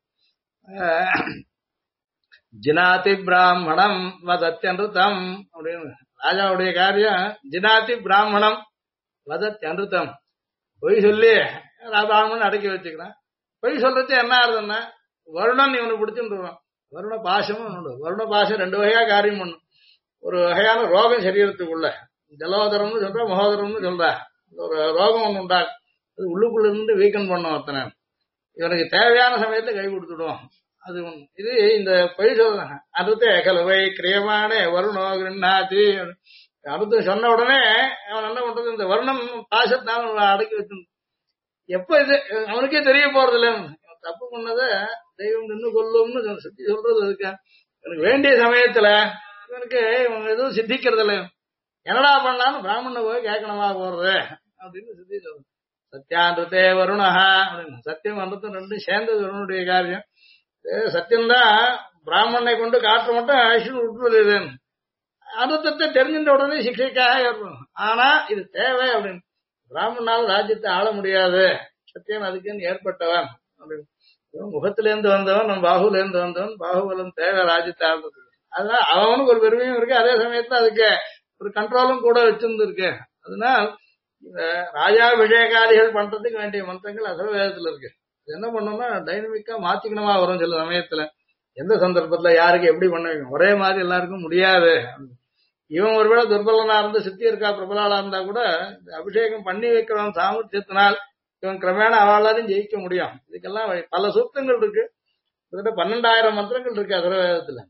[SPEAKER 1] ஜினாதி பிராமணம் வதத்யன்றுதம் அப்படின்னு ராஜாவுடைய காரியம். ஜினாதி பிராமணம் வதத்யன்றுதம், பொய் சொல்லி பிராமணன் அடக்கி வச்சுக்கிறான். பொய் சொல்றது என்ன ஆகுதுன்னா வருணன் இவனுக்கு பிடிச்சுருவான். வருண பாசமும் உண்டு. வருண பாசம் ரெண்டு வகையா காரியம் பண்ணும். ஒரு வகையான ரோகம் சரீரத்துக்குள்ள, ஜலோதரம்னு சொல்ற மகோதரம்னு சொல்ற ஒரு ரோகம் ஒண்ணு உண்டாகும். அது உள்ளுக்குள்ள இருந்து வீக்கன் பண்ணும். அத்தனை இவனுக்கு தேவையான சமயத்துல கை கொடுத்துடும். அது ஒண்ணு. இது இந்த பொய் சொல்றாங்க. அடுத்து கலவை கிரியமான வருணோ கிருண்ணாதி அடுத்து சொன்ன உடனே அவன் என்ன பண்றது, இந்த வருணம் பாசத்தான் அடக்கி வச்சு எப்ப இது அவனுக்கே தெரிய போறது இல்லை. தப்பு பண்ணத தெய்வம் நின்று கொல்லும்னு சுத்தி சொல்றது. அதுக்கு எனக்கு வேண்டிய சமயத்துல இவனுக்கு இவங்க எதுவும் சித்திக்கிறது இல்லை. என்னடா பண்ணலான்னு பிராமணனை போய் கேட்கணுமா போறது அப்படின்னு சுத்தி சொல்றது. சத்தியான்றதே வருணஹா அப்படின்னு சத்தியம் அன்றதும் ரெண்டும் சேர்ந்தது வருணுடைய காரியம். சத்தியம்தான் பிராமணனை கொண்டு காற்று மட்டும் ஐஸ்வர்யம் விட்டுறது. அனுத்தத்தை தெரிஞ்சின்ற உடனே சிக்ஷைக்காக ஏற்படும். ஆனா இது தேவை அப்படின்னு. பிராமணால் ராஜ்யத்தை ஆள முடியாது, சத்தியன் அதுக்குன்னு ஏற்பட்டவன் அப்படின்னு. முகத்திலேருந்து வந்தவன், நம்ம பாகுல இருந்து வந்தவன், பாகுபலம் தேவை ராஜ்யத்தை ஆள்றதுக்கு. அதனால அவனுக்கு ஒரு பெருமையும் இருக்கு, அதே சமயத்துல அதுக்கு ஒரு கண்ட்ரோலும் கூட வச்சிருந்துருக்கு. அதனால் இந்த ராஜாபிஷேகாதிகள் பண்றதுக்கு வேண்டிய மந்திரங்கள் அசர்வேதத்துல இருக்கு. என்ன பண்ணோம்னா டைனமிக்கா மாத்திக்கணுமா வரும் சில சமயத்துல. எந்த சந்தர்ப்பத்துல யாருக்கு எப்படி பண்ணுவீங்க, ஒரே மாதிரி எல்லாருக்கும் முடியாது. இவன் ஒருவேளை துர்பலனா இருந்து சித்தி இருக்கா பிரபலாளா இருந்தா கூட அபிஷேகம் பண்ணி வைக்கிறவன் சாமர்த்தியத்தினால் இவன் கிரமேண அவளாலையும் ஜெயிக்க முடியும். இதுக்கெல்லாம் பல சூக்தங்கள் இருக்கு. கிட்டத்தட்ட 12,000 மந்திரங்கள் இருக்கு அசர்வேதத்துல.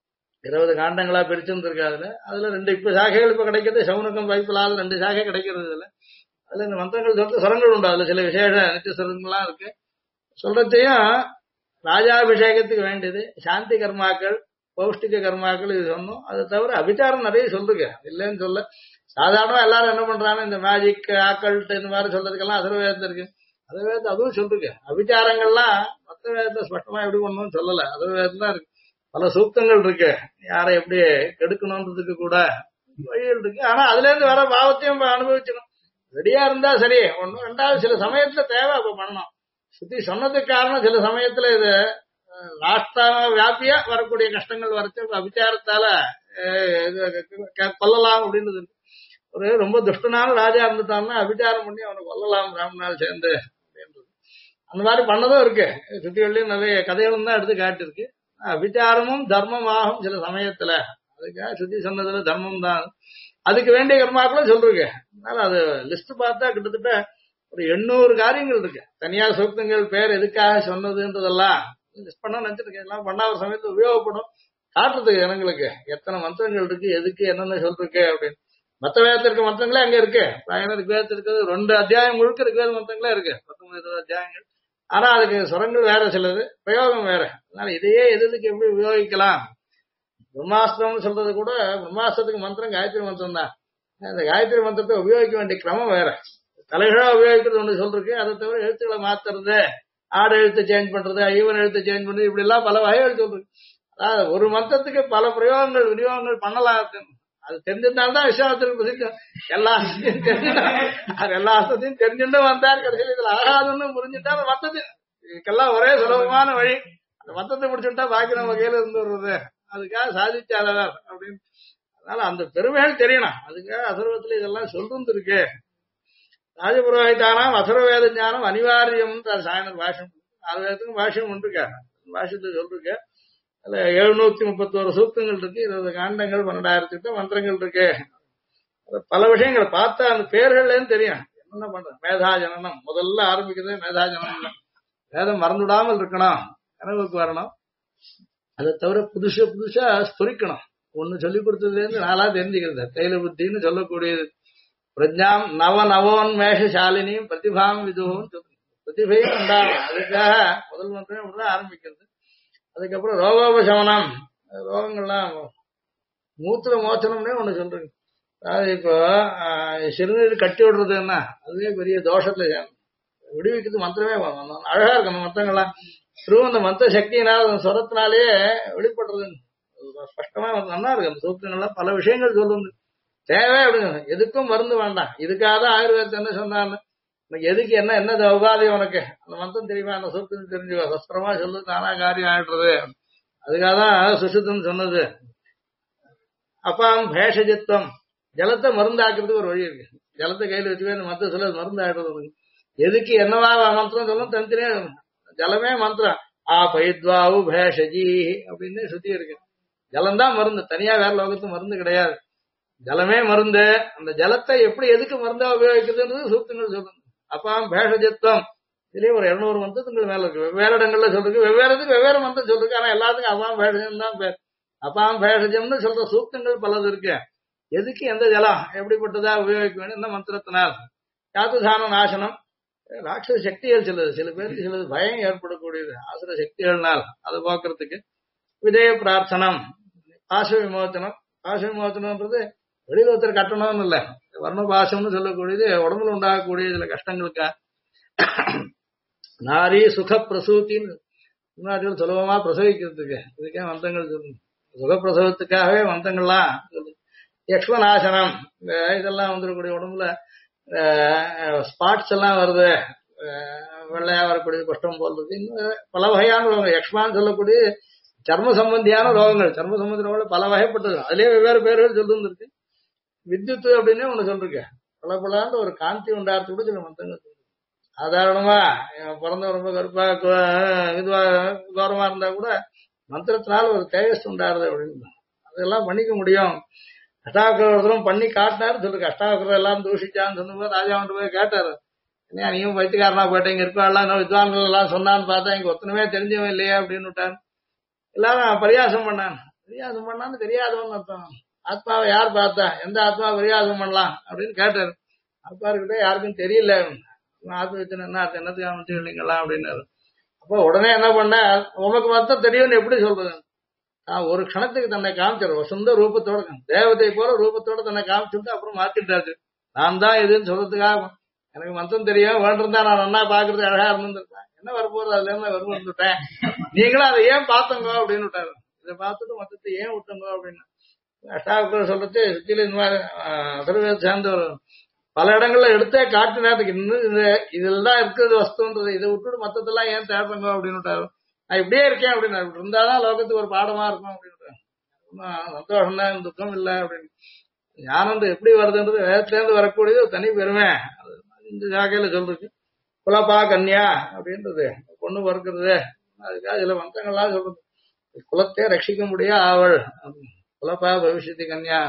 [SPEAKER 1] 20 காண்டங்களா பிரிச்சிருந்திருக்கு. அதுல 2 இப்ப சாகைகள் இப்ப கிடைக்கிறது. சவுனக்கம் வைப்பிலாத 2 சாகை கிடைக்கிறது. அதுல இந்த மந்திரங்கள் சொல்ற சரங்கள் உண்டு. அதுல சில விசேஷ நித்திய சரங்கள்லாம் இருக்கு. சொல்றதையும் ராஜாபிஷேகத்துக்கு வேண்டியது சாந்தி கர்மாக்கள், பௌஷ்டிக கர்மாக்கள் இது சொன்னோம். அதை தவிர அபிச்சாரம் நிறைய சொல்லுங்க, இல்லைன்னு சொல்ல. சாதாரணமா எல்லாரும் என்ன பண்றாங்க, இந்த மேஜிக் ஆக்கல்ட் இந்த மாதிரி சொல்றதுக்கெல்லாம் அதர்வேதம் இருக்கு. அதர்வேதத்தை அதுவும் சொல்லுங்க. அபிச்சாரங்கள்லாம் மற்ற வேதத்தை ஸ்பஷ்டமா எப்படி பண்ணணும்னு சொல்லல, அதர்வேதம் தான் இருக்கு. பல சூக்தங்கள் இருக்கு, யாரை எப்படி கெடுக்கணும்ன்றதுக்கு கூட வழிகள் இருக்கு. ஆனா அதுல இருந்து வர பாவத்தையும் அனுபவிக்கணும். ரெடியா இருந்தா சரி ஒண்ணும். ரெண்டாவது சில சமயத்துல தேவை அப்ப பண்ணணும். சுத்தி சொன்னதுக்கு காரணம் சில சமயத்துல இது ராஷ்டிர வியாபியா வரக்கூடிய கஷ்டங்கள் வரைச்சு அபிச்சாரத்தால கொல்லலாம் அப்படின்றது. ஒரு ரொம்ப துஷ்டனான ராஜா இருந்துட்டான்னா அபிச்சாரம் பண்ணி அவனை கொல்லலாம் பிராமணால் சேர்ந்து அப்படின்றது. அந்த மாதிரி பண்ணதும் இருக்கு. சுத்திகள்லயும் நிறைய கதைகளும் தான் எடுத்து காட்டிருக்கு. அபிச்சாரமும் தர்மமாகும் சில சமயத்துல. அதுக்காக சுத்தி சொன்னதுல தர்மம் தான். அதுக்கு வேண்டிய கர்மாக்களும் சொல்றீங்க. அதனால அது லிஸ்ட் பார்த்தா கிட்டத்தட்ட ஒரு 800 காரியங்கள் இருக்கு. தனியா சூக்தங்கள் பேர் எதுக்காக சொன்னதுன்றதெல்லாம் லிஸ்ட் பண்ண நினைச்சிருக்கேன். எல்லாம் பண்ணா ஒரு சமயத்துல உபயோகப்படும் காட்டுறதுக்கு ஜனங்களுக்கு எத்தனை மந்திரங்கள் இருக்கு, எதுக்கு என்னென்ன சொல்றீங்க அப்படின்னு. மற்ற வேதத்திற்கு மந்திரங்களே அங்க இருக்கு. ருக்கு வேதத்தில் இருக்கிறது 2 அத்தியாயம் முழுக்க இருக்கு வேத மந்திரங்களே இருக்கு, 19 அத்தியாயங்கள். ஆனா அதுக்கு சுரங்கள் வேற, சிலது பிரயோகம் வேற. அதனால இதையே எதுக்கு எப்படி உபயோகிக்கலாம். பிரம்மாஸ்திரம் சொல்றது கூட பிரம்மாஸ்திரத்துக்கு மந்திரம் காயத்ரி மந்திரம் தான். அந்த காயத்ரி மந்திரத்தை உபயோகிக்க வேண்டிய கிரமம் வேற. தலைகளா உபயோகிக்கிறது ஒன்று சொல்றேன். அதை தவிர எழுத்துக்களை மாத்துறது, ஆடு எழுத்து சேஞ்ச் பண்றது, ஐவன் எழுத்து சேஞ்ச் பண்றது, இப்படி எல்லாம் பல வகைகள் சொல்றது. அதாவது ஒரு மந்திரத்துக்கு பல பிரயோகங்கள் விநியோகங்கள் பண்ணலாம். அது தெரிஞ்சிருந்தால்தான் விஸ்வாசத்துக்கு பிரசித்தம். எல்லா அர்த்தத்தையும் தெரிஞ்சுட்டு வந்தார். கடைசியில் இதுல ஆகாதுன்னு புரிஞ்சுட்டா அந்த மத்தத்துக்கெல்லாம் ஒரே சுலபமான வழி. அந்த மத்தத்தை முடிச்சுட்டா பாக்கி நம்ம கையில இருந்து வருது. அதுக்காக சாதிச்சாளர் அப்படின்னு. அதனால அந்த பெருமைகள் தெரியணும். அதுக்காக அசர்வத்துல இதெல்லாம் சொல்றது இருக்கு. ராஜபுரோகிதானாம் அசர்வேத ஞானம் அனிவாரியம் சாயனர் பாஷம். 4 வேதத்துக்கும் பாஷ்யம் ஒன்றுருக்காரு. பாஷ்யத்தை சொல்லிருக்க. அதுல 731 சூக்தங்கள் இருக்கு, 20 காண்டங்கள், 12,000 மந்திரங்கள் இருக்கு. பல விஷயங்களை பார்த்தா அந்த பேர்கள்ல தெரியும் என்ன பண்ற. மேதா ஜனனம் முதல்ல ஆரம்பிக்கிறது மேதா ஜனனம். வேதம் மறந்துடாமல் இருக்கணும், கனவுக்கு வரணும். அதை தவிர புதுசா ஸ்புரிக்கணும். ஒண்ணு சொல்லிக் கொடுத்ததுல இருந்து 4ஆ தெரிஞ்சுக்கிறது. தைல புத்தின்னு சொல்லக்கூடியது. பிரஜாம் நவோன்மேஷாலினியும் பிரதிபாம் விதுவும் பிரதிபையும் உண்டாகும். அதுக்காக முதல் மந்திரம் இப்படிதான் ஆரம்பிக்கிறது. அதுக்கப்புறம் ரோகோபசமனம், ரோகங்கள்லாம் மூத்திர மோச்சனம்னே ஒண்ணு சொல்றீங்க. அதாவது இப்போ சிறுநீர் கட்டி விடுறதுன்னா அதுவே பெரிய தோஷத்துல விடுவிக்கிறது மந்திரமே அழகா இருக்கு. அந்த மந்திரங்கள்லாம் திரும்ப அந்த மந்திர சக்தியினால் சொரத்தினாலேயே வெளிப்படுறது. ஸ்பஷ்டமா நல்லா இருக்கு அந்த சூத்திரங்கள்லாம் பல விஷயங்கள் சொல்லுங்க தேவை அப்படின்னு எதுக்கும் மருந்து வேண்டாம் இதுக்காக தான் ஆயுர்வேதத்தை என்ன சொன்னான்னு எதுக்கு என்ன என்ன உபாதி உனக்கு அந்த மந்திரம் தெரியுமா அந்த சூத்திரம் தெரிஞ்சுக்கோ சஸ்திரமா சொல்லு தானா காரியம் ஆயிடுறது அதுக்காக தான் சுசுத்தம் சொன்னது அப்பாம் பேஷஜித்வம் ஜலத்தை மருந்தாக்குறதுக்கு ஒரு வழி இருக்கு ஜலத்தை கையில் வச்சுக்கோ மந்திரம் சொல்ல மருந்து ஆயிடுறது எதுக்கு என்னவா மந்திரம் சொல்லும் தனித்தனியா ஜலமே மந்திரம் பயித்வாவு பேஷஜி அப்படின்னு சுத்தி இருக்கு ஜலம்தான் மருந்து தனியா வேற லோகத்து மருந்து கிடையாது ஜலமே மருந்து அந்த ஜலத்தை எப்படி எதுக்கு மருந்தா உபயோகிக்கிறதுன்றது சூக்தங்கள் சொல்லுங்க அப்பாம் பேஷஜத்துவம் இதுலயே ஒரு 200 மந்திரத்துக்கு மேல இருக்கு வெவ்வேறு இடங்கள்ல சொல்றதுக்கு வெவ்வேறுக்கு வெவ்வேறு மந்திரம் சொல்றதுக்கு ஆனா எல்லாத்துக்கும் அப்பாம் பேஷஜம் தான் பேர் அப்பாம் பேஷஜம்னு சொல்ற சூக்தங்கள் பலது இருக்கு எதுக்கு எந்த ஜலம் எப்படிப்பட்டதா உபயோகிக்க வேண்டும் இந்த மந்திரத்தினால் யாத்துதான நாசனம் ராட்சச சக்திகள் சிலது சில பேருக்கு சிலது பயம் ஏற்படக்கூடியது ஆசுர சக்திகள்னால் அதை போக்குறதுக்கு விதய பிரார்த்தனம் பாச விமோச்சனம் பாச விமோச்சனம்ன்றது வெளியில ஒருத்தர் கட்டணும்னு இல்ல வர்ண பாசம்னு சொல்லக்கூடியது உடம்புல உண்டாகக்கூடிய சில கஷ்டங்களுக்கா நாரி சுக பிரசூத்தின்னு முன்னாடி சுலபமா பிரசவிக்கிறதுக்கு இதுக்கே மந்திரங்கள் சொல்லு சுகப்பிரசவத்துக்காகவே மந்திரங்கள்லாம் சொல்லு யக்ஷ்மநாசனம் இதெல்லாம் வந்துடக்கூடிய உடம்புல ஸ்பாட்ஸ் எல்லாம் வருது வெள்ளையா வரக்கூடிய கஷ்டம் போடுறது இன்னும் பல வகையான ரோகங்கள் யக்ஷ்மான்னு சொல்லக்கூடிய சர்ம சம்பந்தியான ரோகங்கள் சர்ம சம்பந்தி ரோகங்கள் பல வகைப்பட்டது அதுலயே வெவ்வேறு பேர்கள் சொல்லிருக்கு வித்யுத் அப்படின்னு ஒண்ணு சொல்லிருக்க பல பலாண்டு ஒரு காந்தி உண்டாகிறது கூட சில மந்திரங்கள் சாதாரணமா பிறந்த ரொம்ப கருப்பா இதுவா கௌரவமா இருந்தா கூட மந்திரத்தினால ஒரு தேஜஸ் உண்டாருது அப்படின்னு அதெல்லாம் பண்ணிக்க முடியும் அஷ்டாவக்கரம் பண்ணி காட்டினாரு சொல்லுங்க அஷ்டாவக்கரம் எல்லாம் தூஷிச்சான்னு சொன்னபோது ராஜாவன் போய் கேட்டாரு என்ன நீயும் வைத்தியக்காரனா போயிட்ட இங்க இருக்காள் வித்வான்கள் எல்லாம் சொன்னான்னு பார்த்தா இங்க ஒத்தனமே தெரிஞ்சவன் இல்லையா அப்படின்னு விட்டாரு எல்லாரும் பரியாசம் பண்ணான்னு தெரியாதவன்னு அர்த்தம் ஆத்மாவை யார் பார்த்தா எந்த ஆத்மா பரியாசம் பண்ணலாம் அப்படின்னு கேட்டாரு அப்பாருக்கிட்ட யாருக்கும் தெரியல ஆத்மவித்தன் என்ன அர்த்தம் என்னத்துக்கு இல்லைங்களா அப்படின்னாரு அப்போ உடனே என்ன பண்ண உனக்கு மொத்தம் தெரியும்னு எப்படி சொல்றது ஒரு க்ஷணத்துக்கு தன்னை காமிச்சிடும் சொந்த ரூபத்தோட தேவதை போல ரூபத்தோட தன்னை காமிச்சுட்டு அப்புறம் மாத்திட்டாரு நான் தான் இதுன்னு சொல்றதுக்காக எனக்கு மந்திரம் தெரியும் வேண்டிருந்தா நான் நன்னா பாக்குறது அழகா இருந்திருப்பேன் என்ன வரப்போறது அதுல இருந்து வரும் வந்துட்டேன் நீங்களும் அதை ஏன் பார்த்தங்க அப்படின்னு விட்டாரு இதை பார்த்துட்டு மொத்தத்தை ஏன் விட்டங்க அப்படின்னு அஷ்டாவக்கர் சொல்றது சுத்தில இந்த மாதிரி அதர்வேத சேர்ந்த ஒரு பல இடங்கள்ல எடுத்தே காட்டினதுக்கு இன்னும் இதுல தான் இருக்கிறது வஸ்துன்றது இதை விட்டுட்டு மொத்தத்தெல்லாம் ஏன் தேடுறங்க அப்படின்னு விட்டாரு நான் இப்படியே இருக்கேன் அப்படின்னு இருந்தாதான் லோகத்துக்கு ஒரு பாடமா இருக்கும் அப்படின்னு சந்தோஷம் தான் துக்கம் இல்லை அப்படின்னு ஞானம் எப்படி வருதுன்றது வேதத்திலேருந்து வரக்கூடியது ஒரு தனி பெருமை இந்த ஜாகையில சொல்றது குலப்பா கன்யா அப்படின்றது பொண்ணு பிறக்கிறது அதுக்காக சில மந்திரங்கள்லாம் சொல்றது குலத்தை ரட்சிக்க முடியா அவள் குலப்பா பவிஷ்யத்தி கன்யா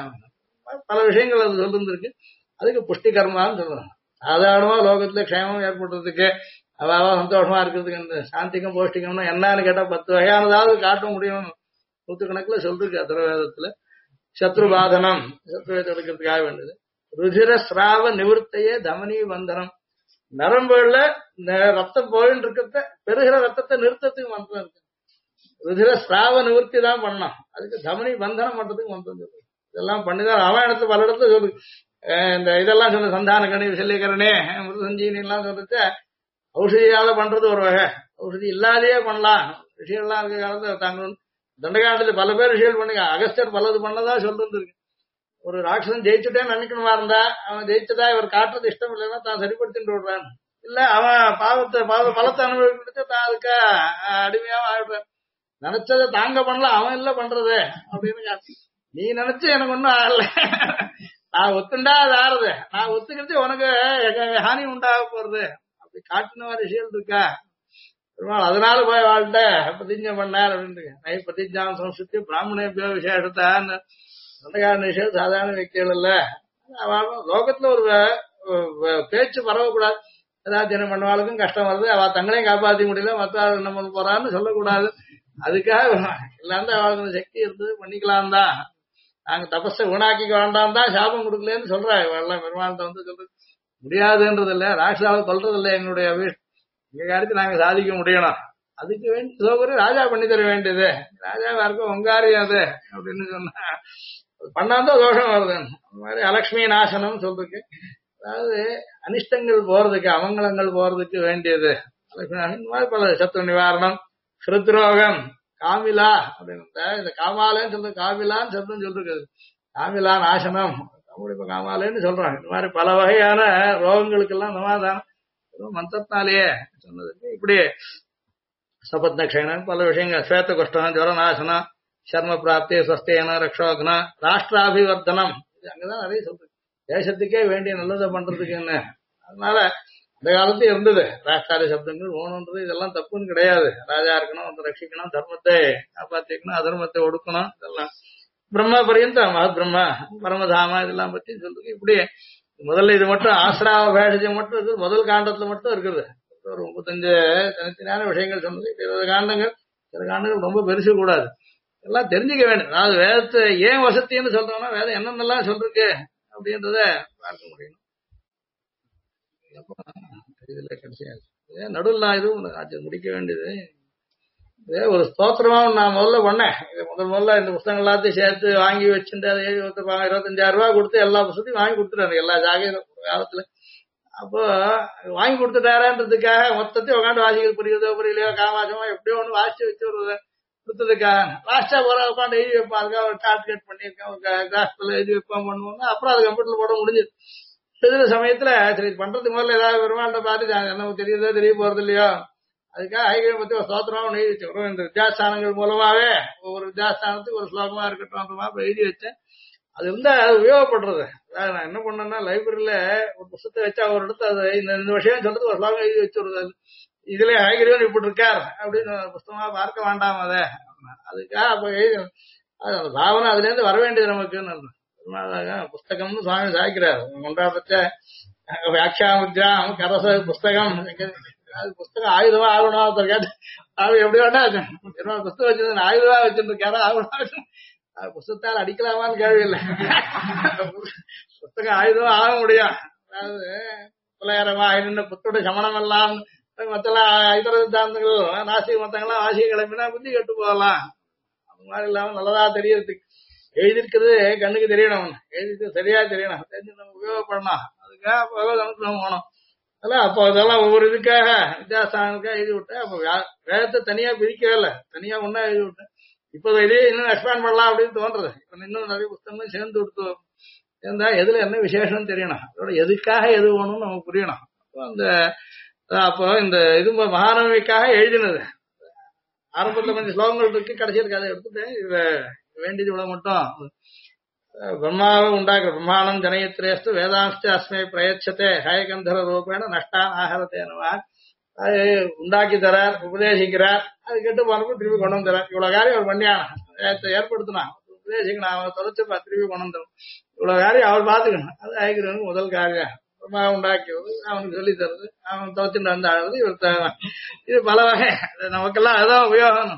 [SPEAKER 1] பல விஷயங்கள் அது சொல்லிருந்திருக்கு அதுக்கு புஷ்டி கர்மான்னு சொல்றோம் சாதாரணமா லோகத்துல க்ஷேமம் ஏற்படுறதுக்கு அவாவா சந்தோஷமா இருக்கிறதுக்கு இந்த சாந்திக்கும் பௌஷ்டிகம்னா என்னன்னு கேட்டா 10 வகையானதாவது காட்ட முடியும் நூத்துக்கணக்குல சொல்லிருக்கு அதர்வேதத்துல சத்ருபாதனம் சத்ருவேதம் எடுக்கிறதுக்காக வேண்டியது ருதிர ஸ்ராவ நிவர்த்தையே தமனி பந்தனம் நரம்புல ரத்தம் போயின்னு இருக்கிறத பெருகிற ரத்தத்தை நிறுத்தத்துக்கு மந்திரம் இருக்கு ருதிர ஸ்ராவ நிவர்த்தி தான் பண்ணணும் அதுக்கு தமனி பந்தனம் பண்றதுக்கு மந்திரம் இருக்கு இதெல்லாம் பண்ணிதான் ராமாயணத்துல பல இடத்துல சொல்லு இந்த இதெல்லாம் சொல்ல சந்தான கணி விசல்யகரணே மிருதஞ்சீனி எல்லாம் சொல்லிட்டு ஔஷதியால பண்றது ஒரு வகை ஔஷதி இல்லாதையே பண்ணலாம் ரிஷிகள்லாம் இருக்க காலத்துல தாங்க தண்டகாண்டத்துல பல பேர் ரிஷிகள் பண்ணுங்க அகஸ்டர் பலது பண்ணதா சொல்றது இருக்கு ஒரு ராட்சசன் ஜெயிச்சுட்டேன்னு நினைக்கணுமா இருந்தா அவன் ஜெயிச்சதா இவர் காட்டுறது இஷ்டம் இல்லைன்னா தான் சரிப்படுத்திட்டு விடுறான் இல்ல அவன் பலத்தை அனுபவிக்கிட்டு தான் அதுக்கு அடிமையாவும் ஆயிடுறான் நினைச்சதை தாங்க பண்ணல அவன் இல்ல பண்றது அப்படின்னு நீ நினைச்சு எனக்கு ஒண்ணும் ஆகல நான் ஒத்துண்டா அது ஆறுது நான் ஒத்துக்கிறது உனக்கு ஹானி உண்டாக போறது அப்படி காட்டின விஷயம் இருக்கா அதனால போய் வாழ்கிட்ட பிரதிஜை பண்ணார் அப்படின்னு நை பிரதிஜான சம்ஸ்கிருதி பிராமணேபியோ விசேஷத்தான்னு சொந்தக்காரன் விஷயம் சாதாரண வைக்கல இல்ல லோகத்துல ஒரு பேச்சு பரவக்கூடாது ஏதாவது தினம் பண்ணவாளுக்கும் கஷ்டம் வருது அவ தங்களையும் காப்பாற்ற முடியல மத்த என்ன பண்ண போறான்னு சொல்லக்கூடாது அதுக்காக இல்லாம அவளுக்கு சக்தி இருந்தது பண்ணிக்கலாம் தான் நாங்க தபஸை வீணாக்கிக்க வேண்டாம் தான் சாபம் கொடுக்கலன்னு சொல்றா இவெல்லாம் பெருமானத்தை வந்து சொல்றது முடியாதுன்றது இல்ல ராட்சாவை கொல்றது இல்ல எங்களுடைய எங்க காரியத்தை நாங்க சாதிக்க முடியணும் அதுக்கு வேண்டிய சௌகரியம் ராஜா பண்ணி தர வேண்டியது ராஜா யாருக்கும் ஒங்காரியம் அது அப்படின்னு சொன்னா பண்ணாதான் தோஷம் வருது அந்த மாதிரி அலட்சுமி நாசனம் சொல்றதுக்கு அதாவது அனிஷ்டங்கள் போறதுக்கு அமங்கலங்கள் போறதுக்கு வேண்டியது அலட்சுமி இந்த மாதிரி பல சத்ரு நிவாரணம் ஹிருத்ரோகம் காமிலா அப்படின்னு இந்த காமாலன்னு சொல்றது காமிலான்னு சப்தம் சொல்றது காமிலா நாசனம் தமிழ் இப்ப காமாலேன்னு சொல்றாங்க. இந்த மாதிரி பல வகையான ரோகங்களுக்கெல்லாம் சமாதானம் மந்திரத்தினாலேயே சொன்னது. இப்படி சபத்னக்ஷணம் பல விஷயங்கள் ஸ்வேத்த குஷ்டம் ஜுவரநாசனம் சர்ம பிராப்தி ஸ்வஸ்தேன ரக்ஷோகனம் ராஷ்டிராபிவர்த்தனம் இது அங்கதான் நிறைய சொல்றது. தேசத்துக்கே வேண்டிய நல்லதை பண்றதுக்கு என்ன. அதனால அந்த காலத்து இருந்தது ராஷ்டிராதி சப்தங்கள் ஓணுன்றது இதெல்லாம் தப்புன்னு கிடையாது. ராஜா இருக்கணும் வந்து ரட்சிக்கணும் தர்மத்தை காப்பாத்திக்கணும் அதர்மத்தை ஒடுக்கணும் இதெல்லாம் பிரம்ம பரியந்த மகத் பிரம்ம பரமதாமா இதெல்லாம் பத்தி சொல்றது. இப்படி முதல்ல இது மட்டும் ஆசிராவ பேஷஜம் மட்டும் இருக்குது முதல் காண்டத்துல மட்டும் இருக்குது. ஒரு 35 தனித்தனியான விஷயங்கள் சொன்னது. 20 காண்டங்கள் சில காண்டங்கள் ரொம்ப பெருசு கூடாது எல்லாம் தெரிஞ்சுக்க வேண்டும். அதாவது வேதத்தை ஏன் வசத்தின்னு சொல்றோம்னா வேதம் என்னென்னலாம் சொல்றக்கு அப்படின்றத பார்க்க முடியும். இதுல கடைசியா நடுவில் நான் இதுவும் முடிக்க வேண்டியது ஒரு ஸ்தோத்திரமா நான் முதல்ல பண்ணேன். முதல்ல இந்த புத்தகம் எல்லாத்தையும் சேர்த்து வாங்கி வச்சுட்டு அதை எழுதி கொடுத்துருப்பாங்க. 25,000 ரூபாய் கொடுத்து எல்லா புத்தகத்தையும் வாங்கி கொடுத்துட்டாரு எல்லா ஜாகிர காலத்துல. அப்போ வாங்கி கொடுத்துட்டாரன்றதுக்காக மொத்தத்தையும் உட்காந்து வாசிக்கிறது புரியுதோ புரியலையோ காமாசமா எப்படியோ ஒண்ணு வாசிச்சு வச்சு ஒரு கொடுத்ததுக்காக லாஸ்டா போற உட்காந்து எழுதி வைப்பான். அதுக்காக ஒரு கால்குலேட் பண்ணியிருக்கேன் ஒரு கிராஃப்ல எழுதி வைப்பான் பண்ணுவோம்னா அப்புறம் அது கம்ப்யூட்டர்ல போட முடிஞ்சது. எழுதுற சமயத்துல சரி பண்றதுக்கு முதல்ல ஏதாவது பெருமாள்கிட்ட பார்த்து என்ன தெரியுதோ தெரிய போறது இல்லையோ அதுக்காக ஐக்கியம் பத்தி ஒரு ஸ்தோத்திரமா எழுதி வச்சேன். இந்த வித்யாஸ்தானங்கள் மூலமாவே ஒவ்வொரு வித்யாஸ்தானத்துக்கு ஒரு ஸ்லோகமா இருக்கட்டும் எழுதி வச்சேன். அது இருந்தா அது உபயோகப்படுறது. அதாவது நான் என்ன பண்ணேன்னா லைப்ரரியில ஒரு புத்தகத்தை வச்சா ஒரு இடத்துல அது இந்த விஷயம் சொல்றது ஒரு ஸ்லோகம் எழுதி வச்சுருது. இதுல ஐக்கியம் இப்படி இருக்கார் அப்படின்னு புத்தகமா பார்க்க வேண்டாம் அதை அதுக்காக அப்ப எழுதி அந்த பாவனை அதுல இருந்து வர வேண்டியது நமக்குன்னு புஸ்தகம்னு சுவாமி சாய்க்கிறார். ஒன்றாபத்த வியாக்கியாமுத்ராம் கரச புஸ்தகம் அது புஸ்தகம் ஆயுதமா ஆகணும் ஒருத்தர் கேட்டு அவன் எப்படி வேண்டா புஸ்தகம் வச்சிருந்தேன் ஆயுதமா வச்சிருக்காரு ஆகணும் புஸ்தகத்தால் அடிக்கலாமான்னு கேள்வி இல்லை. புஸ்தகம் ஆயுதமா ஆக முடியும். அதாவது புலையரமா ஆயிரம் புத்தோட சமணம் எல்லாம் மத்தெல்லாம் இதர சித்தாந்தங்கள் நாசிக மத்தங்கள்லாம் வாசிக்க கிளம்பினா புத்தி கெட்டு போகலாம். அந்த மாதிரி இல்லாம நல்லதா தெரியறதுக்கு எழுதிருக்கிறது கண்ணுக்கு தெரியணும். எழுதிருக்கு சரியா தெரியணும் தெரிஞ்சு நம்ம உபயோகப்படணும். அதுக்காக அனுகிரகம் போனோம். அதெல்லாம் அப்போ அதெல்லாம் ஒவ்வொரு இதுக்காக வித்யாஸ்தானத்துக்காக எழுதி விட்டேன். அப்ப வேதத்தை தனியா பிரிக்கவே இல்லை தனியா ஒன்னா எழுதி விட்டேன். இப்போ இதே இன்னும் எக்ஸ்பேண்ட் பண்ணலாம் அப்படின்னு தோன்றது. இப்ப இன்னும் நிறைய புத்தகங்களும் சேர்ந்து கொடுத்து சேர்ந்தா எதுல என்ன விசேஷம் தெரியணும். அதோட எதுக்காக எது வேணும்னு நமக்கு புரியணும். அப்போ இந்த இது மகாநவமிக்காக எழுதினது ஆரம்பத்துல கொஞ்சம் ஸ்லோகங்கள் இருக்கு கடைசி இருக்கு அதை எடுத்துட்டேன். இதுல வேண்டியது இவ்வளவு மட்டும். பிரம்மாவை உண்டாக்க பிரம்மாணம் ஜனயத்திரேஸ்து வேதாம்ச அஸ்மை பிரயச்சத்தை ஹயகந்தர ரூபேன நஷ்டான் ஆகாரத்தேனவா அது உண்டாக்கி தரார் உபதேசிக்கிறார். அது கெட்டு போனப்போ திருப்பி கொண்டு வந்துறார். இவ்வளவு காரியம் அவர் பண்ணியான ஏற்படுத்தினான் உபதேசிக்கணும் அவன் தொலைச்சு திருப்பி கொண்டு வந்துடும். இவ்வளவு காரியம் அவர் பாத்துக்கணும். அது ஆகிக்கிறவனுக்கு முதல் காரியம் பிரம்மா உண்டாக்கியது அவனுக்கு சொல்லி தருது அவன் துவச்சுட்டு வந்து ஆகுது இவர் தேவை. இது பல வகை நமக்கெல்லாம் அதுதான் உபயோகம்.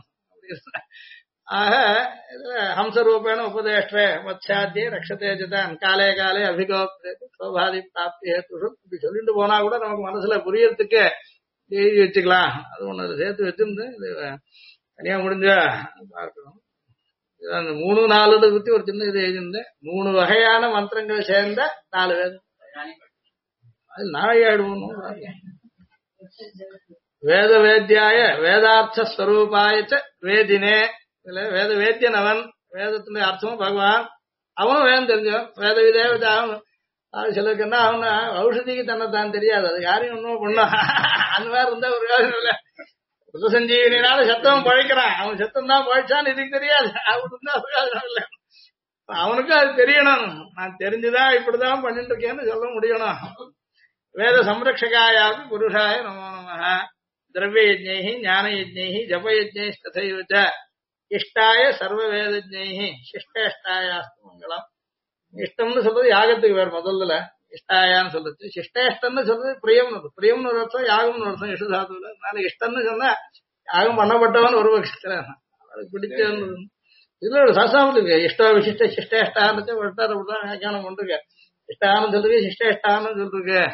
[SPEAKER 1] ஆக ஹம்சரூபேண உபதேஷ்டே மத்யாத்தியே ரக்ஷதே ஜிதான் காலே காலே அபிகோப்தே சௌபாதி பிராப்தி ஹேத்து இப்படி சொல்லிட்டு போனா கூட நமக்கு மனசுல புரியறதுக்கு எழுதி வச்சுக்கலாம். அது ஒண்ணு சேர்த்து வச்சிருந்து இது தனியா முடிஞ்சா பார்க்கணும். அந்த 3-4 பத்தி ஒரு சின்ன இது எழுதியிருந்தேன். 3 வகையான மந்திரங்கள் சேர்ந்த 4 வேதம் அது நாளையாயிடுவோம். வேத வேத்தியாய வேதார்த்த ஸ்வரூபாய வேதினே இதுல வேத வேத்தியன் அவன் வேதத்தினுடைய அர்த்தமும் பகவான் அவனும் வேதம் தெரிஞ்சவன் வேத விதேவத்தை அவன். சிலருக்கு என்ன அவன் ஔஷதிக்கு தன்னைத்தான் தெரியாது. அது யாரையும் ஒன்றும் பண்ண அந்த மாதிரி இருந்தா ஒரு வேதம் இல்லை. புத சஞ்சீவனால சத்தம் பழைக்கிறான். அவன் சத்தம் தான் பழைச்சான்னு இதுக்கு தெரியாது. அவனுக்கு தான் பிரயோஜனம் இல்லை. அவனுக்கும் அது தெரியணும். நான் தெரிஞ்சுதான் இப்படிதான் பண்ணிட்டு இருக்கேன்னு சொல்ல முடியணும். வேத சம்ரக்ஷகாயாவது புருஷாய நமோ நமஹ திரவிய யஜ்ஞைஹி ஞான யஜ்ஞைஹி ஜப யஜ்ஞைஹி ததைவ இஷ்டாய சர்வ வேதஜ்ஞைஹி சிஷ்டேஷ்டாயாஸ்து மங்களம். இஷ்டம்னு சொல்றது யாகத்துக்கு வேறு முதல்ல இஷ்டாயான்னு சொல்றது. சிஷ்டேஷ்டம்னு சொல்றது பிரியம்னு பிரியம்னு ஒரு அர்த்தம் யாகம்னு ஒரு அர்த்தம் இஷ்டதாத்துல. அதனால இஷ்டம்னு சொன்னா யாகம் பண்ணப்பட்டவன் ஒரு பட்சத்துல அவருக்கு பிடிச்சவன். இதுல ஒரு சாஸ்திரம் இருக்கு இஷ்ட விசிஷ்ட சிஷ்டேஷ்டான்னு வியாக்கியானம் கொண்டிருக்க. இஷ்டான்னு சொல்றது சிஷ்டேஷ்டான்னு சொல்லிருக்கு.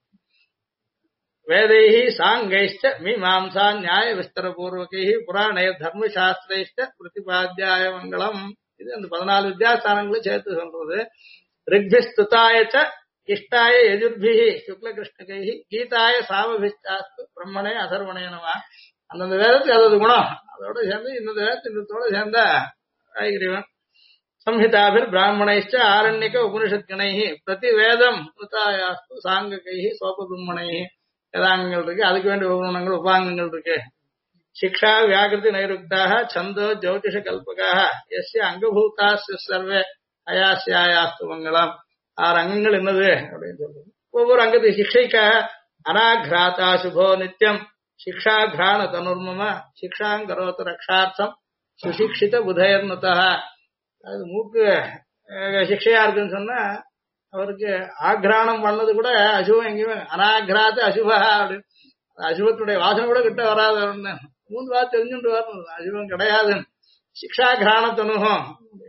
[SPEAKER 1] வேதைஹி சாங்கைஷ்ட மீமாம்சா நியாய விஸ்தர பூர்வகைஹி புராணய தர்மசாஸ்திரைஷ்ட பிரதிபாத்தியாய மங்களம். இது அந்த 14 வித்யாஸ்தானங்களும் சேர்த்து சொல்றது. ரிக்பிஸ்துதாயச்ச இஷ்டாய யஜுர்பிஹி சுக்ல கிருஷ்ணகைஹி கீதாய சாமபிஷ்டாஸ்து பிரம்மணே அதர்வணே நம. அந்தந்த வேதத்துக்கு அதாவது குணம் அதோட சேர்ந்து இந்த வேதத்தோட சேர்ந்த காய்கறிவன் संहिताभिर ब्राह्मणैश्च आरण्यक उपनिषद्गणैः प्रति வேதம் உதாயாஸ்து சாங்ககைஹி சோபபிரம்மணைஹி வேதாங்கங்கள் இருக்கு அதுக்கு வேண்டிய உபகுணங்கள் உபாங்கங்கள் இருக்கு शिक्षा व्याकृति नैरुक्ताः छन्दो ज्योतिष कल्पकाः यस्य अंगभूतास्य सर्वे அயாஸ்யாயாஸ்து மங்களம் 6 அங்கங்கள் என்னது அப்படின்னு சொல்றது ஒவ்வொரு அங்கத்துக்கு சிக்ஷைக்காக அனாக்ராதா சுபோ நித்யம் शिक्षा घ्राण तनुर्मम शिक्षां करोतु रक्षार्थम सुशिक्षित बुधयर्नुतः அது மூக்கு சிக்ஷையா இருக்குன்னு சொன்னா அவருக்கு ஆக்ரானம் பண்ணது கூட அசுபம் எங்கேயுமே அனாகிராத்து அசுபா அப்படின்னு அசுபத்துடைய வாசனை கூட கிட்ட வராது அவருன்னு 3 வாரம் தெரிஞ்சுட்டு வரணும் அசுபம் கிடையாது சிக்ஷா கிராணத்தனுகம்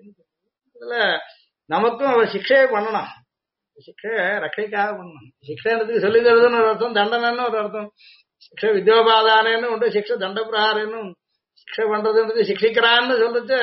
[SPEAKER 1] இதுல நமக்கும் அவர் சிக்ஷையை பண்ணணும் சிக்ஷை ரக்கைக்காக பண்ணணும் சிக்ஷைன்றதுக்கு சொல்லி தருதுன்னு ஒரு அர்த்தம் தண்டனைன்னு ஒரு அர்த்தம் சிக்ஷை வித்யோபாதானன்னு உண்டு சிக்ஷை தண்ட பிரகாரன்னு சிக்ஷை பண்றதுன்றது சிக்ஷிக்கிறான்னு சொல்லிட்டு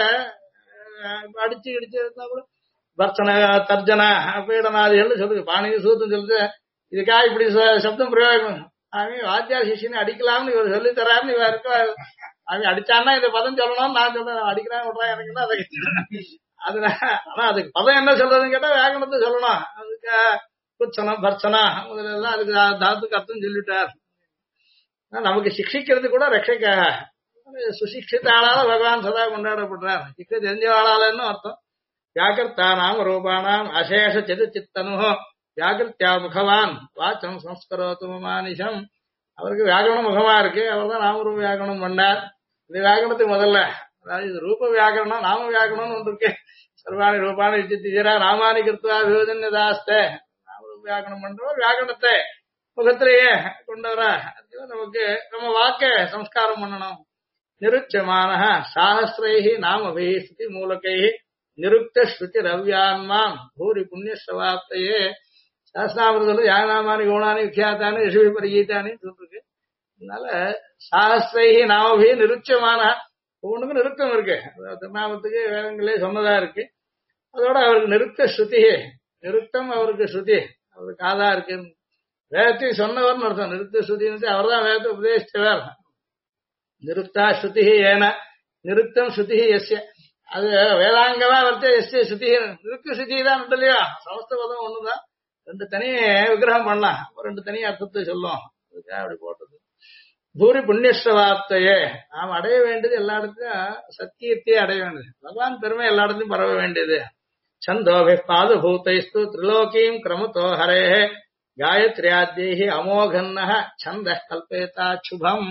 [SPEAKER 1] அடிச்சு இடிச்சு இருந்தா கூட பர்ச்சனை தர்ஜன பீடனாதிகள் சொல்லுது பாணினி சூத்தம் சொல்லுது இதுக்காக இப்படி சப்தம் பிரயோகம் அவன் வாத்தியார் சிஷியனை அடிக்கலாம்னு இவர் சொல்லி தராருன்னு இவ இருக்க அவன் அடிச்சான்னா இந்த பதம் சொல்லணும்னு நான் சொல்றேன் அடிக்கிறான் விடுறான் எனக்கு அதை அதனால ஆனா அதுக்கு பதம் என்ன சொல்றதுன்னு கேட்டா வேகனத்தை சொல்லணும் அதுக்கு குச்சனம் பர்ச்சனா முதலெல்லாம் அதுக்கு தாத்துக்கு அர்த்தம் சொல்லிட்டார் நமக்கு சிக்ஷிக்கிறது கூட ரட்சைக்காக சுசிக்ஷித ஆளால பகவான் சதா கொண்டாடப்படுறார் சிக்ஷை தெரிஞ்சவாளாலன்னு அர்த்தம் வியாக்கிருத்தா நாம ரூபானாம் அசேஷ சித்தனு வியாக்கிருத்தியா முகவான் வாச்சம் சம்ஸ்கரோத்து மானிஷம் அவருக்கு வியாக்கரணம் முகமா இருக்கு அவர் தான் நாமரூப வியாக்கரணம் பண்ணார் இந்த வியாக்கரணத்துக்கு முதல்ல அதாவது இது ரூப வியாக்கரணம் நாம வியாக்கரணம்னு ஒன்று இருக்கு சர்வாணி ரூபானி திஜரா ராமானி கிருத்வா வியோஜன்யதாஸ்தே நாமரூப வியாக்கரணம் பண்றோம் வியாக்கரணத்தை முகத்திலேயே கொண்டவரா நமக்கு நம்ம வாக்க சம்ஸ்காரம் பண்ணணும் நிருச்சமான சாஹசிரைஹி நாமபிஹி ஸ்ருதி மூலகைஹி நிருக்த ஸ்ருதி ரவ்யான்மாம் பூரி புண்ணிய சவாப்தையே சாஸ்திராமிரதம் யானாமானி குணானி விக்யாத்தானி ரிஷி பரிகீதானி சொல்லிருக்கு அதனால சாஹசிரைஹி நாமபிஹி நிருச்சமான ஒவ்வொன்றுக்கும் நிருத்தம் இருக்கு திருநாமத்துக்கு வேதங்களே சொன்னதா இருக்கு அதோட அவருக்கு நிருத்த ஸ்ருதி நிருத்தம் அவருக்கு ஸ்ருதி அவருக்கு காதா இருக்கு வேதத்தை சொன்னவர்னு அர்த்தம் நிருத்த ஸ்ருதின்னு அவர் தான் வேதத்தை உபதேசித்தவர் நிருக்தா ஸ்ருதி ஏன நிருக்தம் ஸ்ருதி எஸ்ய அது வேதாங்கமா வர்த்தே எஸ்ய ஸ்ருதி நிருக்த ஸ்ருதி தான் இல்லையா சமஸ்த பதம் ஒண்ணுதான் 2 தனி விக்கிரகம் பண்ணலாம் 2 தனி அர்த்தத்தை சொல்லும் அதுக்காக அப்படி போட்டது பூரி புண்ணியஸ்வாப்தையே நாம் அடைய வேண்டியது எல்லா இடத்துக்கும் சத்தியத்தையே அடைய வேண்டியது பகவான் பெருமை எல்லா இடத்துலையும் பரவ வேண்டியது சந்தோபி பாதுபூதைஸ்து திரிலோகீம் கிரமத்தோ ஹரேஹே காயத்ரியாத்யைஹி அமோகன்னஹ சந்தः கல்பேதா சுபம்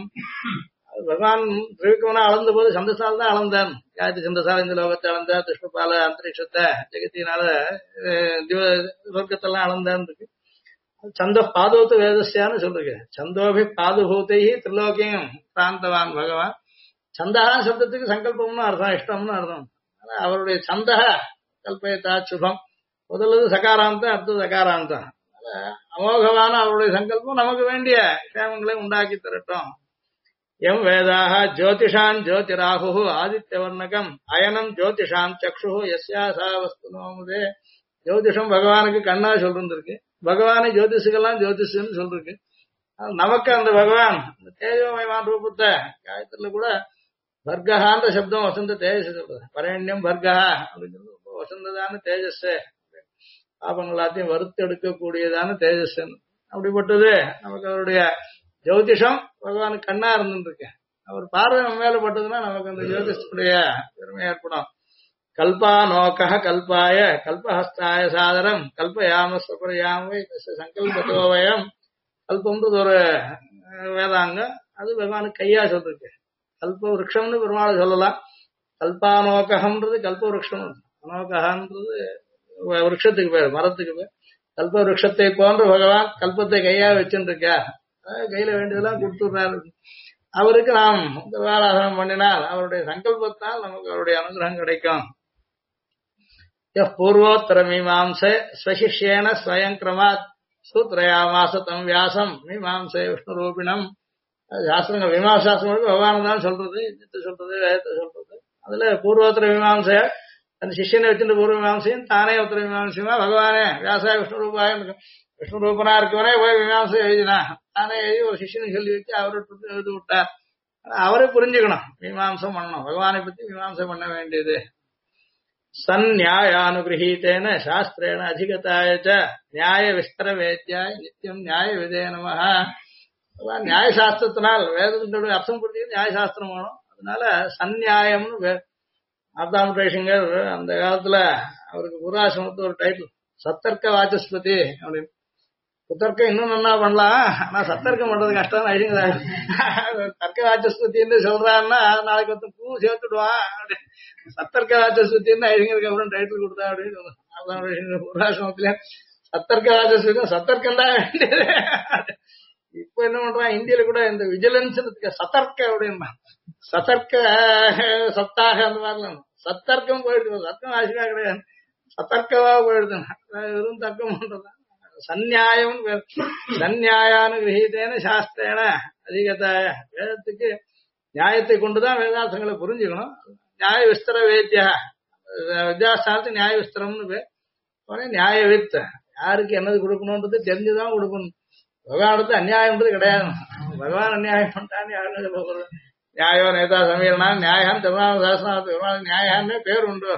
[SPEAKER 1] பகவான் திரிவிக்ரமனை அளந்த போது சந்தசால் தான் அளந்தான் காயத்ரி சந்தசால் இந்த லோகத்தை அளந்தார் துஷ்டபால அந்தரிக்ஷத்தை ஜெகத்தினால சொர்க்கத்தெல்லாம் அளந்தான் இருக்கு சந்த பாதோத்து வேதஸ்யான்னு சொல்றீங்க சந்தோபி பாதுபூதை திரிலோக்கியம் பிராந்தவான் பகவான் சந்தகா சப்தத்துக்கு சங்கல்பம்னு அர்த்தம் இஷ்டம்னு அர்த்தம் அவருடைய சந்தக கல்பயத்தா சுபம் முதல்ல சகாராந்தம் அடுத்தது சகாராந்தம் அமோகமான அவருடைய சங்கல்பம் நமக்கு வேண்டிய விஷயங்களை உண்டாக்கி தரட்டும் எம் வேதாக ஜோதிஷான் ஜோதிராகு ஆதித்யவர்ணகம் அயனம் ஜோதிஷாம் சக்ஷு எஸ்யாசா வஸ்து நோமுதே ஜோதிஷம் பகவானுக்கு கண்ணா சொல்லிருக்கு பகவானை ஜோதிஷுக்கெல்லாம் ஜோதிஷன்னு சொல்லிருக்கு நமக்கு அந்த பகவான் இந்த தேஜோமயமான ரூபத்தை காயத்துல கூட பர்கஹான்ற சப்தம் வசந்த தேஜஸ் சொல்றது பரண்யம் பர்கஹா அப்படிங்கிறது ரொம்ப வசந்ததான தேஜஸ் பாபங்கள் எல்லாத்தையும் வறுத்து எடுக்கக்கூடியதான தேஜஸ் அப்படிப்பட்டது நமக்கு அவருடைய ஜோதிஷம் பகவானுக்கு கண்ணா இருந்துருக்கு அவர் பார்வை நம்ம மேல பட்டதுன்னா நமக்கு அந்த ஜோதிஷத்துடைய பெருமை ஏற்படும் கல்பா நோக்க கல்பாய கல்பஹஸ்தாய சாதரம் கல்பயாம ஸ்வபரியாமை சங்கல்பத்தோவயம் கல்பம்ன்றது ஒரு வேதாங்கம் அது பகவானுக்கு கையா சொல்லிருக்கு கல்ப விரக்ஷம்னு பெருமாளை சொல்லலாம் கல்பானோகம்ன்றது கல்ப விரக்ஷம் அனோகன்றது விரக்ஷத்துக்கு பேர் மரத்துக்கு பேர் கல்ப விரக்ஷத்தை போன்ற பகவான் கல்பத்தை கையா வச்சுருக்கா கையில வேண்டியதெல்லாம் கொடுத்துடுறாரு அவருக்கு நாம் ஆராதனம் பண்ணினால் அவருடைய சங்கல்பத்தால் நமக்கு அவருடைய அனுகிரகம் கிடைக்கும் பூர்வோத்தர மீமாம்சே ஸ்வசிஷ்யேன ஸ்வயங்கிரமாத் சூத்ரயாமாச தம் வியாசம் மீமாம்சே விஷ்ணு ரூபிணம் சாஸ்திரங்கள் மீமாசாஸ்திரம் பகவான் தான் சொல்றது சொல்றது வேதத்தை சொல்றது அதுல பூர்வோத்தர மீமாம்சைய அந்த சிஷ்யனை வச்சுட்டு பூர்வ மீமாம்சையும் தானே உத்தர மீமாம்சையுமா பகவானே வியாசாய விஷ்ணு ரூபாய விஷ்ணு ரூபனா இருக்கவனே போய் மீமாம்சை எழுதினா தானே எழுதி ஒரு சிஷ்யனை சொல்லி வச்சு அவர்கிட்ட எழுதி விட்டார் அவரை புரிஞ்சுக்கணும், மீமாம்சம் பண்ணணும், பகவானை பத்தி மீமாம்சம் பண்ண வேண்டியது. சந்நியாயானுகிரகீதேன சாஸ்திரேன அதிகதாய ச நியாய விஸ்தர வேத்யாய நித்தியம் நியாய விதே நமஹ. நியாயசாஸ்திரத்தினால் வேதத்தினுடைய அர்த்தம் புரிஞ்சு நியாயசாஸ்திரம் வேணும். அதனால சந்நியாயம்னு ஆப்தாமேஷங்கர் அந்த காலத்துல அவருக்கு குருஆசிரமத்து ஒரு டைட்டில் சத்தர்க்க வாச்சஸ்பதி அப்படின்னு. குத்தர்க்கம் இன்னும் நல்லா பண்ணலாம், ஆனா சத்தர்க்கம் பண்றது கஷ்டம். தர்க்க வாச்சஸ்பத்தின்னு சொல்றாருன்னா நாளைக்கு வந்து பூ சேர்த்துடுவான். சத்தர்க்க வாச்சஸ்பத்தின்னு ஐயங்களுக்கு அப்புறம் டைட்டில் கொடுத்தா அப்படின்னு குருஆசிரமத்துல சத்தர்க்க வாச்சஸ்பதி சத்தர்க்கம் தான் வேண்டியது. இப்ப என்ன பண்றான் இந்தியில கூட இந்த விஜிலன்ஸ் சத்தர்க்க அப்படின்னா சத்தர்க்க சத்தாக அந்த மாதிரிலாம் சத்தர்க்கம் போயிடுது. சத்தம் ஆசிரியா கிடையாது, சத்தர்க்கவா போயிடுது. வெறும் தர்க்கம் பண்றதா. சந்நியாயம் சந்நியாயானுகிரகீதேன சாஸ்திரேன அதிகதாய. வேதத்துக்கு நியாயத்தை கொண்டுதான் வேதார்த்தங்களை புரிஞ்சுக்கணும். நியாய விஸ்தர வேத்தியா வித்யாஸ்தானத்து நியாய விஸ்தரம்னு பேர். நியாய வித் யாருக்கு என்னது கொடுக்கணும்ன்றது தெரிஞ்சுதான் கொடுக்கணும். பகவானுக்கு அநியாயம்ன்றது கிடையாது. பகவான் அநியாயம் பண்ணிட்டான்னு யாருன்னு சொல்ல போறது. நியாயோ நேதா சமீரணா நியாயம் தமிழ்நாடு நியாயான்னே பேர் உண்டு.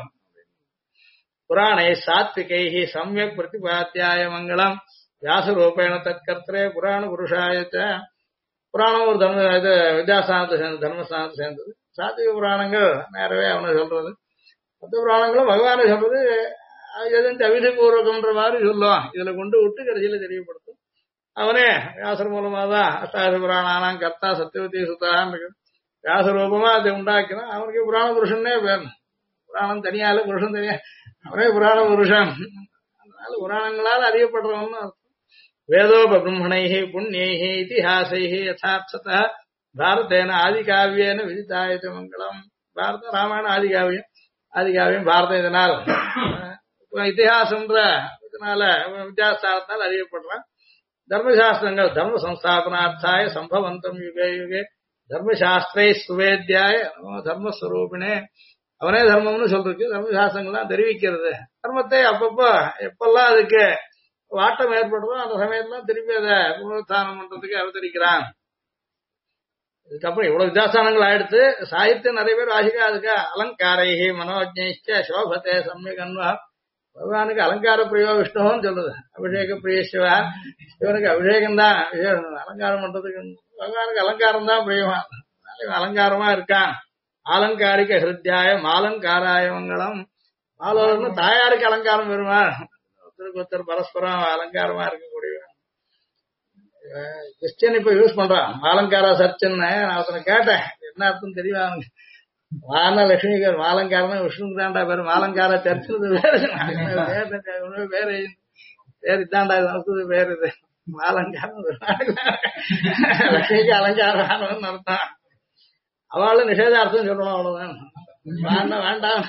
[SPEAKER 1] புராணை சாத்விகை சமயக் பிரதிபாத்தியாய மங்களம் வியாசரூபேண தற்கர்த்தரே புராண புருஷாயச்ச. புராணம் ஒரு தர்ம இது வித்யாஸ்தானத்தை சேர்ந்தது, தர்மஸ்தானத்தை சேர்ந்தது. சாத்விக புராணங்கள் நேரவே அவனை சொல்றது, மற்ற புராணங்களும் பகவானை சொல்றது எதுவும் அவிதிபூர்வகம்ன்ற மாதிரி சொல்லுவான். இதுல கொண்டு விட்டு கடைசியில தெரியப்படுத்தும். அவனே வியாசர் மூலமா தான் அஷ்டாதசி புராணானாம் கர்த்தா சத்தியவதி சுத்தான்னு வியாசரூபமா அதை உண்டாக்கினான். அவனுக்கு புராண புருஷன்னே பேர். புராணம் தனியால புருஷன் தனியா, அவனே புராண புருஷன். அதனால புராணங்களால் அறியப்படுறவன் அர்த்தம். வேதோப பிரம்மணைஹி புண்ணியைஹி இதிஹாசைஹி யதார்த்ததா பாரதேன ஆதிகாவியேன விதிதாயத மங்களம். பாரத ராமாயணம் ஆதிகாவியம், ஆதிகாவியம் பாரதம். இதனால் இத்திஹாசம்ன்ற இதனால வித்யாஸ்தானத்தால் அறியப்படுறான். தர்மசாஸ்திரங்கள் தர்ம சம்ஸ்தாபனார்த்தாய சம்பவந்தம் யுகே யுகே தர்மசாஸ்திரை சுவேத்யாய தர்மஸ்வரூபினே. அவனே தர்மம்னு சொல்றதுக்கு தர்மசாஸ்திரங்கள்லாம் தெரிவிக்கிறது. தர்மத்தை அப்பப்போ எப்பெல்லாம் அதுக்கு வாட்டம் ஏற்படுறதோ அந்த சமயத்துல திருப்பி அதை புனருத்தானம் பண்றதுக்கு அவதரிக்கிறான். இதுக்கப்புறம் இவ்வளவு வித்தியாசங்கள் ஆயிடுத்து. சாகித்யம் நிறைய பேர் வாசிக்கா. அதுக்கு அலங்காரைஹி மனோஜ்ஞைச்ச சோபத்தே சமயகன்வா. பகவானுக்கு அலங்கார பிரியோ விஷ்ணுன்னு சொல்றது. அபிஷேக பிரிய சிவா. இவனுக்கு அபிஷேகம் தான் அலங்காரம் பண்றதுக்கு. பகவானுக்கு அலங்காரம் தான் பிரியமா. அலங்காரமா இருக்கான். ஆலங்காரிக ஹிருத்யாய மாலங்காராய மங்களம். ஆலோசனை தாயாருக்கு அலங்காரம் பெறுவார். ஒருத்தருக்கு ஒருத்தர் பரஸ்பரம் அலங்காரமா இருக்கக்கூடிய கிறிஸ்டியன் இப்ப யூஸ் பண்றான் மாலங்காரா சர்ச்சுன்னு. நான் ஒருத்தனை கேட்டேன் என்ன அர்த்தம் தெரியுமா. வான லட்சுமி மாலங்காரம் விஷ்ணுக்கு தாண்டா பேரு. மாலங்கார சர்ச்சுன்னு வேறு பேரு இதாண்டா பேரு இது மாலங்காரம். லட்சுமிக்கு அலங்காரம் அர்த்தம். அவளும் நிஷேதார்த்தம் சொல்லணும், அவ்வளவுதான். வேண்டாம்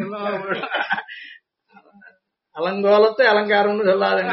[SPEAKER 1] அலங்கோலத்தை அலங்காரம்னு சொல்லாதுங்க.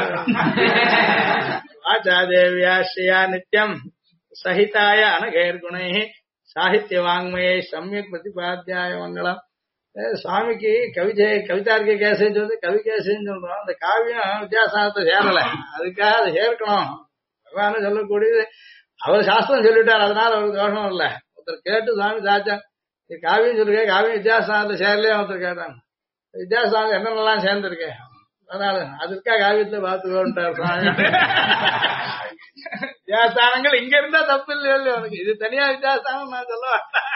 [SPEAKER 1] வாச்சாதேவியா ஸ்ரீயா நித்யம் சகிதாய அனகேர்குணை சாகித்ய வாங்மயை சமயக் பிரதிபாத்தியாய மங்களம். சுவாமிக்கு கவிதார்க்கிய கேசன்னு சொல்லி கவி கேசன்னு சொல்றோம். அந்த காவியம் வித்தியாசத்தை சேரல, அதுக்காக அதை சேர்க்கணும். பகவான் சொல்லக்கூடியது அவர் சாஸ்திரம் சொல்லிட்டார், அதனால அவருக்கு தோஷம் இல்லை. ஒருத்தர் கேட்டு சுவாமி சாச்சா காவியம் சொல்லிருக்கேன், காவியம் வித்தியாசத்தை சேரலையே ஒருத்தர் கேட்டாங்க. வித்தியாசம் என்னென்னலாம் சேர்ந்திருக்கேன், அதனால அதுக்காக காவியத்தை பார்த்துக்கோன்ட்டார் சுவாமி. வித்தியாசங்கள் இங்க இருந்தா தப்பு இல்லை அவனுக்கு, இது தனியா வித்தியாசம் நான் சொல்ல மாட்டேன்.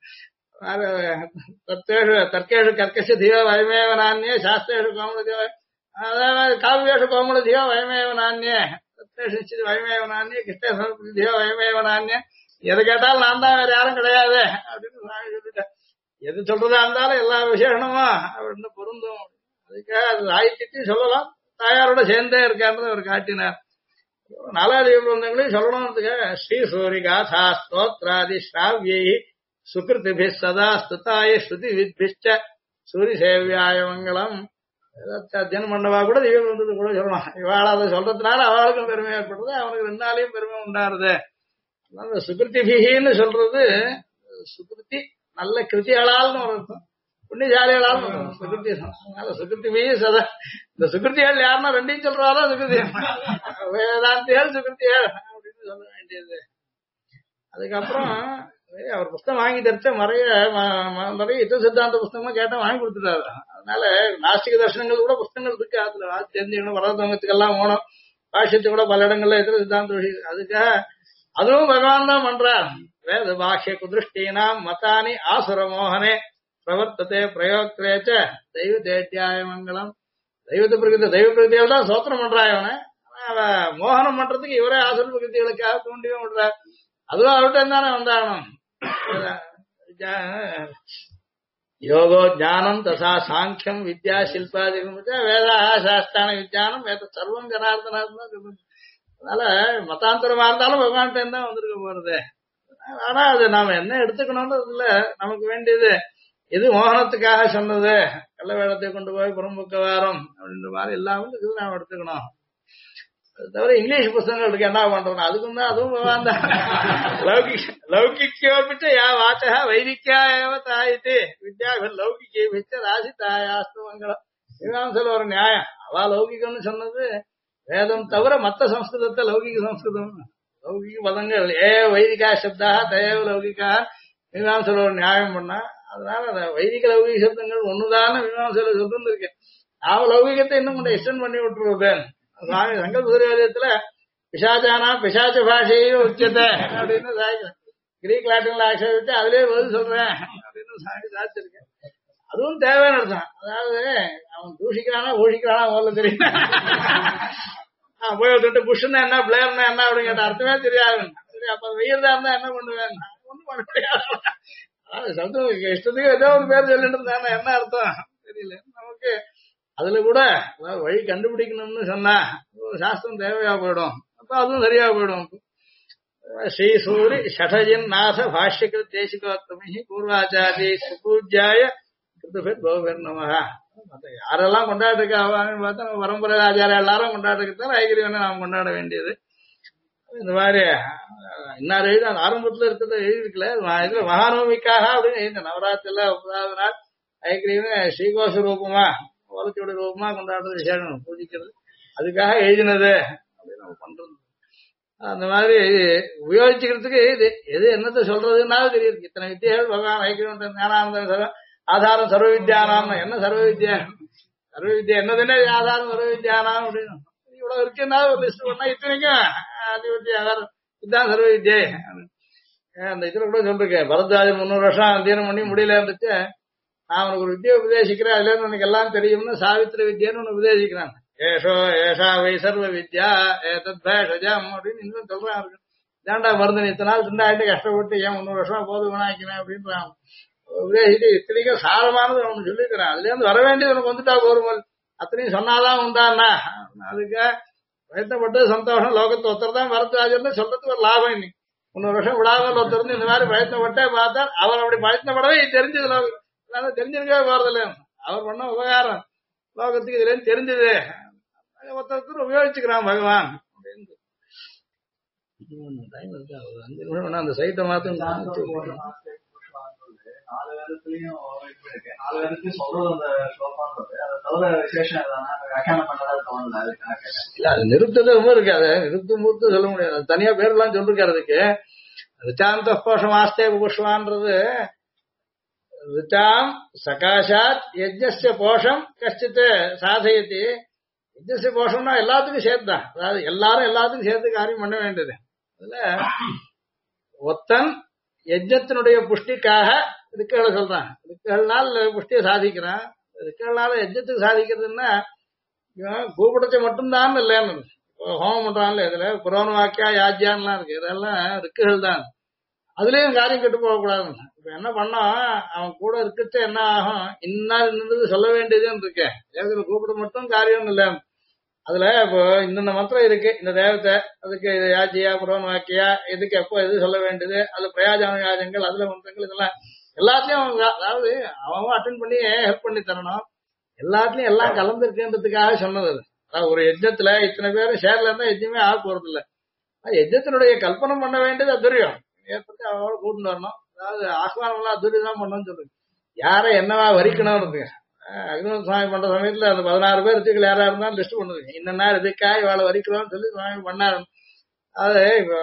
[SPEAKER 1] தர்க்கேஷு கர்க்கச தியோ வயமேவ நானியே சாஸ்திரேஷு கோமல தியோ, அதாவது காவியேஷு கோமல தியோ வயமேவ நானியே தர்க்கேஷு வயமேவ நானியே கிருஷ்ண தியோ வயமேவ நானியே. எது கேட்டாலும் நான் தான், வேற யாரும் கிடையாது அப்படின்னு சுவாமி சொல்லிட்டேன். எது சொல்றதா இருந்தாலும் எல்லா விசேஷமா அப்படின்னு பொருந்தும். அதுக்காக அது ஆயிட்டு சொல்லலாம், தாயாரோட சேர்ந்தே இருக்காருன்னு அவர் காட்டினார். நாலாவது வந்தவங்களையும் சொல்லணும்ன்றதுக்காக ஸ்ரீ சூரிகா சா ஸ்தோத்ராதி ஸ்ராவியை சுகிருதிபி சதா ஸ்துதாய ஸ்ருதி வித்பிஷ்ட சூரிய சேவியாய மங்களம். அத்தியனம் பண்ணவா கூட தெய்வம் வந்தது கூட சொல்லலாம். இவாள் அதை சொல்றதுனால அவளுக்கும் பெருமை ஏற்படுறது, அவனுக்கு ரெண்டாலையும் பெருமை உண்டாருது. சுகிருதிபிகின்னு சொல்றது சுகிருதி நல்ல கிருத்திகளால்னு ஒரு அர்த்தம், புண்ணியசாலிகளால் சுகிருத்தி. சுகிருதி சதா இந்த சுகிருத்திகள் யாருன்னா ரெண்டையும் சொல்றாரோ சுகிருதி வேதாந்திகள் சுகிருத்திகள் அப்படின்னு சொல்ல வேண்டியது. அதுக்கப்புறம் அவர் புஸ்தகம் வாங்கி தரிச்ச நிறைய யுத்த சித்தாந்த புஸ்தகமா கேட்டா வாங்கி கொடுத்துட்டாரு. அதனால நாஸ்திக தர்சனங்கள் கூட புஸ்தகங்கள் இருக்கு, அதுல தெரிஞ்சுக்கணும். வரதங்கத்துக்கெல்லாம் ஓணும். பாஷ்யத்தை கூட பல இடங்கள்ல யுத்த சித்தாந்த விஷயம் அதுக்காக அதுவும் பகவான் தான் பண்றார். வேத பாஷ்ய குதிருஷ்டீனாம் மதானி ஆசுர மோகனே பிரவர்த்தத்தை பிரயோக்திரேச்ச தெய்வ தேட்டியாய மங்கலம். தெய்வத்தை பிரகிருதி தெய்வ பிரகிருதியால் தான் சோத்திரம் பண்றா இவனை. மோகனம் பண்றதுக்கு இவரே ஆசுர பிரகிருதிகளுக்காக தூண்டியும் விடுறார். அதுவும் அவர்கிட்ட தானே வந்தாகணும். யோகோ ஜானம் தசா சாங்கியம் வித்யா சில்பாதிகம் வேதா சாஸ்திரான வித்யானம் வேத சர்வம் ஜனார்தனார் தான் சொல்லுது. அதனால மதாந்தரமா இருந்தாலும் பகவான்கிட்ட தான் வந்திருக்க போறது. ஆனா அது நாம என்ன எடுத்துக்கணும்ன்றதுல நமக்கு வேண்டியது எது மோகனத்துக்காக சொன்னது, கள்ள வேடத்தை கொண்டு போய் புறம்புக்க வாரம் அப்படின்ற மாதிரி இல்லாம இது நாம எடுத்துக்கணும். அது தவிர இங்கிலீஷ் புத்தகங்கள் இருக்கு, என்ன பண்றோம் அதுக்கும் தான் அதுவும் பகவான் தான். லௌகிக்கோபிச்ச யா வாச்சா வைதிக்கா ஏவ தாயிட்டு வித்யா லௌகிக்கே பிச்ச ராசி தாயாஸ்து மங்களம். இதுதான் சொல்ல ஒரு நியாயம். அவ லௌகிகம்னு சொன்னது வேதம் தவிர மற்ற சம்ஸ்கிருதத்தை லௌகிக சம்ஸ்கிருதம் லௌகிக பதங்கள் வைதிகா சப்தா தயவ லௌகிகா மீமாம்சையில ஒரு நியாயம் பண்ணா. அதனால அந்த வைதிக லௌகிக சப்தங்கள் ஒண்ணுதான மீமாம்சையில சொல்றது இருக்கு. நாம லௌகிகத்தை இன்னும் கொஞ்சம் எக்ஸ்டெண்ட் பண்ணி விட்டுருவோம். சுவாமி சங்கல்ப சூரியத்துல பிசாச்சானா பிசாச்ச பாஷையும் உச்சத்தை அப்படின்னு சாய்க்கிறேன். கிரீக் லாட்டின்ல ஆட்சேபிச்சு அதுலயே பதில் சொல்றேன் அப்படின்னு சாமி சாதிச்சிருக்கேன். அதுவும் தேவையான அர்த்தம். அதாவது அவன் தூஷிக்கிறானா ஊழிக்கிறானா முதல்ல தெரியும். போய் வந்துட்டு புஷ்னா என்ன பிளேயர்னா என்ன அப்படின்னு கேட்ட அர்த்தமே தெரியாது. சரி அப்ப வெயில்தான் இருந்தா என்ன பண்ணுவேன், ஒண்ணும் பண்ண முடியாது. அதாவது சப்தம் இஷ்டத்துக்கு ஏதோ ஒரு பேர் சொல்லிட்டு இருந்தாங்க, என்ன அர்த்தம் தெரியல நமக்கு. அதுல கூட வழி கண்டுபிடிக்கணும்னு சொன்னா சாஸ்திரம் தேவையா போயிடும். அப்ப அதுவும் சரியா போயிடும். ஸ்ரீ சூரி ஷடஜின் நாத பாஷ்யகிருத் தேசிகோத்தமி பூர்வாச்சாரி சுபூஜ்யாய நமகா. யாரெல்லாம் கொண்டாடுறதுக்கு ஆவாங்கன்னு பார்த்தா நம்ம பரம்பரை ஆச்சாரம் எல்லாரும் கொண்டாடுறதுக்கு ஐகிரியவனை நாம் கொண்டாட வேண்டியது. இந்த மாதிரி இன்னார் எழுதி அந்த ஆரம்பத்துல இருக்கிறத எழுதிருக்கல. இதுல மகாநவமிக்காக அப்படின்னு எழுந்த நவராத்திரில 9வது நாள் ஐகிரியவன் ஸ்ரீகோஷ ரூபமா வளர்ச்சியோட ரூபமா கொண்டாடுறது விசேஷம் பூஜிக்கிறது அதுக்காக எழுதினது அப்படின்னு நம்ம பண்றது. அந்த மாதிரி உபயோகிச்சுக்கிறதுக்கு இது எது என்னத்தை சொல்றதுன்னாலும் தெரியுது. இத்தனை வித்தியாசம் பகவான் ஐக்கியம் ஞானானந்தம் ஆதாரம் சர்வ வித்யானாம். என்ன சர்வ வித்யா, சர்வ வித்யா என்னதுன்னே ஆதாரம் சர்வ வித்யானாம் அப்படின்னு இவ்வளவு இருக்குன்னா ஒரு லிஸ்ட் பண்ணா இத்தனைக்கும் ஆதிபத்திய ஆதாரம் இதுதான் சர்வ வித்யை. அந்த இதுல கூட சொல்லிருக்கேன், பரத்வாஜன் 300 வருஷம் அத்தியனம் பண்ணி முடியல இருந்துச்சு. நான் உனக்கு ஒரு வித்தியை உபதேசிக்கிறேன், அதுல இருந்து உனக்கு எல்லாம் தெரியும்னு சாவித்திரி வித்யான்னு ஒண்ணு உபதேசிக்கிறான். ஏஷோ ஏஷா வை சர்வ வித்யா ஏதத் பேஷஜம் அப்படின்னு இன்னும் சொல்றான். இதாண்டா மருந்து இத்தனை நாள் திண்டாயிட்டு கஷ்டப்பட்டு ஏன் 300 வருஷமா போது குணாக்கிறேன் அப்படின்றான். உபதேசிட்டு இத்தனைக்கும் சாரமானது ஒண்ணு சொல்லிக்கிறேன், அதுல இருந்து வர வேண்டியது உனக்கு வந்துட்டா போருமல் அத்தனையும் சொன்னாதான் உண்டான்னா. அதுக்கு பிரயத்தப்பட்டு சந்தோஷம். லோகத்தை ஒருத்தர் தான் பரத்வாஜர்னு சொல்றதுக்கு ஒரு லாபம். இன்னைக்கு 300 வருஷம் விடாமல் ஒருத்தர் இந்த மாதிரி பிரயத்தப்பட்டே பார்த்தா அவர் அப்படி பிரயத்தப்படவே தெரிஞ்சது லோகம். அதனால தெரிஞ்சிருக்கவே போறதில்ல. அவர் பண்ண உபகாரம் லோகத்துக்கு இதுல இருந்து தெரிஞ்சது. ஒருத்தர் உபயோகிச்சுக்கிறான் பகவான் அப்படின்னு. 5 நிமிஷம் அந்த சைட்டை மாத்த
[SPEAKER 2] 4 வேதத்துலயும் இருக்கு. 4 வேதத்தையும் சொல்றது அந்த ஸ்லோகம்ன்றது அதை தவிர விசேஷம் வியாக்கியானம் பண்றதா தோணல.
[SPEAKER 1] இல்ல அது நிறுத்ததும் இருக்கு. அதை நிறுத்த மூர்த்து சொல்ல முடியாது. அது தனியா பேர்லாம் சொல்லிருக்காரு. அதுக்கு ரிச்சாந்த கோஷம் ஆஸ்தே புஷ்வான்றது ரிச்சாம் சகாஷாத் யஜ்ஞஸ்ய போஷம் கஷ்டித்து சாதயத்தி. யஜ்ஞஸ்ய போஷம்னா எல்லாத்துக்கும் சேர்த்துதான். அதாவது எல்லாரும் எல்லாத்துக்கும் சேர்த்து காரியம் பண்ண வேண்டியது. அதுல ஒத்தன் யஜ்ஞத்தினுடைய புஷ்டிக்காக ரிக்குகளை சொல்றான். ரிக்குகள்னால் புஷ்டியை சாதிக்கிறான். ரிக்குகள்னால யஜ்ஞத்துக்கு சாதிக்கிறதுன்னா கூப்பிடத்தை மட்டும்தான் இல்லைன்னு ஹோமம் பண்றான்ல. இதுல புரோண வாக்கியா யாஜ்யான்லாம் இருக்கு. இதெல்லாம் ரிக்குகள் தான். அதுலயும் காரியம் கெட்டு போகக்கூடாது. இப்ப என்ன பண்ணா அவன் கூட இருக்கிறது என்ன ஆகும், இன்னார் சொல்ல வேண்டியதுன்னு இருக்கு. தேவதையில கூப்பிட மட்டும் காரியம் இல்லை. அதுல இப்போ இந்த மந்திரம் இருக்கு, இந்த தேவத்தை அதுக்கு யாஜியா புரோண வாக்கியா இதுக்கு எப்போ எது சொல்ல வேண்டியது, அது பிரயாஜன யாஜங்கள் அதுல மந்திரங்கள் இதெல்லாம் எல்லாத்தையும் அதாவது அவன் அட்டன் பண்ணி ஹெல்ப் பண்ணி தரணும். எல்லாத்துலயும் எல்லாம் கலந்துருக்குன்றதுக்காக சொன்னது. அதாவது ஒரு யஜ்ஞத்துல இத்தனை பேரும் ஷேர்ல இருந்தா யஜ்ஞமே ஆக போறது இல்லை. யஜ்ஞத்தினுடைய கல்பனை பண்ண வேண்டியது அதுரியம் ஏற்பட்டு அவளோட கூட்டு வரணும். அதாவது ஆஸ்வானம் எல்லாம் அதுரியம் தான் பண்ணணும்னு சொல்லுங்க. யாரை என்னவா வரிக்கணும் இருக்கு. அக்னிநாத சுவாமி பண்ற சமயத்துல அந்த 16 பேர் ரித்துக்கள் யாரா இருந்தாலும் லிஸ்ட் பண்ணுது. இன்ன இதுக்காக இவாளை வரிக்கிறோம்னு சொல்லி சுவாமி பண்ணாரு. அது இப்போ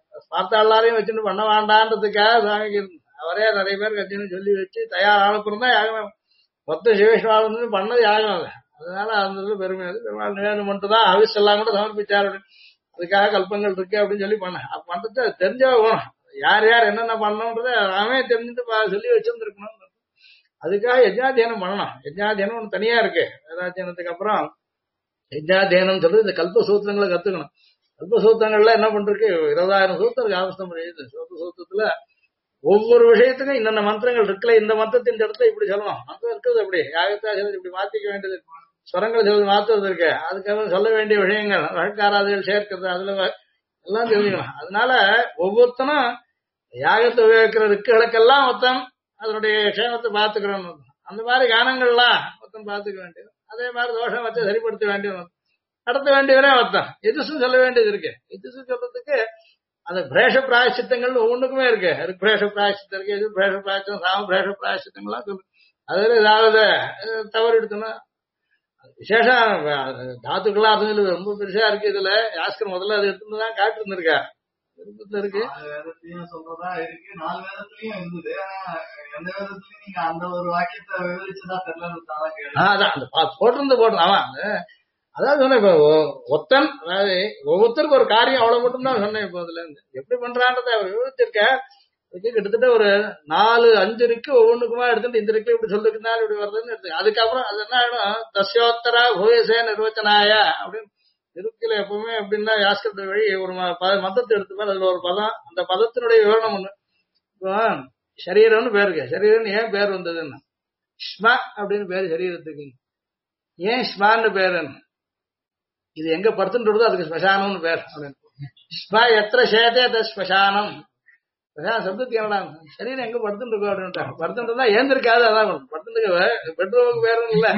[SPEAKER 1] பார்த்த எல்லாரையும் வச்சுட்டு பண்ண வேண்டான்றதுக்காக சுவாமிக்கு அவரே நிறைய பேர் கட்சின்னு சொல்லி வச்சு தயாரானப்புறம் தான் யாகம் மொத்த சிவேஸ்வரம் பண்ணது யாகம் அது. அதனால அந்த பெருமை அது பெருமாள் நிவேதனம் மட்டும் தான் ஹவிஸ் எல்லாம் கூட சமர்ப்பிச்சாரு. அதுக்காக கல்பங்கள் இருக்கு அப்படின்னு சொல்லி பண்ண பண்றது தெரிஞ்சா போகணும். யார் யார் என்னென்ன பண்ணணுன்றத நாமே தெரிஞ்சுட்டு சொல்லி வச்சிருந்துருக்கணும். அதுக்காக யஜ்ஞாத்தியனம் பண்ணணும். யஜ்ஞாத்தியனம் ஒன்று தனியா இருக்கு. வேதாத்தியனத்துக்கு அப்புறம் யஜ்ஞாத்தியனம் சொல்றது இந்த கல்ப சூத்திரங்களை கத்துக்கணும். கல்ப சூத்திரங்கள்ல என்ன பண்றதுக்கு 20,000 சூத்திரம் இருக்கு. ஆவஸ்தம் எழுது சூத்திரத்துல ஒவ்வொரு விஷயத்துக்கும் இன்னென்ன மந்திரங்கள் இருக்குல்ல, இந்த மந்திரத்தின் இடத்துல இப்படி சொல்லணும், மந்திரம் இருக்குது அப்படி யாகத்தா இப்படி மாத்திக்க வேண்டியது, ஸ்வரங்கள் சொல்றது மாத்துறது இருக்கு, அதுக்காக சொல்ல வேண்டிய விஷயங்கள் வழக்காராதிகள் சேர்க்கிறது, அதுல எல்லாம் தெரிஞ்சுக்கணும். அதனால ஒவ்வொருத்தனும் யாகத்தை உபயோகிக்கிற ரிக்குகளுக்கெல்லாம் மொத்தம் அதனுடைய க்ஷேமத்தை பார்த்துக்கிறோம். அந்த மாதிரி கானங்கள்லாம் மொத்தம் பார்த்துக்க வேண்டியது. அதே மாதிரி தோஷம் வச்சு சரிப்படுத்த வேண்டியது, நடத்த வேண்டியவரே மொத்தம். எதிர்சும் சொல்ல வேண்டியது இருக்கு. எதிர்சு சொல்றதுக்கு அந்த பிரேஷ பிராயசித்தங்கள் ஒவ்வொன்றுக்குமே இருக்கு. பிரேஷ பிராயசித்தம் இருக்கு, எது பிரேஷ பிராயசம், சாம பிரேஷ பிராயசித்தங்கள்லாம் சொல்லு. அதுல ஏதாவது தவறு எடுத்தோம்னா விசேஷம் தாத்துக்கெல்லாம் அது ரொம்ப பெருசா இருக்கு. இதுல யாஸ்கர் முதல்ல அது எடுத்துதான் காட்டு இருந்திருக்கா விருப்பத்துல இருக்கு.
[SPEAKER 2] சொல்றதா இருக்கு, 4 வேதத்துலயும் இருந்தது. எந்த வேதத்துலயும் நீங்க அந்த ஒரு வாக்கியத்தை விவரிச்சுதான் தெரியல.
[SPEAKER 1] அதான் அந்த போட்டிருந்து அவன் அதாவது சொன்னேன். இப்ப ஒத்தன் அதாவது ஒவ்வொருத்தருக்கு ஒரு காரியம் அவ்வளவு மட்டும் தான் சொன்னேன். இப்போ அதுல இருந்து எப்படி பண்றான்றதை அவர் விவரிச்சிருக்க. கிட்டத்தட்ட ஒரு 4-5 இருக்கு. ஒவ்வொன்றுக்குமா எடுத்துட்டு இந்த இருக்கு இப்படி சொல்லிருக்குனாலும் இப்படி வருதுன்னு எடுத்து அதுக்கப்புறம் அது என்ன ஆயிடும், தஸ்யோத்தரா பூயசே நிர்வச்சனாய அப்படின்னு இருக்குல்ல. எப்பவுமே எப்படின்னா யாஸ்கர் வழி ஒரு மதத்தை எடுத்துப்பாரு. அதுல ஒரு பதம், அந்த பதத்தினுடைய விவரணம் ஒண்ணு. இப்போ சரீரம்னு பேர் இருக்கு. சரீரம் ஏன் பேர் வந்ததுன்னு ஸ்ம அப்படின்னு பேரு சரீரத்துக்கு. ஏன் ஸ்மான்னு பேருன்னு, இது எங்க படுத்துட்டு அதுக்கு ஸ்மசானம்னு பேர். ஸ்ம எத்திர சேதே த ஸ்மசானம். சப்தத்துக்கு என்னடா சரீரம் எங்க படுத்துட்டு இருக்கோம் அப்படின்ட்டா, படுத்துட்டு தான் ஏந்திருக்காது. அதான் படுத்துட்டு பெட்ரூமுக்கு பேரும் இல்ல,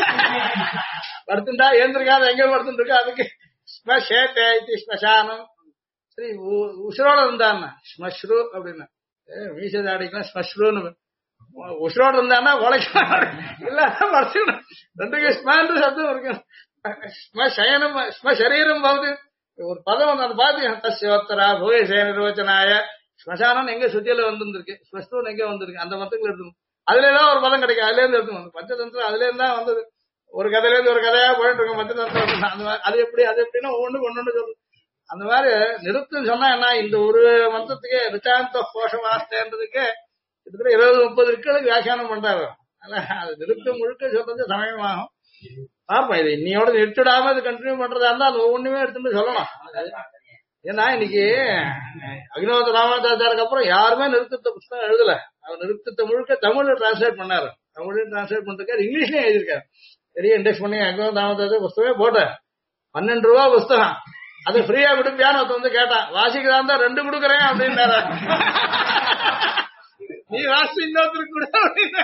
[SPEAKER 1] படுத்துட்டா ஏந்திருக்காது எங்க படுத்துட்டு இருக்கோ அதுக்கு ஸ்ம சேதே இது ஸ்மசானம். சரி உசுரோட இருந்தான் ஸ்மஸ்ரு அப்படின்னு மீச தாடிக்கலாம் ஸ்மஸ்ருன்னு. உசுரோட இருந்தான்னா உழைக்கலாம் இல்ல படுத்துக்கணும். ரெண்டுக்கு ஸ்மன்ற சப்தம் இருக்கு. ஸ்மசயனம் ஸ்மசரீரம் போகுது ஒரு பதம் வந்து பாத்தீங்க. தஸ்யோத்தரா பூயசே நிர்வச்சனாய ஸ்மசானம் எங்க சுத்தியில வந்துருக்கு, ஸ்மஸ்ரூன் எங்க வந்திருக்கு, அந்த மதத்துக்குள்ள எடுத்துக்கணும். அதுல ஏதாவது ஒரு பதம் கிடைக்கும், அதுல இருந்து எடுத்துக்கணும். பஞ்சதந்திரம் அதுல இருந்தா வந்தது. ஒரு கதையில இருந்து ஒரு கதையா போயிட்டு இருக்கும் பஞ்சதந்திரம். அந்த மாதிரி அது எப்படின்னா ஒவ்வொன்று ஒன்னொன்னு சொல்லுது. அந்த மாதிரி நிறுத்தம் சொன்னா என்ன, இந்த ஒரு மந்திரத்துக்கு ரிச்சாந்த கோஷ வாஸ்தேன்றதுக்கு கிட்டத்தட்ட 20-30 இருக்குகளுக்கு வியாக்கியானம் பண்றாரு. அது நிறுத்தம் முழுக்க சொல்றது சமயமாகும். பார்ப்போம். இது இன்னையோட நிறுத்திடாம இது கண்டினியூ பண்றதா இருந்தா அது ஒவ்வொன்றுமே எடுத்துட்டு சொல்லணும். ஏன்னா இன்னைக்கு அக்னிஹோத்திர ராமாச்சாரியாருக்கு அப்புறம் யாருமே நிறுத்தத்தை புத்தகம் எழுதல. அவர் நிறுத்தத்தை முழுக்க தமிழ்ல டிரான்ஸ்லேட் பண்ணாரு. தமிழ்ல டிரான்ஸ்லேட் பண்றதுக்காரு, இங்கிலீஷ்லயும் எழுதியிருக்காரு. பெரிய இண்டெக்ஸ் பண்ணி அக்னிஹோத்திர ராமாச்சாரியார் புத்தகமே போட்டார். 12 ரூபா புஸ்தகம். அது ஃப்ரீயா கொடுப்பியான்னு ஒருத்த வந்து கேட்டான். வாசிக்கிறதா 2 கொடுக்குறேன் அப்படின்னாரு. நீ வாசி இன்னொருத்தருக்கு கொடு அப்படின்னு.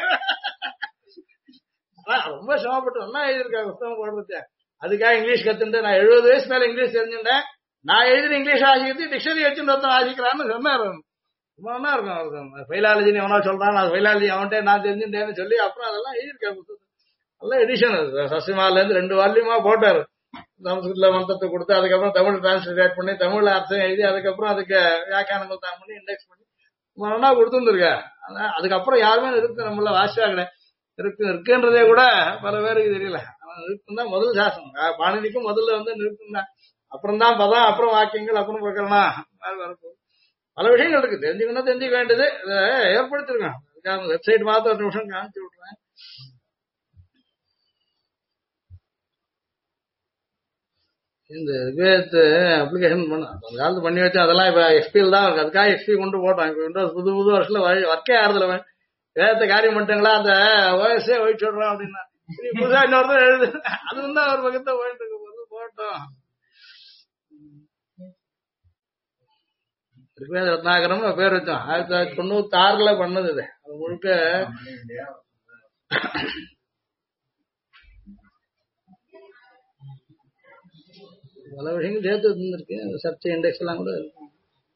[SPEAKER 1] ரொம்ப சிரமப்பட்டு நல்லா எழுதியிருக்காரு புத்தகம் போடுறது. அதுக்காக இங்கிலீஷ் கத்துட்டு நான் 70 வயசு மேல இங்கிலீஷ் தெரிஞ்சுட்டேன். நான் எழுதின இங்கிலீஷ் வாசிக்கிறது டிக்ஷனரி வச்சுட்டு ஒருத்தன் வாசிக்கிறான்னு சொன்னாரு. ரொம்ப நல்லா இருக்கும். ஃபைலாலஜின்னு எவனா சொல்றான், அது ஃபைலாலஜி அவன்கிட்ட நான் தெரிஞ்சுட்டேன்னு சொல்லி அப்புறம் அதெல்லாம் எழுதியிருக்காரு புத்தகம். நல்ல எடிஷன். சசிமால இருந்து 2 வால்யூமா போட்டாரு. சமஸ்கிருத்ல மந்திரத்தை கொடுத்து அதுக்கப்புறம் தமிழ் டிரான்ஸ்லேட் பண்ணி தமிழ் அர்த்தம் எழுதி அதுக்கப்புறம் அதுக்கு வியாக்கியானங்கள் தான் பண்ணி இண்டெக்ஸ் பண்ணி நல்லா கொடுத்துருந்துருக்க. அதுக்கப்புறம் யாருமே நிறுத்த நம்மள வாசியா கிடையாது. இருக்குன்றதே கூட பல பேருக்கு தெரியல. நிறுத்தம் தான் முதல் சாசனம். பாணினிக்கும் முதல்ல வந்து நிறுத்தம் தான், அப்புறம் தான் பதம், அப்புறம் வாக்கியங்கள், அப்புறம் பிரகரணம் வரப்போகுது. பல விஷயங்கள் இருக்கு. தெரிஞ்சுக்கணும், தெரிஞ்சுக்க வேண்டியது ஏற்படுத்திருக்கோம். அதுக்காக வெப்சைட் மாத்திரம் 1 நிமிஷம் காமிச்சு விட்டுறேன். இந்த ரிக்வேதத்தை அப்ளிகேஷன் பண்ண அந்த காலத்து பண்ணி வச்சு அதெல்லாம் இப்ப எக்ஸ்பியில் தான் இருக்கு. அதுக்காக எக்ஸ்பி கொண்டு போட்டோம். இப்ப விண்டோஸ் புது வருஷத்துல ஒர்க்கே ஆறுதல வேதத்தை காரியம் பண்ணிட்டாங்களா அந்த ஓஎஸ்ஏ ஒழிச்சு விடுறோம் அப்படின்னா புதுசா இன்னொருத்தர் எழுது. அது வந்து அவர் பக்கத்தை போயிட்டு இருக்க போது போட்டோம். ரிக்வேத ரத்னாகரம் பேர் வச்சோம். 1996 பண்ணது. இது அது முழுக்க பல விஷயங்கள் சேர்த்து இருந்திருக்கு. சர்ச்சை இண்டெக்ஸ் எல்லாம் கூட இருக்கும்.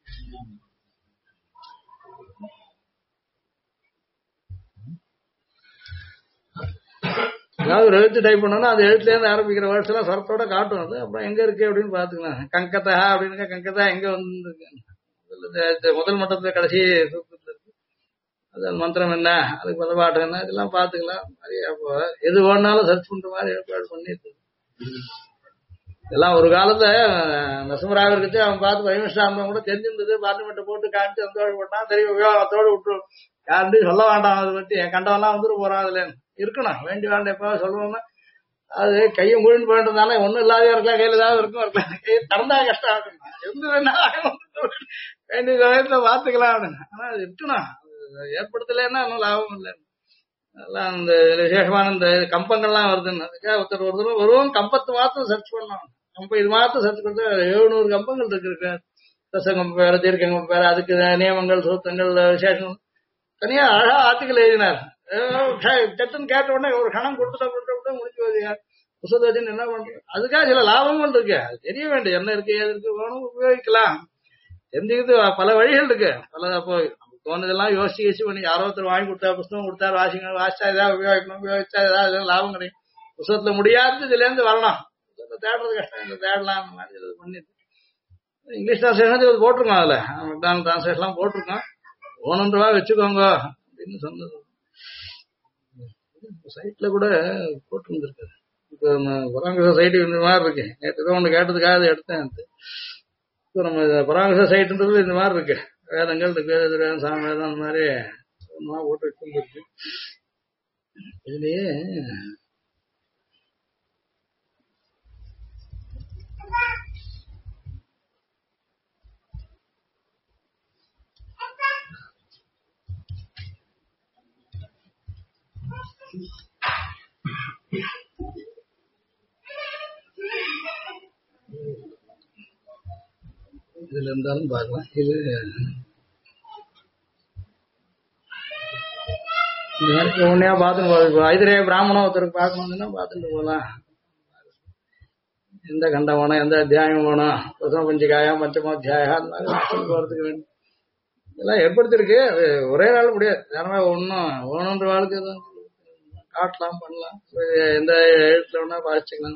[SPEAKER 1] ஏதாவது ஒரு எழுத்து டைப் பண்ணோம்னா அந்த எழுத்துல இருந்து ஆரம்பிக்கிற வேர்ட்ஸ் எல்லாம் சொரத்தோட காட்டும். அது அப்புறம் எங்க இருக்கு அப்படின்னு பாத்துக்கலாம். கங்கதா அப்படின்னு கங்கதா எங்க வந்து முதல் மட்டத்துல கடைசி சூத்திரத்துல இருக்கு. அது மந்திரம் என்ன, அதுக்கு பதப்பாட்டம் என்ன, இதெல்லாம் பாத்துக்கலாம். அப்போ எது வேணாலும் சர்ச் பண்ற மாதிரி ஏற்பாடு பண்ணிட்டு இதெல்லாம் ஒரு காலத்துல நரசிம்மராவ் இருக்கு அவன் பார்த்து வைமஸ்டாம்பம் கூட தெரிஞ்சிருந்தது. பார்லிமெண்ட்டை போட்டு காமிச்சு சந்தோஷம் போட்டான். தெரியும் உபயோகத்தோடு விட்டு யாருன்னு சொல்ல வேண்டாம். அதை பத்தி என் கண்டவெல்லாம் வந்துட்டு போறான். அதுல இருக்கணும் வேண்டி வேண்டாம். எப்ப சொல்லணும்னா அது கையும் முழுந்து போயிட்டதுனால ஒண்ணும் இல்லாத இருக்கலாம், கையில ஏதாவது இருக்கும் இருக்கலாம். கையை திறந்தா கஷ்டம் ஆகும். எந்த வேணாலும் வேண்டிய சமயத்துல பாத்துக்கலாம் அப்படின்னு. ஆனா அது இருக்கணும். ஏற்படுத்தலைன்னா இன்னும் லாபம் இல்லை. எல்லாம் இந்த விசேஷமான இந்த கம்பங்கள்லாம் வருதுன்னு அதுக்காக ஒருத்தர் வெறும் கம்பத்து மாத்திரம் சர்ச் பண்ணோம். கம்பம் இது மாத்திரம் சர்ச் பண்ணா 700 கம்பங்கள் இருக்கு. ரசகம் பேர தீர்க்கங்கம் பேர அதுக்கு நியமங்கள் சூத்தங்கள் விசேஷம் தனியா அழகா ஆர்டிக்கல் எழுதினார். சட்டுன்னு கேட்ட உடனே ஒரு கணம் கொடுத்துட்டா முடிச்சு வருங்க. புத்தகத்தை வச்சுன்னு என்ன பண்றது? அதுக்காக சில லாபங்கள் இருக்கு. அது தெரிய வேண்டிய என்ன இருக்கு ஏது இருக்கு வேணும் உபயோகிக்கலாம். தெரிஞ்சுக்கிது பல வழிகள் இருக்கு. பல அப்போ தோணுதெல்லாம் யோசிச்சு பண்ணி யாரோ ஒருத்தர் வாங்கி கொடுத்தா புத்தகம் கொடுத்தாரு வாசிச்சா ஏதாவது உபயோகிக்கணும், உபயோகிச்சா ஏதாவது லாபம் கிடைக்கும். புத்தகத்துல முடியாது இதுல இருந்து வரலாம். தேடுறது கஷ்டம், இந்த தேடலாம் அந்த மாதிரி இது பண்ணிட்டு இங்கிலீஷ் டிரான்ஸ்லேஷன் போட்டிருக்கோம். அதுல மெக்டானல் டிரான்ஸ்லேஷன்லாம் போட்டிருக்கோம். 1 ரூபா வச்சுக்கோங்க அப்படின்னு சொன்னது சைட்ல கூட போட்டுருந்துருக்காரு. இப்போ பராமரிச சைட்டு இந்த மாதிரி இருக்கு. நேற்று ஏதோ ஒன்று கேட்டதுக்காக அதை எடுத்தேன். இப்போ நம்ம பராமரிச சைட்டுன்றது இந்த மாதிரி இருக்கு. வேதங்கள் இருக்கு, வேதம் சாமவேதம் அந்த மாதிரி போட்டு வச்சுருக்கு. இதுலயே இதுல இருந்தாலும் பார்க்கலாம். இது ஒன்னையா பார்த்துட்டு ஐதரே பிராமணம் ஒருத்தருக்கு பார்க்கணும்னா பார்த்துட்டு போகலாம். எந்த கண்டம் வேணும், எந்த அத்தியாயம் வேணும், பிரசம பஞ்சிகாயம் பஞ்சமோத்தியாயம் அந்த மாதிரி போறதுக்கு வேணும். இதெல்லாம் ஏற்படுத்திருக்கு. அது ஒரே நாள் முடியாது. ஏன்னா ஒன்னும் வேணுன்ற வாழ்க்கை காட்டலாம் பண்ணலாம். எந்த எழுத்துல வேணா பாதிச்சுக்கலாம்.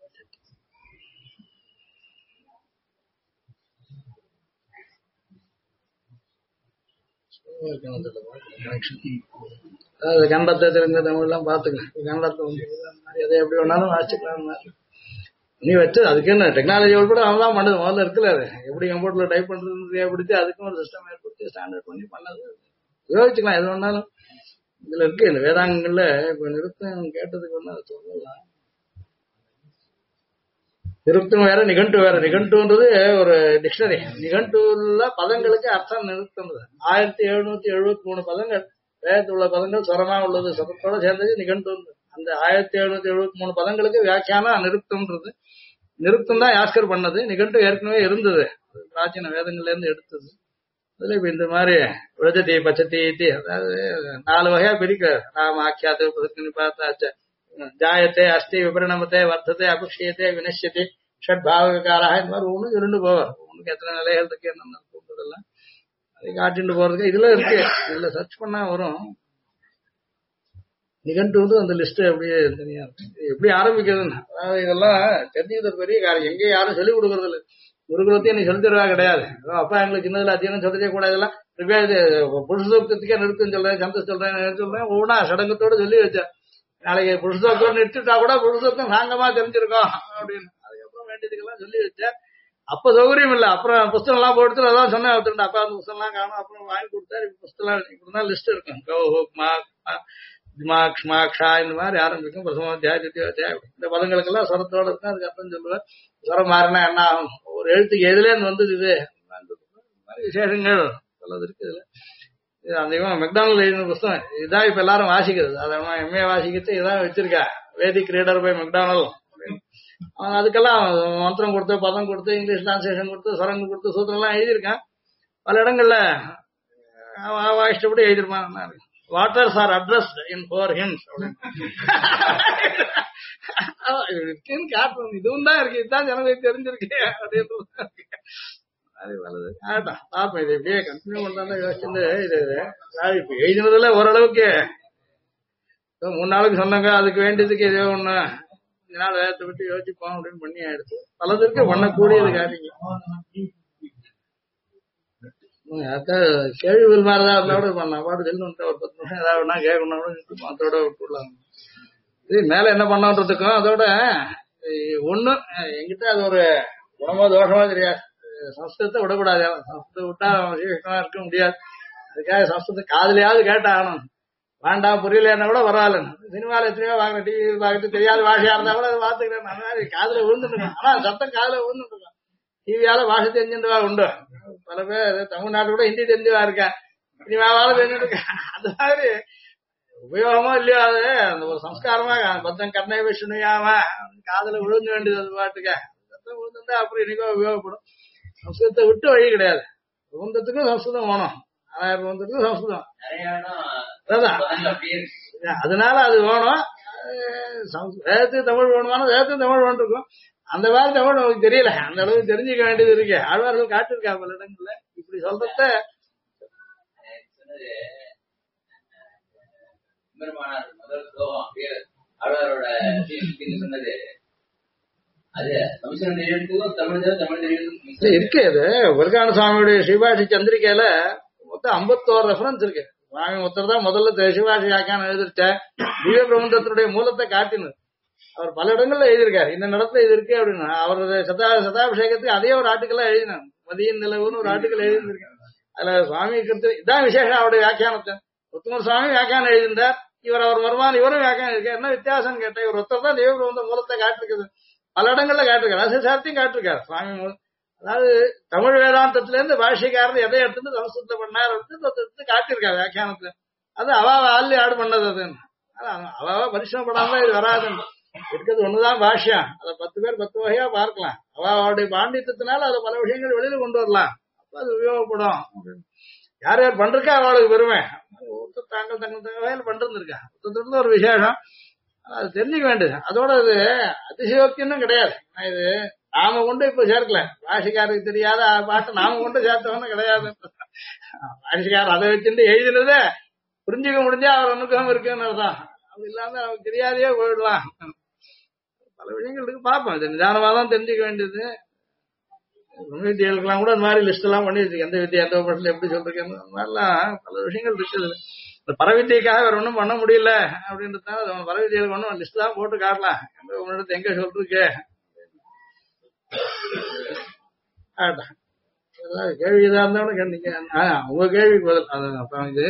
[SPEAKER 1] அதாவது கண்டத்தை தெரிஞ்ச தமிழ்லாம் பாத்துக்கலாம். கண்டத்தை வந்து எதை எப்படி வேணாலும் வாசிக்கலாம். நீ வச்சு அதுக்கு என்ன டெக்னாலஜி கூட அவன் தான் பண்ணுது. முதல்ல இருக்குல்ல அது எப்படி கம்ப்யூட்டர்ல டைப் பண்றது ஏற்படுத்தி அதுக்கும் ஒரு சிஸ்டம் ஏற்படுத்தி ஸ்டாண்டர்ட் பண்ணி பண்ணது உபயோகிச்சுக்கலாம். எது வேணாலும் இதுல இருக்கு. இந்த வேதாங்கங்கள்ல இப்ப நிறுத்தம் கேட்டதுக்கு ஒண்ணு அதை சொல்லலாம். நிருக்தம் வேற நிகண்டு வேற. நிகண்டுன்றது ஒரு டிக்ஷனரி. நிகண்டுல பதங்களுக்கு அர்த்தம் நிருக்தம். 1773 பதங்கள் வேதத்தில் உள்ள பதங்கள் சொரமா உள்ளது. சொரத்தோட சேர்ந்தது நிகண்டு. அந்த 1773 பதங்களுக்கு வியாக்கியானம் நிருக்தம்ன்றது. நிருக்தம் தான் யாஸ்கர் பண்ணது. நிகண்டு ஏற்கனவே இருந்தது, பிராச்சீன வேதங்கள்ல இருந்து எடுத்தது. அதுல இப்ப இந்த மாதிரி விரஜதி பச்சதி அதாவது 4 வகையா பிரிக்க. ராம ஆக்கியாது நிபாத்தாச்ச ஜாயத்தை அஸ்தி விபரிணமத்தை வர்த்தத்தை அபக்ஷயத்தை வினஷ்யத்தை ஷட் பாவ விகாராக இந்த மாதிரி 1 2 போவார். உனக்கு எத்தனை நிலைகள் இருக்கு என்னென்ன கூப்பிட்டதெல்லாம் அதை காட்டிட்டு போறதுக்கு இதுல இருக்கு. இதுல சர்ச் பண்ணா வரும். நிகண்டு வந்து அந்த லிஸ்ட் அப்படியே தனியா இருக்கு. எப்படி ஆரம்பிக்கிறதுன்னு அதாவது இதெல்லாம் தெரிஞ்சுக்கிறது பெரிய காரியம். எங்கேயும் யாரும் சொல்லிக் கொடுக்கறது இல்லை. குருகுலத்தையும் நீ சொல்லி தருவா கிடையாது. அப்பா எங்களுக்கு சின்னதுல அத்தியானம் சொல்லிட்டே கூடாது. இதெல்லாம் புருஷோக்தத்துக்கே நிறுத்தம் சொல்றேன், சந்த சொல்றேன், சொல்றேன் ஒவ்வொன்றா சடங்கத்தோட சொல்லி வச்சேன். நாளைக்கு புருஷோக்தோடு நிறுத்திட்டா கூட புருஷோக்தம் சாங்கமா தெரிஞ்சிருக்கோம் அப்படின்னு அதுக்கப்புறம் வேண்டியதுக்கெல்லாம் சொல்லி வச்சேன். அப்ப சௌகரியம் இல்லை. அப்புறம் புஸ்தகம் எல்லாம் போட்டு அதான் சொன்னேன். ஒருத்தர் அப்பா அந்த புஸ்தகம் எல்லாம் காணும். அப்புறம் வாங்கி கொடுத்தாரு. புஸ்தகம் இப்படிதான் லிஸ்ட் இருக்கும். க்ஷ்மாக்ஷா இந்த மாதிரி ஆரம்பிக்கும். பிரசமோத்தியாய தித்தியோத்தியாய இந்த பதங்களுக்கெல்லாம் சொரத்தோட இருக்கும். அதுக்கு அர்த்தம் சொல்லுவேன். சொரம் மாறினா என்ன ஆகும், ஒரு எழுத்துக்கு எதுலேருந்து வந்தது இது மாதிரி விசேஷங்கள் சொல்லது இருக்கு. இதுல அதிகமா மெக்டானல் எழுதின புஸ்தகம் இதான் இப்ப எல்லாரும் வாசிக்கிறது. அதெல்லாம் எம்ஏ வாசிக்கிறது இதான் வச்சிருக்கா. Vedic reader by Macdonell. அவன் அதுக்கெல்லாம் மந்திரம் கொடுத்து பதம் கொடுத்து இங்கிலீஷ் டிரான்ஸ்லேஷன் கொடுத்து சொரங்கு கொடுத்து சூத்திரம் எல்லாம் எழுதியிருக்கான். பல இடங்கள்ல இஷ்டப்படி எழுதிருப்பான். Waters are addressed in 4 hymns இருக்குன்னு காட்டணும். இதுவும் தான் இருக்கு. இதுதான் ஜனங்களுக்கு தெரிஞ்சிருக்கு அப்படின்னு அது வலது ஆகட்டும் பாப்போம். இது எப்படியே கண்டினியூ பண்றாங்க யோசிச்சுட்டு இது இப்ப எழுதினதுல ஓரளவுக்கு 3 நாளுக்கு சொன்னாங்க. அதுக்கு வேண்டியதுக்கு ஏதோ ஒண்ணு நாள் வேகத்தை விட்டு யோசிப்போம் அப்படின்னு பண்ணி ஆயிடுச்சு. பலதற்கு பண்ணக்கூடியது காரியம். கேள்விகள் மாதிரிதான் இருந்தா கூட பண்ணலாம். பாட்டு சொல்லி ஒரு 10 நிமிஷம் ஏதாவது கேட்கணும் அதோட விட்டுலாம். இது மேல என்ன பண்ணன்றதுக்கும் அதோட ஒண்ணு என்கிட்ட அது ஒரு குணமோ தோஷமோ தெரியாது. சம்ஸ்கிருதத்தை விடக்கூடாது. சம்ஸ்கிருதத்தை விட்டா சீக்கிரமா இருக்க முடியாது. அதுக்காக சம்ஸ்கிருதம் காதுலயாவது கேட்டாகணும். வேண்டாம் புரியலன்னா கூட பரவாயில்ல. சினிமால எத்தனையோ வாங்குறேன், டிவி பார்த்துட்டு தெரியாத பாஷையா இருந்தா கூட அதை பார்த்துக்கிறேன். அந்த மாதிரி காதுல விழுந்துருக்கேன். ஆனா சத்தம் காதுல விழுந்துருக்கேன். டிவியால பாஷை தெரிஞ்சுவா உண்டு. பல பேர் தமிழ்நாட்டு கூட ஹிந்தி தெரிஞ்சுவா இருக்கேன், சினிமாவால தெரிஞ்சுட்டு இருக்கேன். அந்த மாதிரி உபயோகமோ இல்லையோ அது அந்த ஒரு சம்ஸ்காரமா பத்தம் கண்ணை விஷ்ணுயாம காதுல விழுந்து வேண்டியது. அது பாட்டுக்க சத்தம் விழுந்துட்டா அப்புறம் இன்னைக்கோ உபயோகப்படும். சம்ஸ்கிருதத்தை விட்டு வழி கிடையாது. சுதந்திரத்துக்கும் சம்ஸ்கிருதம் வேணும், ஆனாயிரத்துக்கும் சம்ஸ்கிருதம். அதனால அது வேணும். வேதத்துக்கு தமிழ் வேணுமான வேதத்துக்கு தமிழ் வேண்டிருக்கும். அந்த மாதிரி தமிழ் நமக்கு தெரியல, அந்த அளவுக்கு தெரிஞ்சுக்க வேண்டியது இருக்கு. ஆழ்வார்கள் காட்டிருக்கா பல இடங்கள்ல இப்படி சொல்றத. இருக்கு. அது வருகான சுவாமியுடைய சிவாசி சந்திரிகையில மொத்தம் 51 ரெஃபரன்ஸ் இருக்கு. சுவாமி ஒருத்தர் தான் முதல்ல சிவாசி ஆக்கான எழுதிருச்ச திவ்ய பிரபந்தத்தினுடைய மூலத்தை காட்டினது. அவர் பல இடங்கள்ல எழுதியிருக்காரு, இந்த இடத்துல இது இருக்கு அப்படின்னு. அவரது சதாபிஷேகத்துக்கு அதே ஒரு ஆட்டுக்கெல்லாம் எழுதினார். மதியின் நிலவுன்னு ஒரு ஆட்டுக்கள் எழுதியிருக்காரு. அதுல சுவாமி இதான் விசேஷம். அவருடைய வியாக்கியானத்தை உத்தமர் சுவாமி வியாக்கியானம் எழுதியிருந்தார். அவர் வருமானம் இவரும் வியாக்கியானம் இருக்காரு. என்ன வித்தியாசம் கேட்டேன். இவர் ஒருத்தர் தான் திவ்ய பிரபந்த மூலத்தை காட்டிருக்குது. பல இடங்கள்ல காட்டிருக்காரு, அசைசாரத்தையும் காட்டிருக்காரு சுவாமி மூலம். அதாவது தமிழ் வேதாந்தத்துல இருந்து பாஷைக்காரர் எதை எடுத்துட்டு சமஸ்கிருதத்தை பண்ணாரு காட்டியிருக்காரு வியாக்கியானத்துல. அது ஆள் ஆடு பண்ணது. அது பரிசிரமப்படாம இது வராது. இருக்கிறது ஒண்ணுதான் பாஷ்யம். அதை 10 பேர் 10 வகையா பார்க்கலாம். அவருடைய பாண்டியத்தினால அதை பல விஷயங்கள் வெளியில கொண்டு வரலாம். அப்ப அது உபயோகப்படும். யார் யார் பண்றக்கா அவளுக்கு பெருமை. ஒருத்தர் தாங்கள் தங்கள் வகையில் பண்றதுருக்கா ஒருத்தர் ஒரு விசேஷம். அது தெரிஞ்சுக்க வேண்டியது. அதோட அது அதிசயோக்தியும் கிடையாது. இது நாம கொண்டு இப்ப சேர்க்கல. பாஷிக்காருக்கு தெரியாத பாட்டை நாம கொண்டு சேர்த்தவன்னு கிடையாது. பாஷிக்காரர் அதை வச்சுட்டு எழுதினதே புரிஞ்சுக்க முடிஞ்சா அவர் அனுகிரகம் இருக்குன்னு அர்த்தம். அப்படி இல்லாம நமக்கு தெரியாதையே போயிடலாம். பல விஷயங்கள் இருக்கு, பார்ப்போம். இது நிதானமா தான் தெரிஞ்சுக்க வேண்டியது. வித்தியாளுக்கெல்லாம் கூட அந்த மாதிரி லிஸ்ட் எல்லாம் பண்ணி வச்சிருக்கு. எந்த வித்தியா எந்த படத்துல எப்படி சொல்றீங்க, அந்த மாதிரிலாம் பல விஷயங்கள் இருக்குது. இந்த பரவித்தியக்காக வேற ஒன்றும் பண்ண முடியல அப்படின்றதுனால பரவித்தியலுக்கு ஒன்றும் லிஸ்ட் தான் போட்டு காட்டலாம். உன்னிடத்து எங்க சொல்றீங்க கேள்வி இதா இருந்தாலும் கேட்டீங்க. உங்க கேள்விக்கு பதில் அப்புறம் இது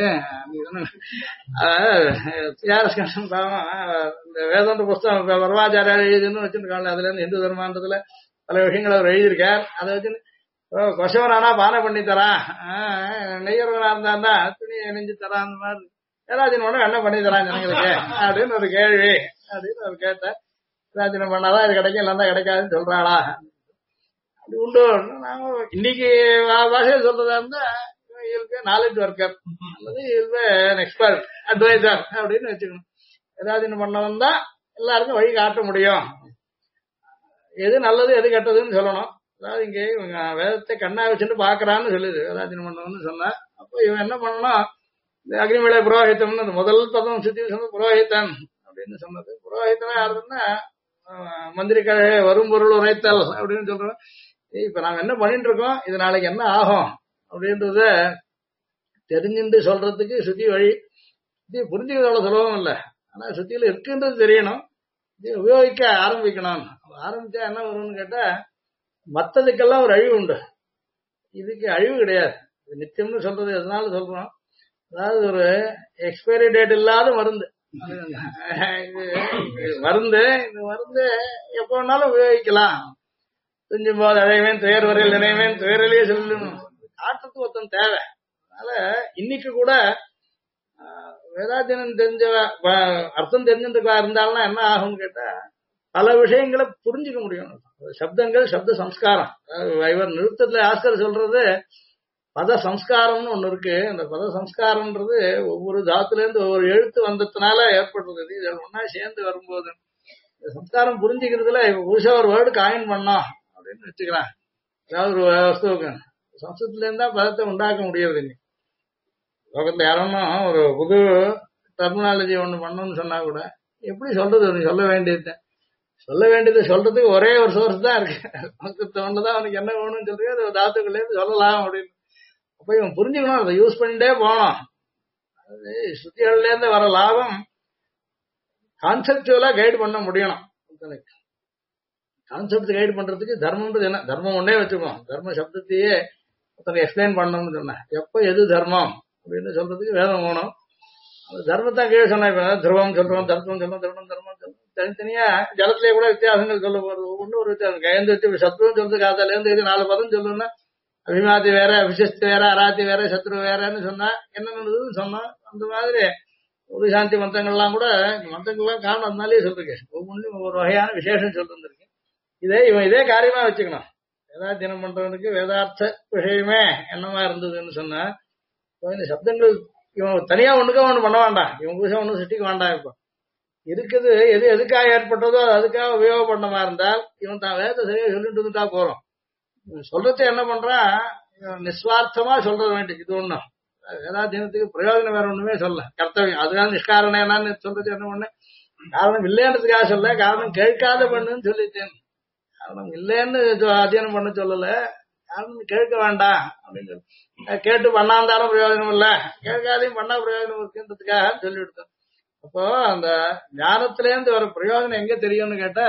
[SPEAKER 1] இந்த வேதாந்த புஸ்தகம் வரவாச்சாரியார் எழுதுன்னு வச்சுருக்காங்க. அதுல இருந்து இந்து தர்மான்றதுல பல விஷயங்கள் அவர் எழுதியிருக்கார். அதை வச்சு கொசவனானா பானை பண்ணி தரான், நெய்யறவனா இருந்தா துணியை நெஞ்சு தரான், அந்த மாதிரி ஏதாச்சும் ஒண்ணு என்ன பண்ணி தரான் ஜனங்களுக்கு அப்படின்னு ஒரு கேள்வி அப்படின்னு அவர் கேட்டார். ஏதாச்சும் பண்ணாதான் இது கிடைக்கும், இல்லைன்னா கிடைக்காதுன்னு சொல்றாளா? அது உண்டு. நாங்க இன்னைக்கு பாஷையில் சொல்றதா இருந்தா நாலேஜ் ஒர்க்கர் அல்லது எக்ஸ்பர்ட் அட்வைசர் அப்படின்னு வச்சுக்கணும். ஏதாவது பண்ணவன் தான் எல்லாருக்கும் வழி காட்ட முடியும். எது நல்லது எது கெட்டதுன்னு சொல்லணும். அதாவது இங்க இவங்க வேதத்தை கண்ணா வச்சுட்டு பாக்குறான்னு சொல்லுது வேதாஜின பண்ணவன்னு சொன்னா. அப்போ இவன் என்ன பண்ணணும், இந்த அக்னிமேள புரோஹிதம்னு அந்த முதல் பதம் சுத்தி சொன்னது புரோஹிதன் அப்படின்னு சொன்னது. புரோஹிதனா யாருன்னா மந்திரிக்கழக வரும் பொருள் உரைத்தல் அப்படின்னு சொல்றோம். இப்ப நாங்க என்ன பண்ணிட்டு இருக்கோம், இது நாளைக்கு என்ன ஆகும் அப்படின்றத தெரிஞ்சுட்டு சொல்றதுக்கு சுத்தி வழி. இது புரிஞ்சுக்கிறது அவ்வளவு சுலபம் இல்லை. ஆனா சுத்தியில இருக்குன்றது தெரியணும், இது உபயோகிக்க ஆரம்பிக்கணும். ஆரம்பிச்சா என்ன வரும்னு கேட்டா மத்ததுக்கெல்லாம் ஒரு அழிவு உண்டு, இதுக்கு அழிவு கிடையாது. நித்தியம்னு சொல்றது எதனால சொல்றோம், அதாவது ஒரு எக்ஸ்பைரி டேட் இல்லாத மருந்து. மருந்து இந்த மருந்து எப்ப வேணாலும் உபயோகிக்கலாம். துஞ்சும் போது அழைவேன் துயர் வரையில் நினைவேன் துயரிலேயே சொல்லணும் காட்டுறதுக்கு ஒருத்தன் தேவை. அதனால இன்னைக்கு கூட வேதாத்தியனம் தெரிஞ்ச அர்த்தம் தெரிஞ்சுட்டுக்கா இருந்தாலும் என்ன ஆகும்னு கேட்டா பல விஷயங்களை புரிஞ்சுக்க முடியும். சப்தங்கள் சப்த சம்ஸ்காரம். இவர் நிறுத்தத்துல ஆஸ்கர் சொல்றது பத சம்ஸ்காரம்னு ஒண்ணு இருக்கு. அந்த பத சம்ஸ்காரம்ன்றது ஒவ்வொரு தாத்துல இருந்து ஒவ்வொரு எழுத்து வந்ததுனால ஏற்படுறது. இது ஒன்னா சேர்ந்து வரும்போது சம்ஸ்காரம் புரிஞ்சுக்கிறதுல புதுசா ஒரு வேர்டு காயின் பண்ணோம் அப்படின்னு வச்சுக்கலாம். ஏதாவது ஒரு வஸ்துவுக்கு சம்ஸ்கிருதத்துல இருந்தா பதத்தை உண்டாக்க முடியாது. லோகத்துல யாரும் ஒரு புது டெர்மினாலஜி ஒண்ணு பண்ணணும்னு சொன்னா கூட எப்படி சொல்றது, சொல்ல வேண்டியது சொல்றதுக்கு ஒரே ஒரு சோர்ஸ் தான் இருக்கு. சம்ஸ்கிருதம் ஒண்ணுதான் அவனுக்கு என்ன வேணும்னு சொல்றீங்க, அது தாத்துக்குள்ளே இருந்து சொல்லலாம் அப்படின்னு. அப்ப இவன் புரிஞ்சுக்கணும், அதை யூஸ் பண்ணிட்டே போனோம். அது ஸ்ருதிகள்ல இருந்து வர லாபம் கான்செப்டுவலா கைடு பண்ண முடியணும். கான்செப்ட் கைடு பண்றதுக்கு தர்மம்ன்றது என்ன, தர்மம் ஒன்னே வச்சுக்கோம். தர்ம சப்தத்தையே ஒருத்தர் எக்ஸ்பிளைன் பண்ணணும்னு சொன்னேன். எப்ப எது தர்மம் அப்படின்னு சொல்றதுக்கு வேதம் வேணும். அந்த தர்மத்தான் கீழே சொன்னா, இப்ப துருவம் சொல்றோம், தர்மம் சொல்றோம், தர்மம் தர்மம் சொல்றோம். தனித்தனியா ஜலத்திலேயே கூட வித்தியாசங்கள் சொல்ல போறது, ஒவ்வொன்றும் ஒரு வித்தியாசம். கையெழுந்து வச்சு சத்ருன்னு சொல்றதுக்கு அதுல இருந்து இது 4 பதம் சொல்லணும்னா அபிமாதி வேற, அபிஷஸ்து வேற, அராத்தி வேற, சத்ரு வேறன்னு சொன்னா என்ன நடந்ததுன்னு சொன்னா, அந்த மாதிரி ஒரு சாந்தி மந்திரங்கள்லாம் கூட மந்திரங்கள்லாம் காரணம் அதனாலேயே சொல்றேன். ஒவ்வொன்றும் ஒவ்வொரு வகையான விசேஷம் சொல்லிருந்திருக்கு. இவன் இதே காரியமா வச்சுக்கணும். வேதாத்தியனம் பண்றவனுக்கு வேதார்த்த விஷயமே என்னமா இருந்ததுன்னு சொன்னா, இந்த சப்தங்கள் இவன் தனியா ஒண்ணுக்கா ஒண்ணு பண்ண வேண்டாம், இவன் புதுசா ஒண்ணும் சிட்டிக்கு வேண்டாம். இப்போ இருக்குது எது எதுக்காக ஏற்பட்டதோ அதுக்காக உபயோகப்படமா இருந்தால் இவன் தான் வேதத்தை சரியா சொல்லிட்டு இருந்துட்டா போறோம். சொல்றது என்ன பண்றான், நிஸ்வார்த்தமா சொல்றது வேண்டியது. இது ஒண்ணும் வேதாத்தியனத்துக்கு பிரயோஜனம் வேற ஒண்ணுமே சொல்ல, கர்த்தவியம். அதுதான் நிஷ்காரணம் என்னன்னு சொல்றது என்ன ஒண்ணு, காரணம் இல்லைன்றதுக்காக சொல்ல, காரணம் கேட்காத பண்ணுன்னு சொல்லிட்டேன். காரணம் இல்லைன்னு அத்தியனம் பண்ண சொல்லல, காரணம் கேட்க வேண்டாம் அப்படின்னு சொல்லி, கேட்டு பண்ணாந்தாலும் பிரயோஜனம் இல்ல, கேட்காதையும் பண்ணா பிரயோஜனம் இருக்குன்றதுக்காக சொல்லி கொடுத்தோம். அப்போ அந்த ஞானத்திலேருந்து வர பிரயோஜனம் எங்க தெரியும்னு கேட்டா,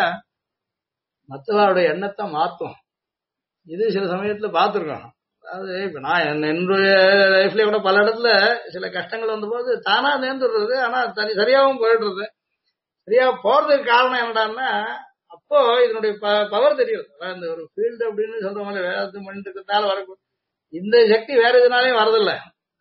[SPEAKER 1] மற்றவருடைய எண்ணத்தை மாத்தும். இது சில சமயத்துல பார்த்திருக்கோம். அதாவது இப்ப நான் என்னுடைய லைஃப்ல கூட பல இடத்துல சில கஷ்டங்கள் வந்த போது தானா நேர்ந்துடுறது, ஆனா சரியாவும் போயிடுறது. சரியா போறதுக்கு காரணம் என்னடான்னா, அப்போ இதனுடைய பவர் தெரியும். இந்த ஒரு ஃபீல்டு அப்படின்னு சொல்ற மாதிரி வேதத்தை பண்ணிட்டு இருக்கிறதால வரக்கூடும். இந்த சக்தி வேற எதுனாலையும் வரதில்லை.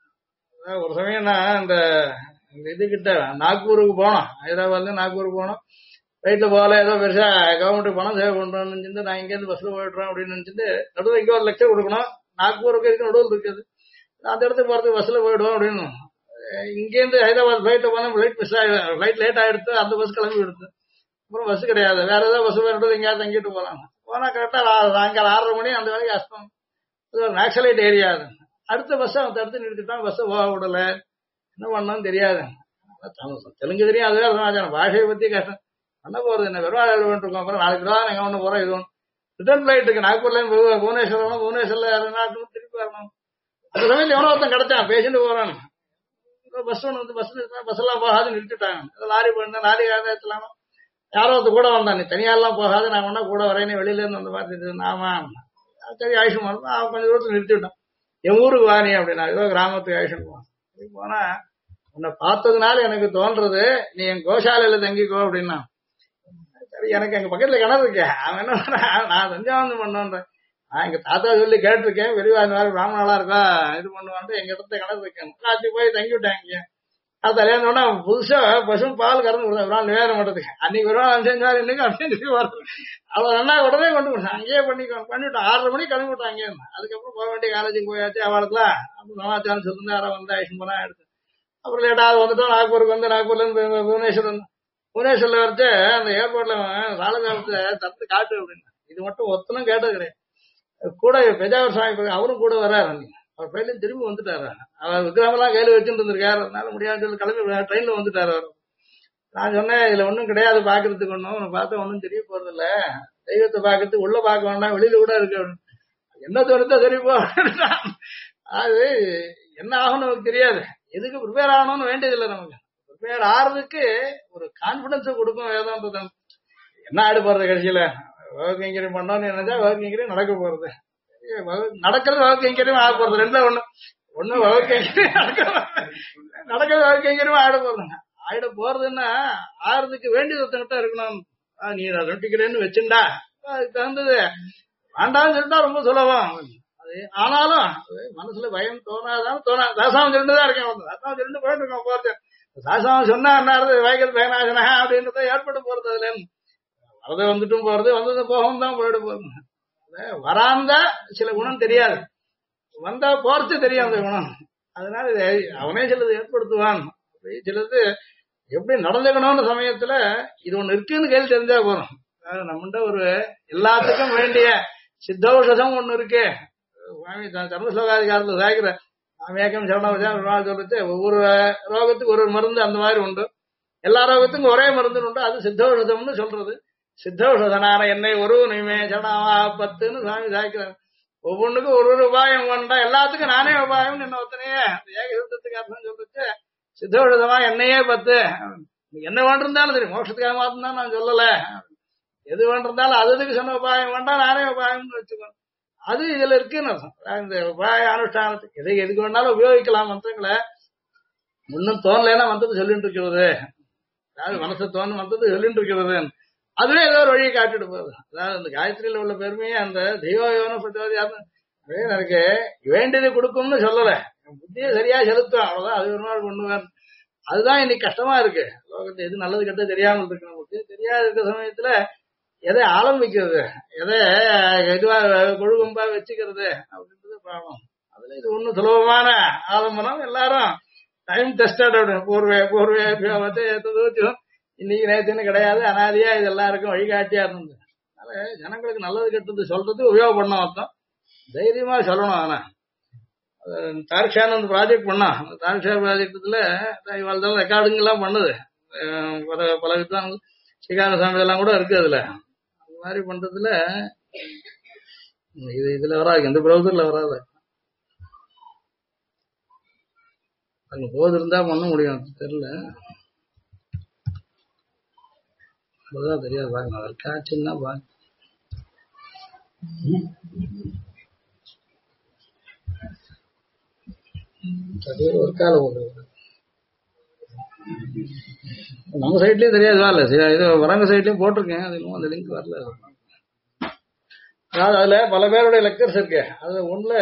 [SPEAKER 1] ஒரு சமயம் நான் இந்த இதுகிட்ட நாக்பூருக்கு போனோம், ஹைதராபாத்ல நாக்பூருக்கு போனோம். ஃபிளைட்ல போகல, ஏதோ பெருசா கவர்மெண்ட் பணம் சேவ் பண்றோம்னு நினைச்சிட்டு நான் இங்கேருந்து பஸ்ல போயிடுறோம் அப்படின்னு நினைச்சிட்டு, நடுவில் இங்கே ஒரு லெக்சர் கொடுக்கணும், நாக்பூருக்கு இருக்கு நடுவில் இருக்குது, அந்த இடத்துக்கு போறதுக்கு பஸ்ல போயிடுவோம் அப்படின்னு. இங்கேருந்து ஹைதராபாத் ஃபிளைட்ல போனா ஃபிளைட் மிஸ் ஆயிடும், ஃபிளைட் லேட் ஆயிடுத்து, அந்த பஸ் கிளம்பி எடுத்து அப்புறம் பஸ் கிடையாது, வேற ஏதாவது பஸ் போயிட்டு எங்கேயாவது தங்கிட்டு போறாங்க. போனா கரெக்டா சாயங்காலம் 6:30 மணி, அந்த வேலைக்கு கஷ்டம். அது ஒரு நேக்சலைட் ஏரியா. அது அடுத்த பஸ் அவன் தடுத்து நிறுத்திட்டான், பஸ் போக விடல. என்ன பண்ணணும்னு தெரியாது. தெலுங்கு தெரியும், அதுவே சமாச்சாரம், பாஷையை பத்தி கஷ்டம். பண்ண போறது என்ன, வெறும் ஆள் இருக்கோம். அப்புறம் நாளைக்கு தான் எங்க ஒண்ணு போறோம், இது ஒன்று ரிட்டர்ன் ஃபிளைட் இருக்கு நாக்பூர்ல இருந்து புவனேஸ்வர் வரணும், புவனேஸ்வர்ல திருப்பி வரணும். அந்த சமயத்துல எவனோ ஒருத்தன் கிடைச்சான், பேசிட்டு போறான். பஸ் ஒன்று வந்து பஸ் எல்லாம் போகாது நிறுத்திட்டாங்க. லாரி பண்ண லாரி ஏற்றலாமா, யாரோ ஒருத்த கூட வந்தான், நீ தனியாரெல்லாம் போகாது, நான் வேணா கூட வரேன்னு வெளியில இருந்து அந்த மாதிரி நாம சரி ஆயுஷம் வரும். அவன் கொஞ்சம் தூரத்துல நிறுத்திவிட்டான். என் ஊருக்கு வா நீ அப்படின்னா, ஏதோ கிராமத்துக்கு ஆயுஷம் போவான். போனா உன்னை பார்த்ததுனால எனக்கு தோன்றது நீ என் கோசாலையில தங்கிக்கோ அப்படின்னா. சரி, எனக்கு எங்க பக்கத்துல கிணறு இருக்கேன், அவன் என்ன பண்றான், நான் தஞ்சாவூர் பண்ணோன்றேன். நான் எங்க தாத்தா சொல்லி கேட்டிருக்கேன், பெரியவா இந்த மாதிரி பிராமணாலா இருக்கா இது பண்ணுவான்ட்டு எங்க இடத்துல கிணறு இருக்கேன். ராத்திரி போய் தங்கி விட்டாங்க. அது தலையாந்தோன்னா புதுசா பசும் பால் கறந்து கொடுத்தேன் ஒரு நாள் நிவேதம் பண்றதுக்கு. அன்னைக்கு ஒரு நாள் செஞ்சாரு, இன்னைக்கு அப்படின்னு சொல்லி வரும். அவள் ரெண்டா உடனே கொண்டு போட்டான், அங்கேயே பண்ணிவிட்டான். 6:30 மணிக்கு கிளம்பி விட்டான் அங்கே. அதுக்கப்புறம் போக வேண்டிய காலேஜுக்கு போயாச்சு. அவளுக்குலாம் அப்புறம் சமாச்சாரம் சொல்லிருந்து யாரும் வந்து ஆயிஷன் போனா எடுத்து அப்புறம் லேட்டாவது வந்துட்டோம். நாக்பூருக்கு வந்து நாக்பூர்ல இருந்து புவனேஸ்வர் புவனேஸ்வர்ல வரைச்சு அந்த ஏர்போர்ட்ல சாலகாலத்தை தப்பு காட்டு அப்படின்னு. இது மட்டும் ஒத்தனும் கேட்டது கிடையாது. கூட பெஜாவர் சாமி அவரும் கூட வர்றாரு. அவர் ட்ரெயின்ல திரும்பி வந்துட்டாரு. அவர் விக்ரமெல்லாம் கையில வச்சுட்டு இருந்திருக்காரு, அதனால முடியாது சொல்லி கிளம்பி ட்ரெயின்ல வந்துட்டாரு அவர். நான் சொன்னேன், இதுல ஒண்ணும் கிடையாது பாக்குறதுக்கு, ஒண்ணும் பார்த்தா ஒன்னும் தெரிய போறது இல்ல, தெய்வத்தை பாக்குறதுக்கு உள்ள பார்க்க வேண்டாம், வெளியில கூட இருக்கு. என்ன தோணுதோ சரி போ. அது என்ன ஆகும்னு நமக்கு தெரியாது, எதுக்கு ப்ரிப்பேர் ஆகணும்னு வேண்டியதில்லை. நமக்கு ப்ரிப்பேர் ஆறதுக்கு ஒரு கான்பிடன்ஸ் கொடுக்கும் வேதம். என்ன ஆடு போறது கடைசியில வகுப்பு எங்கேயும் பண்ணோம்னு நினைச்சா வகுப்பு எங்கேயும் நடக்க போறது, நடக்கிறது வகுப்பு எங்கேயும் ஆக போறது. ரெண்டுல ஒண்ணு வகுப்பு எங்கேயும் நடக்கிறது வகுப்பு எங்கேயும் ஆட போறதுங்க. ஆயிட போறதுன்னா ஆறுறதுக்கு வேண்டியது ஒருத்தங்கிட்ட இருக்கணும். நீ அதை ரொட்டிக்கிறேன்னு வச்சுண்டா அதுக்கு தகுந்தது வேண்டாம்னு சொல்லிட்டா ரொம்ப சுலபம். அது ஆனாலும் மனசுல பயம் தோணாதான் தாசாமம் சொல்லிட்டுதான் இருக்கேன். தாசாமம் சொல்லிட்டு போயிட்டு இருக்கோம் போறது. தாசாமம் சொன்னா என்ன வாய்க்கல் பயனாகனா அப்படின்றத ஏற்பட்டு போறது. அதுல வரது வந்துட்டும் போறது, வந்தது போகவும் தான் போயிட்டு போறது. வராந்தா சில குணம் தெரியாது, வந்தா போறது தெரியும் அந்த குணம். அதனால அவனே சிலது ஏற்படுத்துவான். சிலது எப்படி நடந்துக்கணும்னு சமயத்துல இது ஒண்ணு இருக்குன்னு கேள்வி தெரிஞ்சா போறோம். நம்மகிட்ட ஒரு எல்லாத்துக்கும் வேண்டிய சித்தௌஷதம் ஒண்ணு இருக்கு. தர்மஸ்லோகாதிகாரத்துல சாய்க்கிற மேக்கம் சரணம் சொல்லிட்டு ஒவ்வொரு ரோகத்துக்கு ஒரு மருந்து அந்த மாதிரி உண்டு. எல்லா ரோகத்துக்கும் ஒரே மருந்து உண்டு, அது சித்தௌஷதம்னு சொல்றது. சித்தௌஷதனான என்னை ஒரு நிமே சரணாபத்துன்னு சுவாமி சாய்க்கிறார். ஒவ்வொன்றுக்கும் ஒரு ஒரு உபாயம் வேண்டா, எல்லாத்துக்கும் நானே உபாயம் என்ன ஒத்தனையே ஏகத்துக்கு அர்த்தம் சொல்லிட்டு சித்தோஷமா என்னையே பத்து என்ன வேண்டிருந்தாலும் சரி, மோட்சத்துக்காக மாத்திரம் தான் நான் சொல்லல, எது வேண்டிருந்தாலும் அதுக்கு சொன்ன உபாயம் வேண்டாம், நானே உபாயம்னு வச்சுக்கணும். அது இதுல இருக்குன்னு அர்த்தம். இந்த உபாய அனுஷ்டானத்துக்கு எதை எதுக்கு வேணாலும் உபயோகிக்கலாம் மந்திரங்களை. முன்னும் தோணலைன்னா மந்திரத்தை சொல்லிட்டு இருக்கிறது, அதாவது மனசை தோணும் மந்திரத்தை சொல்லிட்டு இருக்கிறது, அதுவே ஏதோ ஒரு வழியை காட்டிட்டு போகுது. அதாவது அந்த காயத்ரியில உள்ள பெருமையே அந்த தெய்வயோன பிரச்சோதியாருன்னு எனக்கு வேண்டியதை கொடுக்கும்னு சொல்லல, புத்தியை சரியா செலுத்தும் அவ்வளவுதான், அது ஒரு நாள் பண்ணுவார். அதுதான் இன்னைக்கு கஷ்டமா இருக்கு. லோகத்தை எது நல்லது கெட்ட தெரியாமல் இருக்கு. நமக்கு தெரியாத இருக்கிற சமயத்துல எதை ஆரம்பிக்கிறது, எதை இதுவா கொழுகும்பா வச்சுக்கிறது அப்படின்றது பாவம். அதுல இது ஒண்ணு சுலபமான ஆலம்பனம். எல்லாரும் டைம் டெஸ்டட் அப்படின்னு பூர்வ இன்னைக்கு நேரத்துன்னு கிடையாது, அனாதியா இது எல்லாருக்கும் வழிகாட்டியா இருந்தது. அதனால ஜனங்களுக்கு நல்லது கெட்டது சொல்றது உபயோகப்படணும் அர்த்தம், தைரியமா சொல்லணும். ஆனா தாரிஷான்னு ப்ராஜெக்ட் பண்ணோம். அந்த தாரிஷா ப்ராஜெக்ட்ல இவாள் தான் ரெக்கார்டுங்கெல்லாம் பண்ணுது. பல வித்வான் ஸ்ரீகாந்த சாமி எல்லாம் கூட இருக்கு அதுல. அந்த மாதிரி பண்றதுல இதுல வராது, எந்த ப்ரௌசர்ல வராது. அங்க போது இருந்தா பண்ண முடியும், தெரியல தெரியாது. பாருங்க இருக்காச்சுன்னா பாருங்க. ஒரு காலம் நம்ம சைட்லயும் தெரியாது வரல. சரி, இது வரங்க சைட்லயும் போட்டிருக்கேன், அது இன்னும் அந்த லிங்க் வரல. அதாவது அதுல பல பேருடைய லெக்சர்ஸ் இருக்கு. அதுல ஒண்ணுல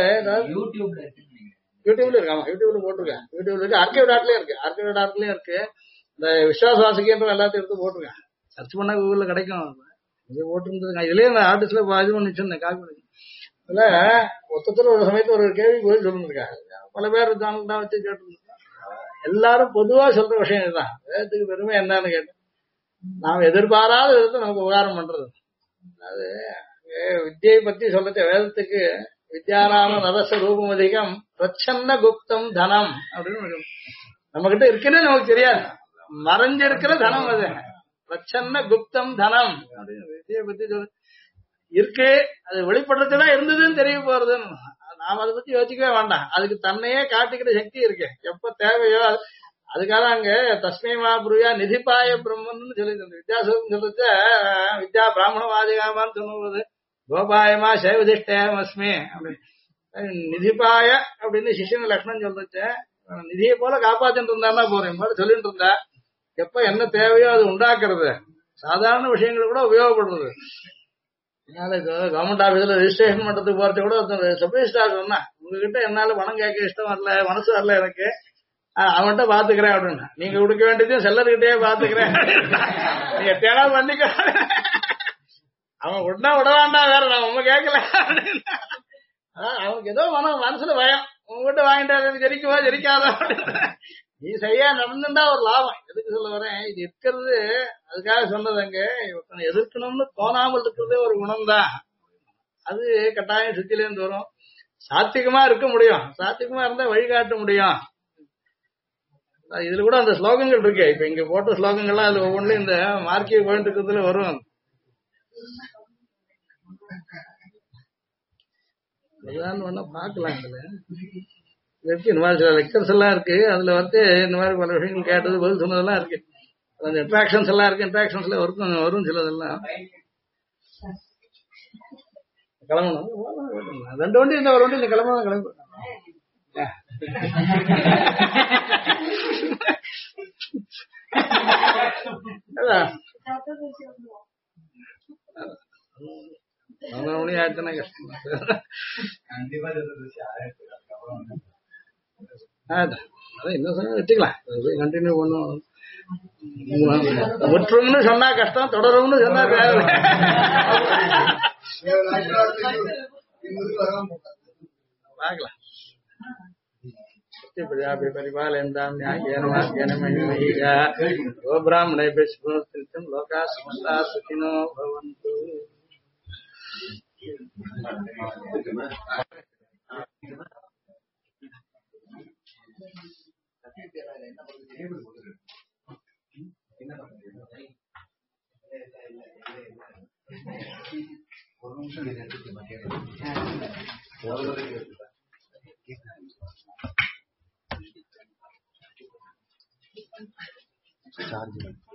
[SPEAKER 1] யூடியூப்ல இருக்கு. ஆமா, யூடியூப்ல போட்டிருக்கேன். யூடியூப்ல இருக்கு, ஆர்கிவ்.டாட்லயும் இருக்கு. ஆர்கிவ்.டாட்லயும் இருக்கு. இந்த விஸ்வாசவாசிக்கின்ற எல்லாத்தையும் எடுத்து போட்டிருக்கேன். சர்ச் பண்ணா கூகுள்ல கிடைக்கும். இது போட்டிருந்தது இதுலயே நான் ஆர்டிஸ்ட்ல இது பண்ணி வச்சிருந்தேன், காப்பி பண்ணி. அதுல மொத்தத்துல ஒரு சமயத்துல ஒரு கேள்வி போய் சொல்லிருக்காங்க. பல பேர் தான் வச்சு கேட்டு எல்லாரும் பொதுவா சொல்ற விஷயம் இதுதான். வேதத்துக்கு பெருமை என்னன்னு கேட்டேன். நாம் எதிர்பாராத விதத்தை நமக்கு உபகாரம் பண்றது. அது வித்தியை பத்தி சொல்லச்ச வேதத்துக்கு வித்யானாம நரச ரூபம் அதிகம் பிரச்சன்ன குப்தம் தனம் அப்படின்னு நம்ம கிட்ட இருக்குன்னு நமக்கு தெரியாது, மறைஞ்சிருக்கிற தனம் அது. பிரச்சன்ன குப்தம் தனம் அப்படின்னு வித்தியை பத்தி சொல்ல இருக்கு. அது வெளிப்படுறதுதான் இருந்ததுன்னு தெரிய போறதுன்னு நாம அதை பத்தி யோசிக்கவே வேண்டாம். அதுக்கு தன்னையே காட்டிக்கிற சக்தி இருக்கு எப்ப தேவையோ. அதுக்காக அங்க தஸ்மைமா புரியா நிதிபாய பிரம்மன்னு சொல்லி வித்யாசம் சொல்லிச்ச வித்யா பிராமணவாதிகாமான்னு சொல்லுவது கோபாயமா சைவதிஷ்டயம் அஸ்மி அப்படின்னு நிதிபாய அப்படின்னு சிஷ்யன் லக்ஷ்மணன் சொல்லிச்ச நிதியை போல காப்பாத்திட்டு இருந்தான்னா போறேன் போல சொல்லிட்டு இருந்தா. எப்ப என்ன தேவையோ அது உண்டாக்குறது, சாதாரண விஷயங்கள் கூட உபயோகப்படுறது. கவர்மெண்ட் ஆபீஸ்ல ரெஜிஸ்ட்ரேஷன் பண்றதுக்கு போறது கூட சப் ரிஜிஸ்ட்ரார் சொன்னா உங்ககிட்ட என்னால பணம் கேட்க இஷ்டம் வரல, மனசு வரல எனக்கு, அவன்கிட்ட பாத்துக்கிறேன் அப்படின்னு. நீங்க கொடுக்க வேண்டியதையும் செல்லர்கிட்டயே பாத்துக்கிறேன், நீங்க தேனா பண்ணிக்க. அவன் உடனே விட வேண்டாம், வேற நான் உங்க கேட்கல அப்படின்னு. அவனுக்கு ஏதோ மனசுல பயம், உங்ககிட்ட வாங்கிட்டு ஜெரிக்குவா ஜெரிக்காதா அப்படின்னு. நீ சரியா நடந்துட்டா ஒரு லாபம். எதுக்கு சொல்ல வரேன், இது இருக்கிறது அதுக்காக சொன்னதுங்க. எதிர்க்கணும்னு தோணாமல் இருக்கிறதே ஒரு குணம் தான். அது கட்டாயம் சுத்தில இருந்து வரும். சாத்திகமா இருக்க முடியும், சாத்திகமா இருந்தா வழிகாட்ட முடியும். இதுல கூட அந்த ஸ்லோகங்கள் இருக்கு. இப்ப இங்க போட்ட ஸ்லோகங்கள்லாம் அதுல ஒவ்வொன்றும் இந்த மார்க்கிய பாயிண்ட் இருக்கிறதுல வரும். வேணா பாக்கலாம். இதுல இருக்கு இந்த மாதிரி சில லெக்சர்ஸ் எல்லாம் இருக்கு. அதுல வந்து இந்த மாதிரி பல விஷயங்கள் கேட்டது பதில் சொன்னதெல்லாம் இருக்கு. அந்த இன்ட்ராக்ஷன்ஸ் எல்லாம் இருக்கு. இன்ட்ராக்ஷன்ஸ்ல வரும் சிலதெல்லாம். கிளம்பணும் 2 வண்டி இந்த ஒரு வண்டி இந்த கிளம்பணும் கிளம்பி மணி ஆயிடுச்சுன்னா கஷ்டம். அதான் என்ன சொன்னா வச்சுக்கலாம், கண்டினியூ பண்ணுவோம். முற்றும்னு சொன்னா கஷ்டம், தொடரும்னு சொன்னா தேவை. பார்க்கலாம். பிராமணேபியம் லோகா சமஸ்தா சுகினோ பவந்து. ஒரு நிமிஷம்
[SPEAKER 3] சார்ஜ்